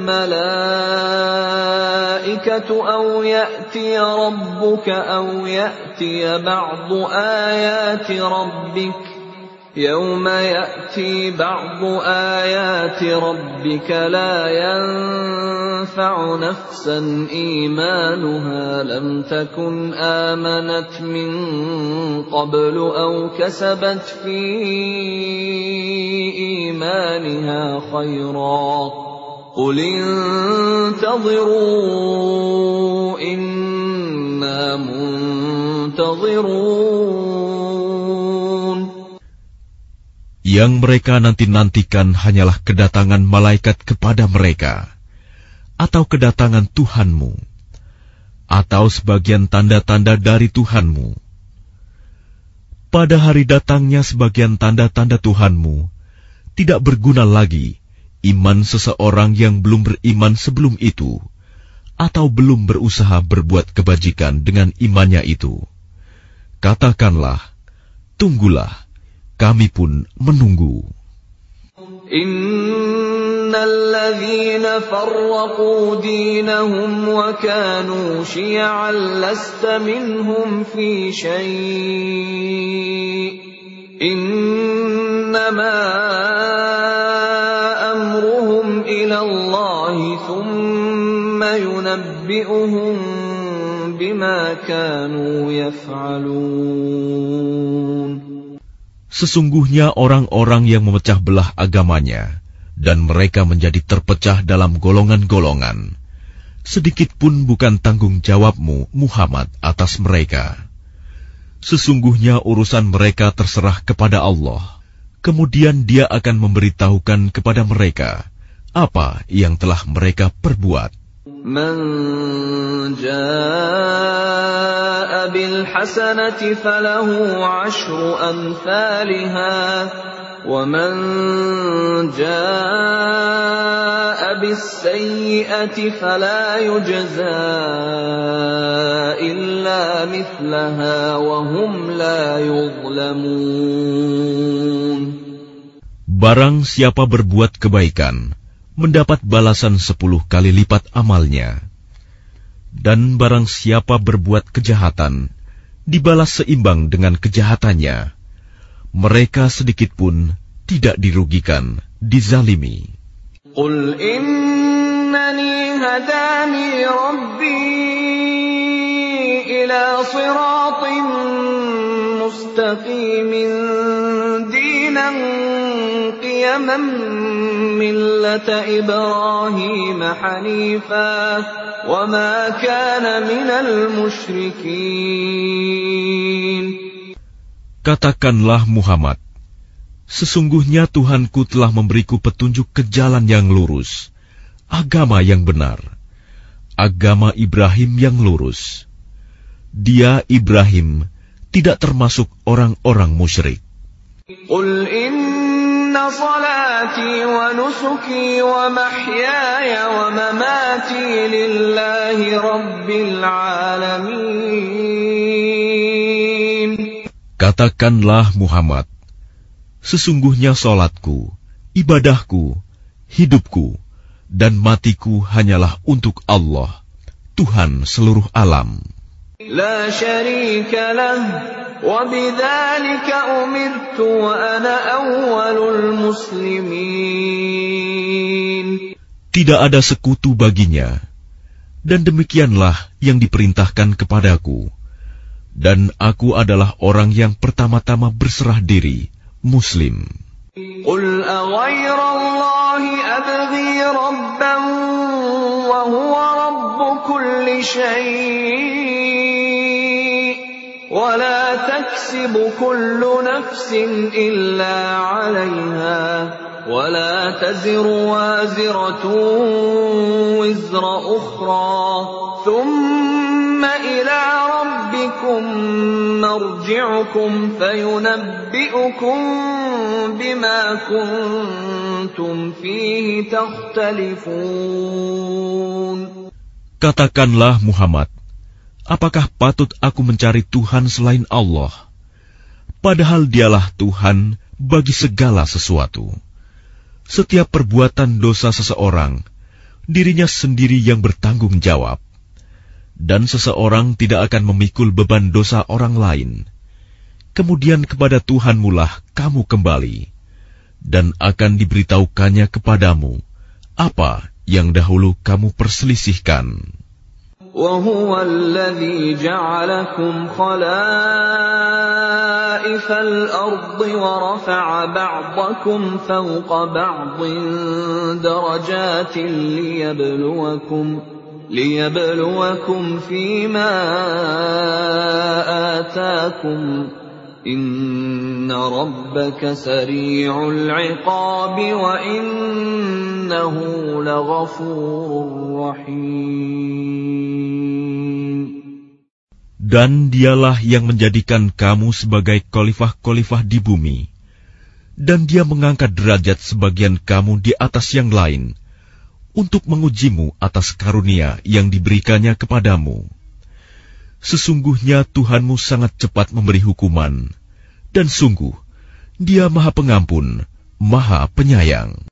الملائكة أو يأتي ربك أو يأتي بعض آيات ربك يوم يأتي بعض آيات ربك لا ينفع نفسا إيمانها لم تكن آمنت من قبل أو كسبت في إيمانها خيرا قل انتظروا إنا منتظرون. Yang mereka nanti-nantikan hanyalah kedatangan malaikat kepada mereka, atau kedatangan Tuhanmu, atau sebagian tanda-tanda dari Tuhanmu. Pada hari datangnya sebagian tanda-tanda Tuhanmu, tidak berguna lagi iman seseorang yang belum beriman sebelum itu, atau belum berusaha berbuat kebajikan dengan imannya itu. Katakanlah, tunggulah, kami pun menunggu. Innal ladzina farraqu dinahum wa kanu syi'an lasta minhum fi syai' innama amruhum ila Allah thumma yunabbi'uhum bima kanu yaf'alun. Sesungguhnya orang-orang yang memecah belah agamanya dan mereka menjadi terpecah dalam golongan-golongan, sedikit pun bukan tanggung jawabmu, Muhammad, atas mereka. Sesungguhnya urusan mereka terserah kepada Allah. Kemudian Dia akan memberitahukan kepada mereka apa yang telah mereka perbuat. Man jaa'a bil hasanati falahu ashru amthaliha wa man jaa'a bis sayyi'ati fala yujzaa illa mithlaha wa hum la yuzlamun. Barang siapa berbuat kebaikan, mendapat balasan sepuluh kali lipat amalnya. Dan barang siapa berbuat kejahatan, dibalas seimbang dengan kejahatannya. Mereka sedikit pun tidak dirugikan, dizalimi. Qul innani hadani rabbi ila siratin mustaqimin dinan qiyaman millata Ibrahim hanifan wa ma kana minal musyrikin. Katakanlah Muhammad, sesungguhnya Tuhanku telah memberiku petunjuk ke jalan yang lurus, agama yang benar, agama Ibrahim yang lurus. Dia, Ibrahim, tidak termasuk orang-orang musyrik. Qul inna salati wa nusuki wa mahyaya wa mamati lillahi rabbil alamin. Katakanlah Muhammad, sesungguhnya salatku, ibadahku, hidupku, dan matiku hanyalah untuk Allah, Tuhan seluruh alam. La syarika lah, wa bidzalika umirtu wa ana awwalul muslimin. Tidak ada sekutu baginya, dan demikianlah yang diperintahkan kepadaku. Dan aku adalah orang yang pertama-tama berserah diri, Muslim. Qul aghayrallahi abghi rabban wa huwa rabbu kulli syai' wa la taksibu kullu nafsin illa 'alayha ولا تزر وازرة وزر أخرى ثم إلى ربكم مرجعكم فينبئكم بما كنتم فيه تختلفون. Katakanlah Muhammad, apakah patut aku mencari Tuhan selain Allah? Padahal dialah Tuhan bagi segala sesuatu. Setiap perbuatan dosa seseorang, dirinya sendiri yang bertanggung jawab. Dan seseorang tidak akan memikul beban dosa orang lain. Kemudian kepada Tuhanmu lah kamu kembali, dan akan diberitahukannya kepadamu apa yang dahulu kamu perselisihkan. وَهُوَ الَّذِي جَعَلَكُمْ خَلَائِفَ الْأَرْضِ وَرَفَعَ بَعْضَكُمْ فَوْقَ بَعْضٍ دَرَجَاتٍ لِيَبْلُوَكُمْ لِيَبْلُوَكُمْ فِيمَا آتَاكُمْ إِنَّ رَبَّكَ سَرِيعُ الْعِقَابِ وَإِنَّهُ لَغَفُورٌ رَّحِيمٌ. Dan dialah yang menjadikan kamu sebagai khalifah-khalifah di bumi, dan dia mengangkat derajat sebagian kamu di atas yang lain, untuk mengujimu atas karunia yang diberikannya kepadamu. Sesungguhnya Tuhanmu sangat cepat memberi hukuman, dan sungguh, Dia Maha Pengampun, Maha Penyayang.